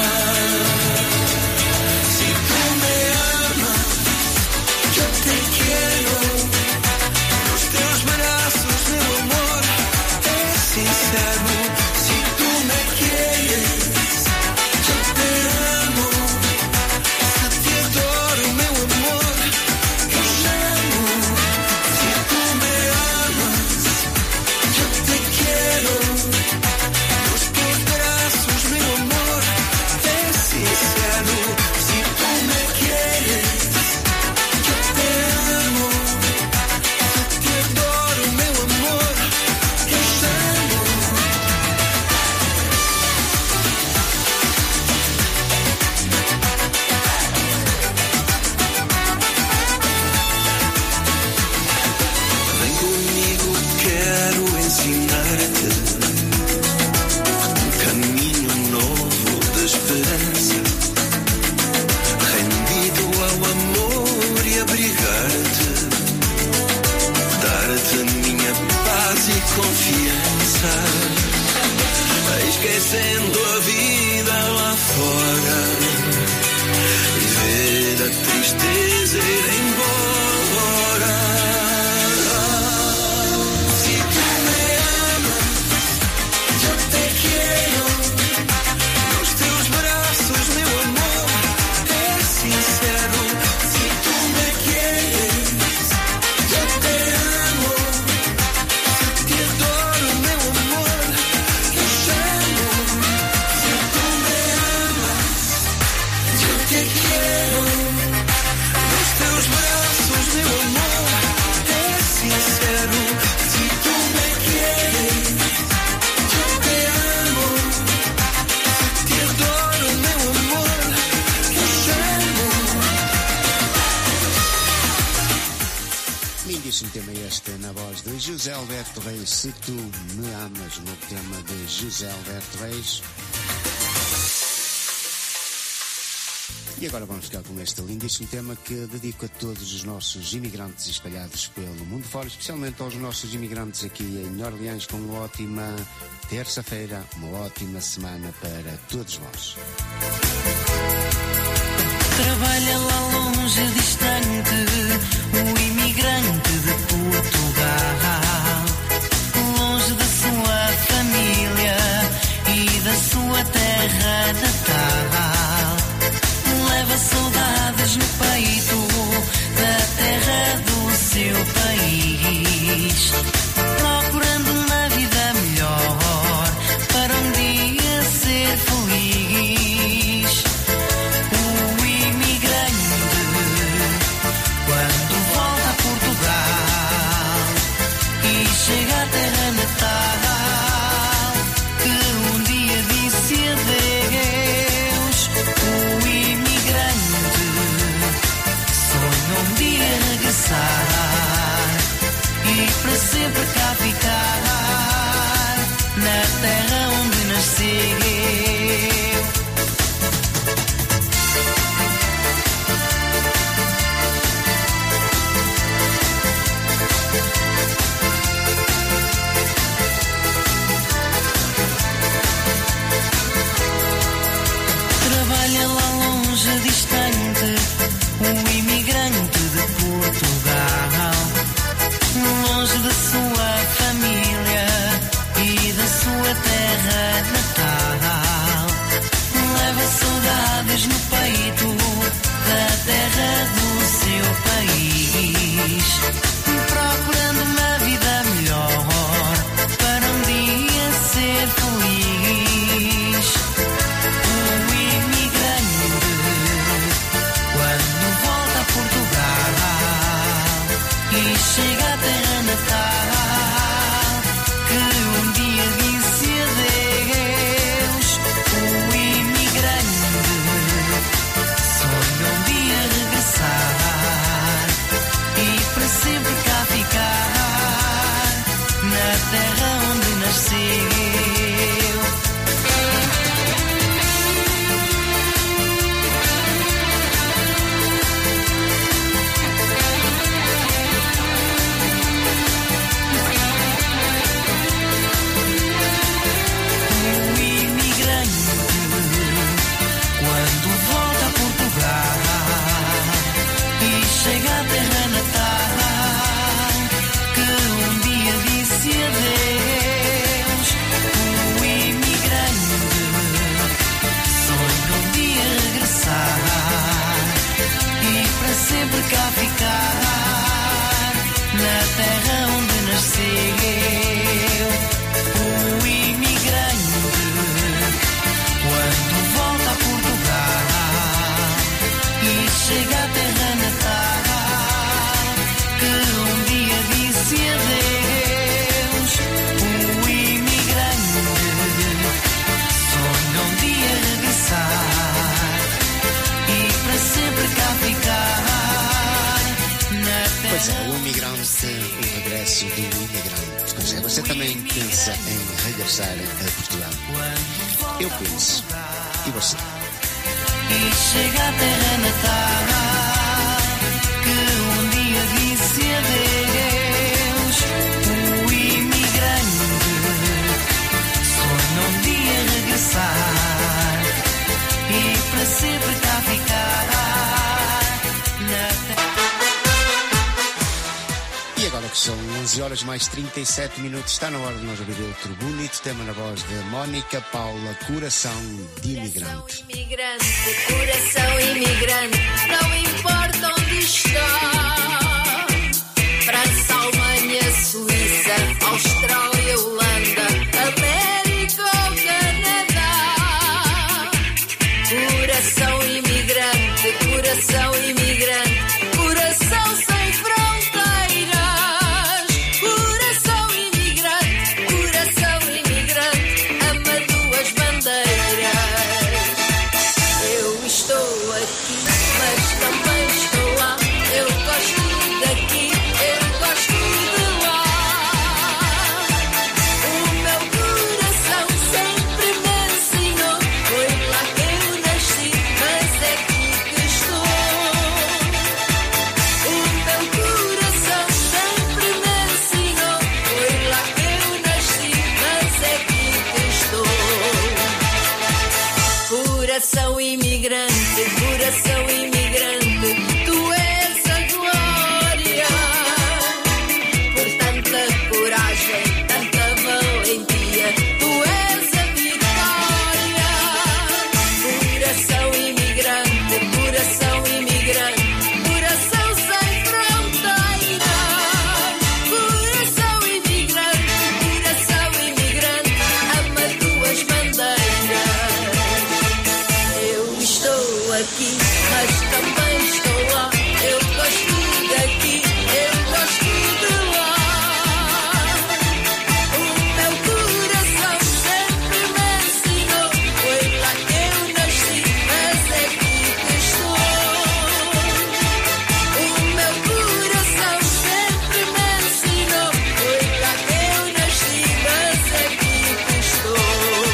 Se tu me amas, eu te quero. Nos teus braços, meu amor, é sincero. Se tu me queres, eu te amo. Se te adoro, meu amor, eu chamo. Se tu me amas, eu te quero. Nos teus braços, meu amor, é sincero. Se tu me queres, eu te amo. Se te adoro, meu amor, eu chamo. Vem comigo, quero ensinar-te um caminho novo de esperança, rendido ao amor e abrigar-te, dar-te minha paz e confiança, esquecendo a vida lá fora e ver a tristeza ir embora. Se tu me amas, eu te quero. Nos teus braços, meu amor, é sincero. Se tu me queres, eu te amo. Se te adoro, meu amor, eu chamo. Se tu me amas, eu te quero. Nos teus braços, meu amor, é sincero. Se tu me queres, eu te amo. Se te adoro, meu amor, eu chamo. Lindíssimo tema este na voz de José Alberto Reis. Se tu me amas, no tema de José Alberto Reis. E agora vamos ficar com este lindíssimo tema que dedico a todos os nossos imigrantes espalhados pelo mundo fora, especialmente aos nossos imigrantes aqui em Orleans, com uma ótima terça-feira, uma ótima semana para todos vós. Trabalha lá longe, distante, o imigrante de Portugal, longe da sua família e da sua terra natal. Leva saudades no peito da terra do seu país, procurando uma vida melhor para um dia ser feliz. O imigrante, quando volta a Portugal e chega à terra natal, que um dia disse adeus. O imigrante sonha um dia regressar e para sempre cá ficar na terra onde nasceu. Trabalha lá longe, distante, o imigrante de Portugal, longe da sua família e da sua terra natal. Leva saudades no peito da terra do seu país, procurando uma vida melhor para um dia ser feliz. O imigrante, quando volta a Portugal e chega à terra natal, que um dia disse adeus. O imigrante sonha um dia regressar e para sempre sempre cá ficar, na terra onde nasceu o imigrante. Quando volta a Portugal e chega à terra natal, que um dia disse adeus, o imigrante sonha um dia regressar e para sempre cá ficar na terra. Pois é, o imigrante, o regresso do imigrante. Pois é, você também pensa em regressar a Portugal? Eu penso. E você? E chega à terra natal, que um dia disse adeus, o imigrante sonha um dia regressar e para sempre cá ficar na terra. E agora que são onze horas mais trinta e sete minutos, está na hora de nós ouvir outro bonito tema na voz de Mónica Paula, Coração de Imigrante. Imigrante, coração imigrante, não importa onde está. França, Alemanha, Suíça, Austrália, Holanda, América ou Canadá. Coração imigrante, coração imigrante, coração sem fronteiras. Coração imigrante, coração imigrante, ama duas bandeiras. Eu estou aqui, mas também estou lá. Eu gosto daqui, eu gosto de lá. O meu coração sempre me ensinou. Foi lá que eu nasci, mas é aqui que estou. O meu coração sempre me ensinou. Foi lá que eu nasci, mas é aqui que estou. Coração imigrante, coração imigrante, tu és a glória. Por tanta coragem, tanta valentia, tu és a vitória. Coração imigrante, coração imigrante, coração sem fronteiras. Coração imigrante, coração imigrante, ama duas bandeiras. Eu estou aqui, mas também estou lá. Eu gosto daqui, eu gosto de lá. O meu coração sempre me ensinou. Foi lá que eu nasci, mas é aqui que estou. O meu coração sempre me ensinou. Foi lá que eu nasci, mas é aqui que estou.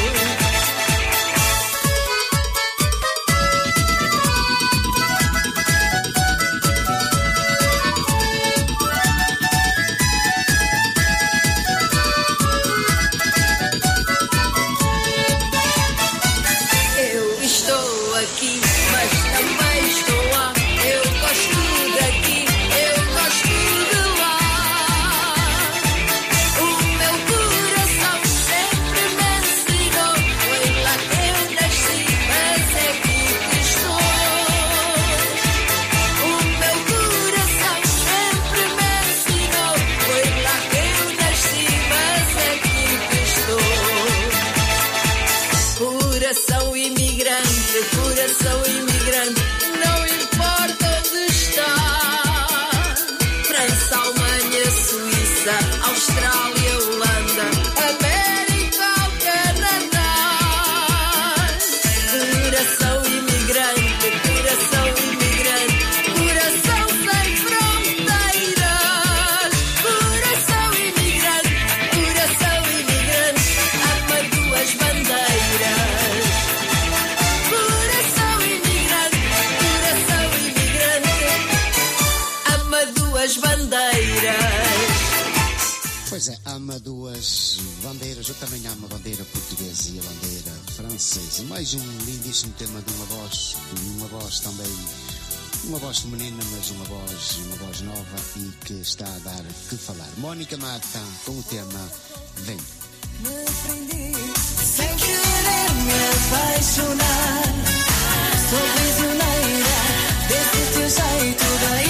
Eu estou aqui, mas também estou lá. Eu gosto daqui, eu gosto de lá. O meu coração sempre me ensinou. Foi lá que eu nasci, mas é aqui que estou. O meu coração sempre me ensinou. Foi lá que eu nasci, mas é aqui que estou. Coração imigrante, coração imigrante, não importa onde está. França, Alemanha, Suíça, Austrália, Holanda, América ou Canadá. Coração imigrante, coração imigrante, coração sem fronteiras. Coração imigrante, coração imigrante, ama duas bandeiras. Coração imigrante, coração imigrante, ama duas bandeiras. Pois é, ama duas bandeiras. Eu também amo a bandeira portuguesa e a bandeira francesa. Mais um lindíssimo tema de uma voz, uma voz também, uma voz feminina, mas uma voz, uma voz nova e que está a dar que falar. Mónica Mata com o tema Vem. Me prendi sem querer me apaixonar. Sou prisioneira desse teu jeito daí.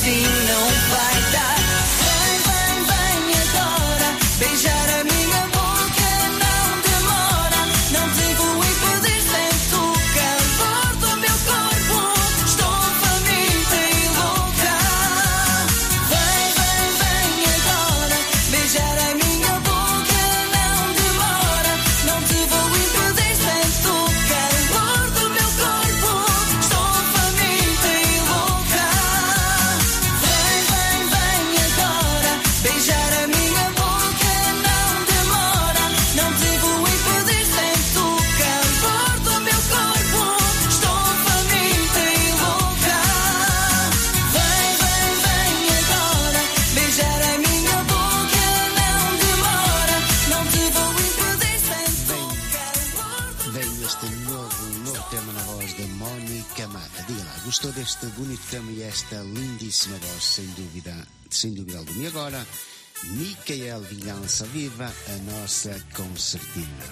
assim não vai dar. Vem, vem, vem agora, beijar a minha boca não demora. Não te vou impedir, sente o calor do meu corpo. Estou faminta e louca. Vem, vem, vem agora, beijar a minha boca não demora. Não te vou impedir, sente o calor do meu corpo. Estou faminta e louca. Vem, vem, vem agora, beijar a minha boca não demora. Não te vou impedir, sente o calor do meu corpo. Estou faminta e louca. Vem, vem, vem agora, beijar a minha boca não demora. Não te vou impedir, sente o calor. Veio este novo, novo tema na voz da Mónica Mata. Diga lá, gostou deste bonito tema e esta lindíssima voz, sem dúvida, sem dúvida alguma. E agora, Micael Vingança Viva, a nossa concertina.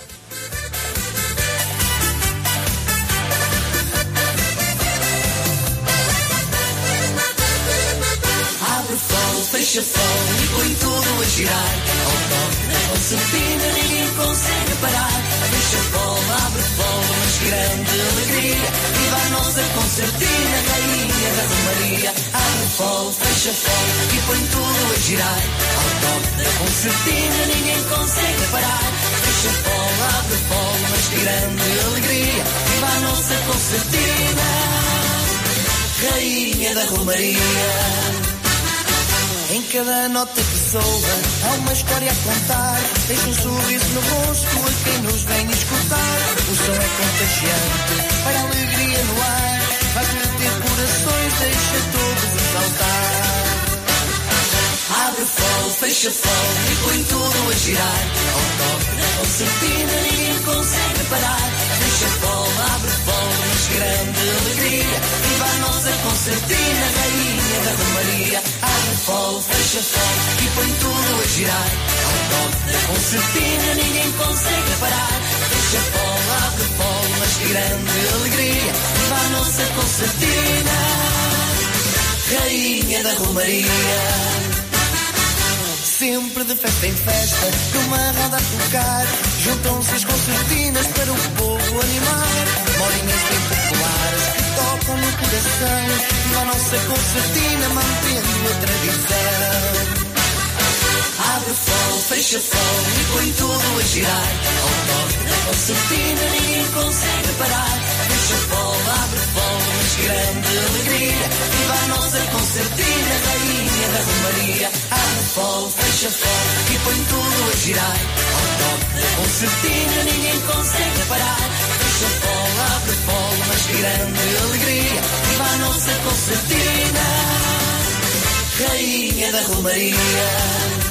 Abre fogo, fecha fogo e põe tudo a girar. Ao toque da concertina ninguém consegue parar. Fecha fogo, abre fogo, mas grande alegria. Viva a nossa concertina, rainha da Romaria. Abre fogo, fecha fogo e põe tudo a girar. Ao toque da concertina ninguém consegue parar. Fecha fogo, abre fogo, mas grande alegria. Viva a nossa concertina, rainha da Romaria. Em cada nota que soa, há uma história a contar. Deixa um sorriso no rosto a quem nos vem escutar. O som é contagiante, para a alegria no ar. Faz derreter corações, deixa todos a saltar. Abre fogo, fecha fogo e põe tudo a girar. Ao toque da concertina ninguém consegue parar. Fecha fogo, abre fogo, mas grande alegria. Viva a nossa concertina, rainha da Romaria. Abre fogo, fecha fogo e põe tudo a girar. Ao toque da concertina ninguém consegue parar. Fecha fogo, abre fogo, mas grande alegria. Viva a nossa concertina, rainha da Romaria. Sempre de festa em festa, numa roda a tocar. Juntam-se as concertinas para o povo animar. Modinhas bem populares que tocam no coração. Viva a nossa concertina, mantendo a tradição. Abre fogo, fecha fogo e põe tudo a girar. Ao toque da concertina ninguém consegue parar. Fecha fogo, abre fogo, mas grande alegria. Viva a nossa concertina, rainha da Romaria. Abre fogo, fecha fogo e põe tudo a girar. Ao toque da concertina ninguém consegue parar. Fecha fogo, abre fogo, mas grande alegria. Viva a nossa concertina, rainha da Romaria.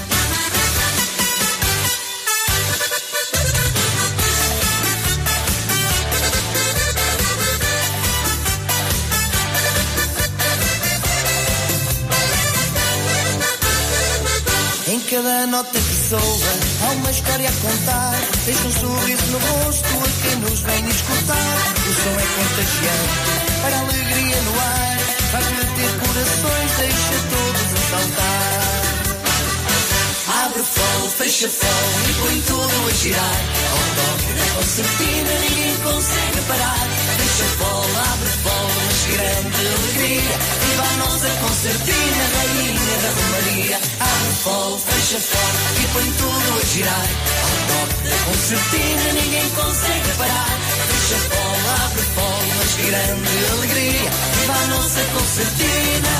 Em cada nota que soa, há uma história a contar. Deixa um sorriso no rosto a quem nos vem escutar. O som é contagiante, para a alegria no ar. Faz derreter corações, deixa todos a saltar. Abre fogo, fecha fogo e põe tudo a girar. Ao toque da concertina ninguém consegue parar. Fecha fogo, abre fogo, mas grande alegria. Viva a nossa concertina, rainha da Romaria. Abre fogo, fecha fogo e põe tudo a girar. Ao toque da concertina ninguém consegue parar. Fecha fogo, abre fogo, mas grande alegria. Viva a nossa concertina,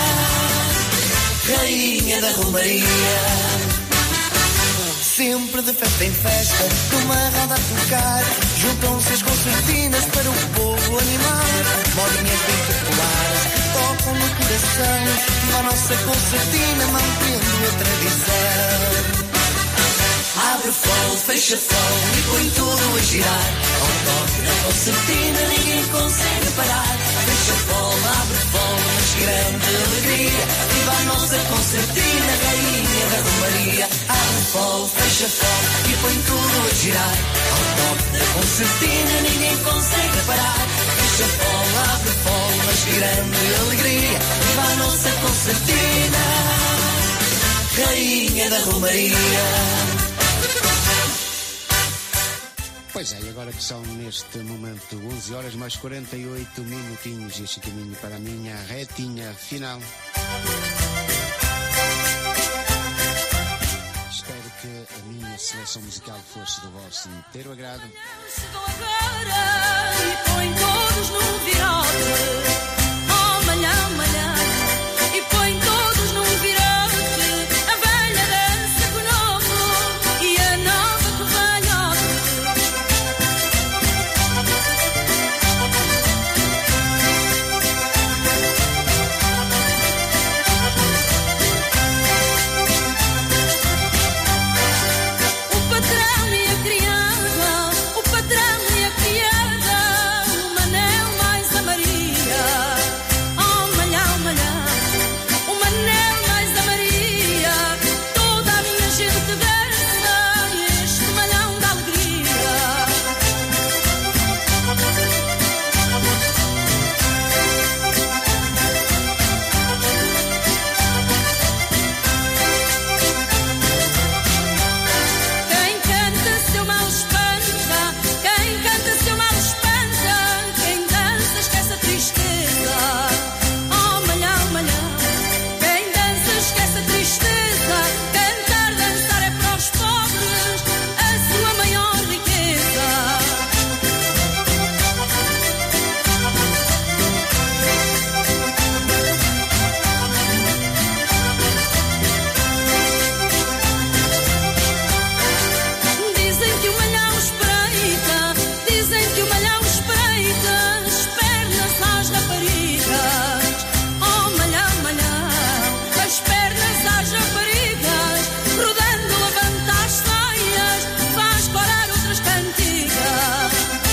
rainha da Romaria. Sempre de festa em festa, numa roda a tocar. Juntam-se as concertinas para o povo animar. Modinhas bem populares que tocam no coração. Viva a nossa concertina, mantendo a tradição. Abre fogo, fecha fogo e põe tudo a girar. Ao toque da concertina ninguém consegue parar. Fecha fogo, abre fogo, mas grande alegria. Viva a nossa concertina, rainha da Romaria. Abre fogo, fecha fogo e põe tudo a girar. Ao toque da concertina ninguém consegue parar. Fecha fogo, abre fogo, mas grande alegria. Viva a nossa concertina, dia da Romaria. Pois é, e agora que são neste momento onze horas mais quarenta e oito minutinhos, este caminho para a minha retinha final. Espero que a minha seleção musical fosse do vosso inteiro agrado. Chegou agora e põe todos no virote. Oh, malhão, malhão, e põe todos num virote. A velha dança com o novo e a nova com o velhote. O patrão e a criada, o patrão e a criada, o Manel mais a Maria. Oh, malhão, malhão, o Manel mais a Maria. Toda a minha gente dança este malhão da alegria. Quem canta seu mal espanta, quem canta seu mal espanta, quem dança esquece a tristeza. Oh, malhão, malhão, quem dança esquece a tristeza. Cantar, dançar é para os pobres a sua maior riqueza. Dizem que o malhão espreita, dizem que o malhão espreita as pernas às raparigas. Oh, malhão, malhão, as pernas às raparigas, rodando levanta as saias, faz corar outras cantigas.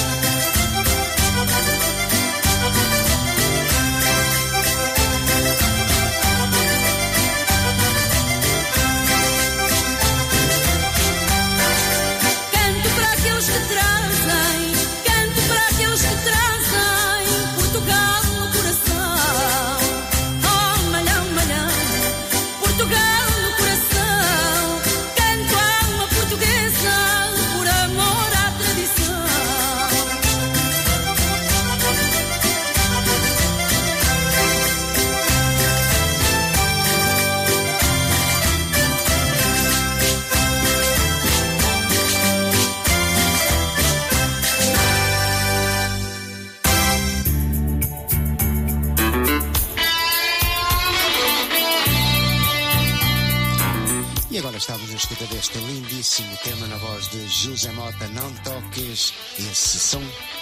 Canto para aqueles que trazem, canto para aqueles que trazem Portugal no coração. Oh, malhão, malhão, Portugal no coração. Canto a alma portuguesa por amor à tradição. E agora estamos a escutar deste lindíssimo tema na voz de José Mota, Não Toques Esse Som.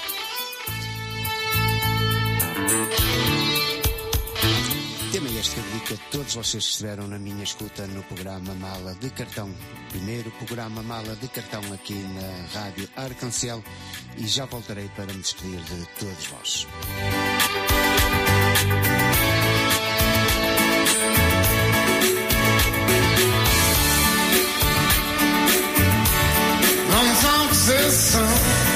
Tema este que eu dedico a todos vocês que estiveram na minha escuta no programa Mala de Cartão. Primeiro programa Mala de Cartão aqui na Rádio Arcancel, e já voltarei para me despedir de todos vós. Não toques esse som,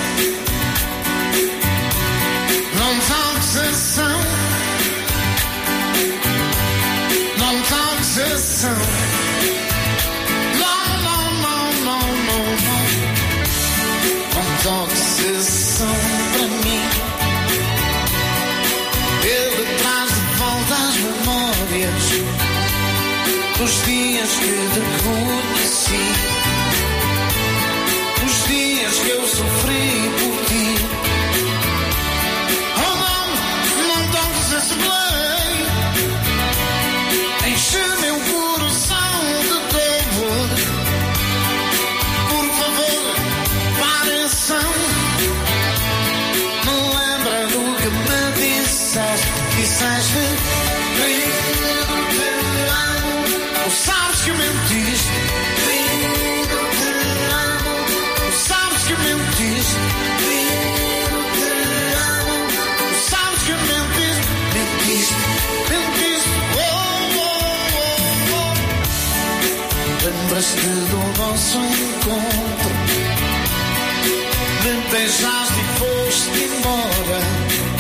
não toques esse som, não toques esse som. Não, não, não, não, não, não. Não toques esse som para mim. Ele traz de volta as memórias dos dias que te conheci. Os dias que eu sofri por ti. Oh não, não toques esse play. Enche meu coração de dor. Por favor, pare ação. Me lembra do que me disseste. Disseste, lindo, te amo. Ou sabes que mentiste. Lindo, te amo. Sabes que mentiste, lindo, te amo. Sabes que mentiste, mentiste, mentiste. Oh, oh, oh, oh. Lembras-te do nosso encontro? Me beijaste e foste embora.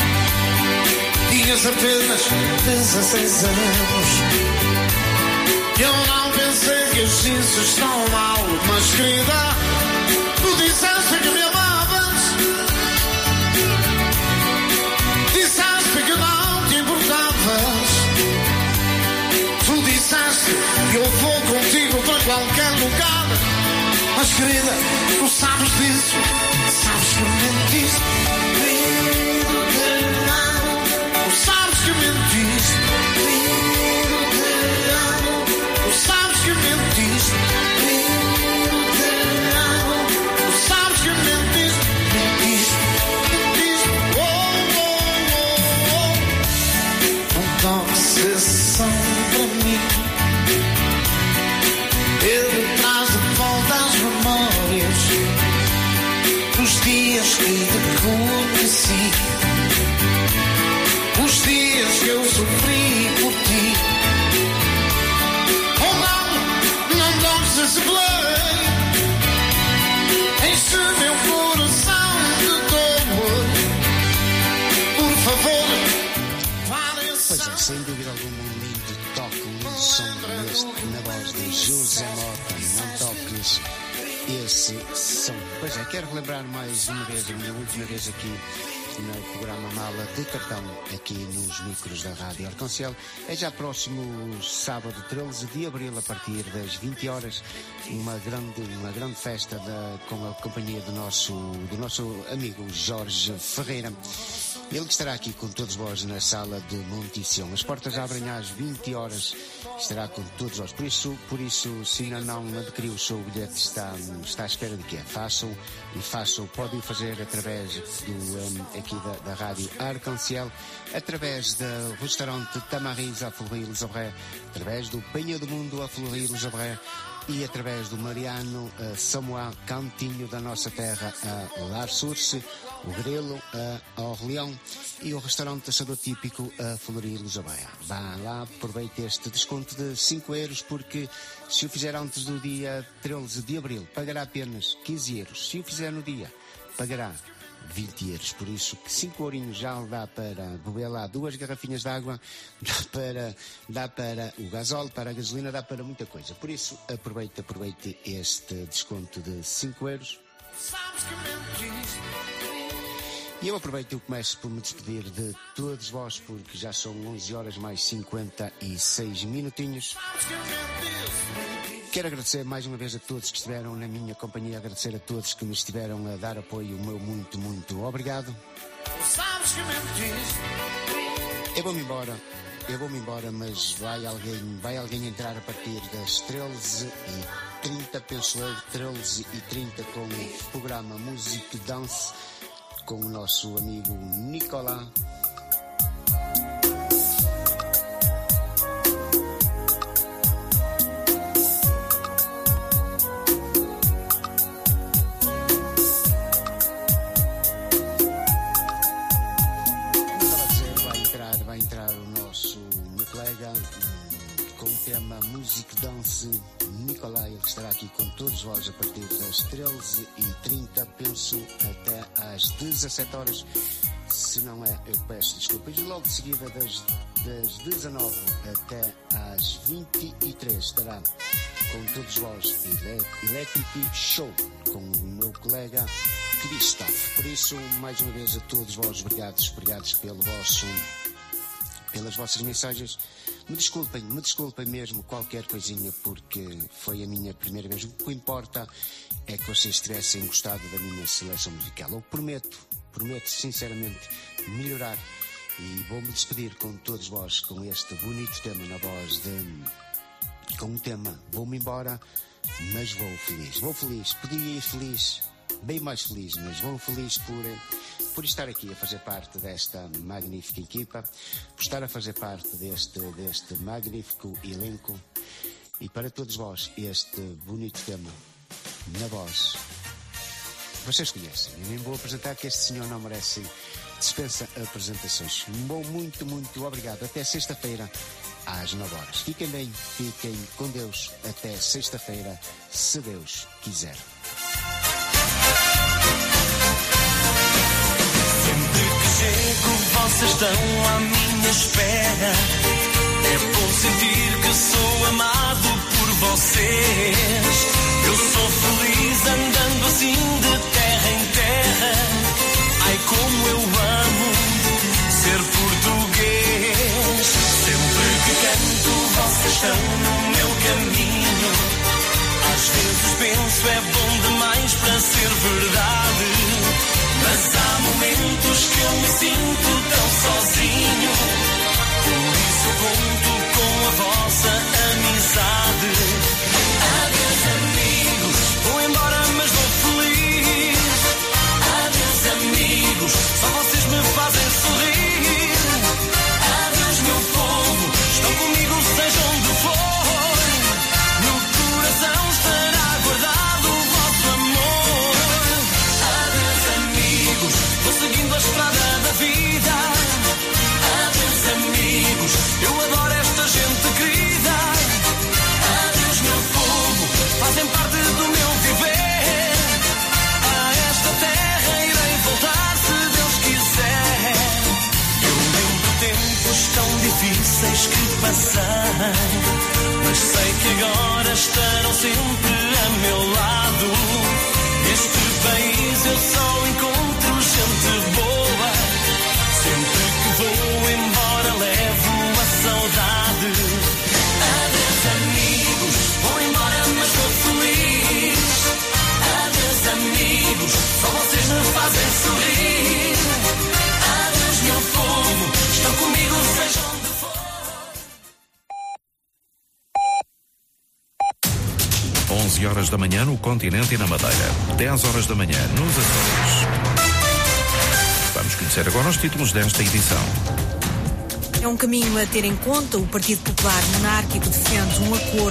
Tinhas apenas dezesseis anos. Eu não pensei que os sisos estão mal, mas querida, tu disseste que me amavas, disseste que não te importavas, tu disseste que eu vou contigo para qualquer lugar, mas querida, tu sabes disso, sabes que mentiste, querido, te amo, tu sabes que mentiste, querido, te amo, tu sabes que mentiste, querido, te amo, tu sabes que mentiste, mentiste, mentiste, oh, oh, oh, oh. Um toque de sessão para mim, ele traz de volta as memórias dos dias que te conheci, os dias que eu sofri por ti. Oh não, não toques esse play, enche meu coração de dor, por favor. Pois é, sem dúvida alguma, um lindo toque, um lindo som neste, na voz de José Mota. Não toques esse som. Pois é, quero relembrar mais uma vez, a minha última vez aqui no programa Mala de Cartão, aqui nos micros da Rádio Arconcel. É já próximo sábado, treze de abril, a partir das vinte horas, uma grande, uma grande festa da, com a companhia do nosso, do nosso amigo Jorge Ferreira. Ele que estará aqui com todos vós na sala de Montição. As portas abrem às vinte horas, estará com todos vós. Por isso, por isso, se ainda não adquiriu o seu bilhete, está, está à espera de quê? Façam e façam. Podem fazer através do, um, aqui da, da Rádio Arconcel, através do restaurante Tamariz a Fleury-les-Aubrais, através do Penha do Mundo a Fleury-les-Aubrais e através do Mariano uh, Samoa, cantinho da nossa terra, a Lar Source, o Grelo a Orleão e o restaurante Assador Típico a Fleury-les-Aubrais. Vá lá, aproveite este desconto de cinco euros, porque se o fizer antes do dia treze de abril, pagará apenas quinze euros. Se o fizer no dia, pagará vinte euros. Por isso, cinco ourinhos já dá para beber lá duas garrafinhas de água, dá para, dá para o gasóleo, para a gasolina, dá para muita coisa. Por isso, aproveite, aproveite este desconto de cinco euros. E eu aproveito e começo por me despedir de todos vós, porque já são onze horas mais cinquenta e seis minutinhos. Quero agradecer mais uma vez a todos que estiveram na minha companhia, agradecer a todos que me estiveram a dar apoio, o meu muito, muito obrigado. Eu vou-me embora, eu vou-me embora, mas vai alguém, vai alguém entrar a partir das treze e trinta, penso eu, treze e trinta, com o programa Music Dance, com o nosso amigo Nicolás. Music Dance Nicolás, ele estará aqui com todos vós a partir das treze e trinta, penso, até às dezassete horas. Se não é, eu peço desculpas. Logo de seguida, das, das dezanove até às vinte e três, estará com todos vós Electric Show, com o meu colega Christoph. Por isso, mais uma vez a todos vós, obrigados, obrigados pelo vosso, pelas vossas mensagens. Me desculpem, me desculpem mesmo qualquer coisinha, porque foi a minha primeira vez. O que importa é que vocês tivessem gostado da minha seleção musical. Eu prometo, prometo sinceramente melhorar, e vou-me despedir com todos vós com este bonito tema na voz de... com um tema, vou-me embora, mas vou feliz. Vou feliz, podia ir feliz, bem mais feliz, mas vou feliz por... por estar aqui a fazer parte desta magnífica equipa, por estar a fazer parte deste, deste magnífico elenco, e para todos vós este bonito tema na voz. Vocês conhecem, eu nem vou apresentar, que este senhor não merece, dispensa apresentações. Bom, muito, muito obrigado. Até sexta-feira às nove horas. Fiquem bem, fiquem com Deus. Até sexta-feira, se Deus quiser. Chego, vocês estão à minha espera. É bom sentir que sou amado vocês. Eu sou feliz andando assim de terra em terra. Ai, como eu amo ser português. Sempre que canto, vocês estão no meu caminho. Às vezes penso é bom demais para ser verdade, mas há momentos que eu me sinto tão sozinho. Por isso eu conto com a vossa amizade. Adeus amigos, vou embora mas vou feliz. Adeus amigos, só vocês me fazem sorrir. Adeus meu povo, estão comigo seja onde for. No coração estará guardado o vosso amor. Adeus amigos, vou seguindo a estrada da vida. Adeus amigos, eu adoro esta gente querida. Adeus meu povo, fazem parte do meu viver. A esta terra irei voltar se Deus quiser. Eu lembro tempos tão difíceis que passei, mas sei que agora estarão sempre a meu lado. Neste país eu só encontro gente boa. Sempre que vou embora levo a saudade. Adeus amigos, vou embora mas vou feliz. Adeus amigos, só vocês me fazem sorrir. Adeus meu povo, estão comigo seja onde for. onze horas da manhã no continente e na Madeira. dez horas da manhã nos Açores. Vamos conhecer agora os títulos desta edição. É um caminho a ter em conta. O Partido Popular Monárquico defende um acordo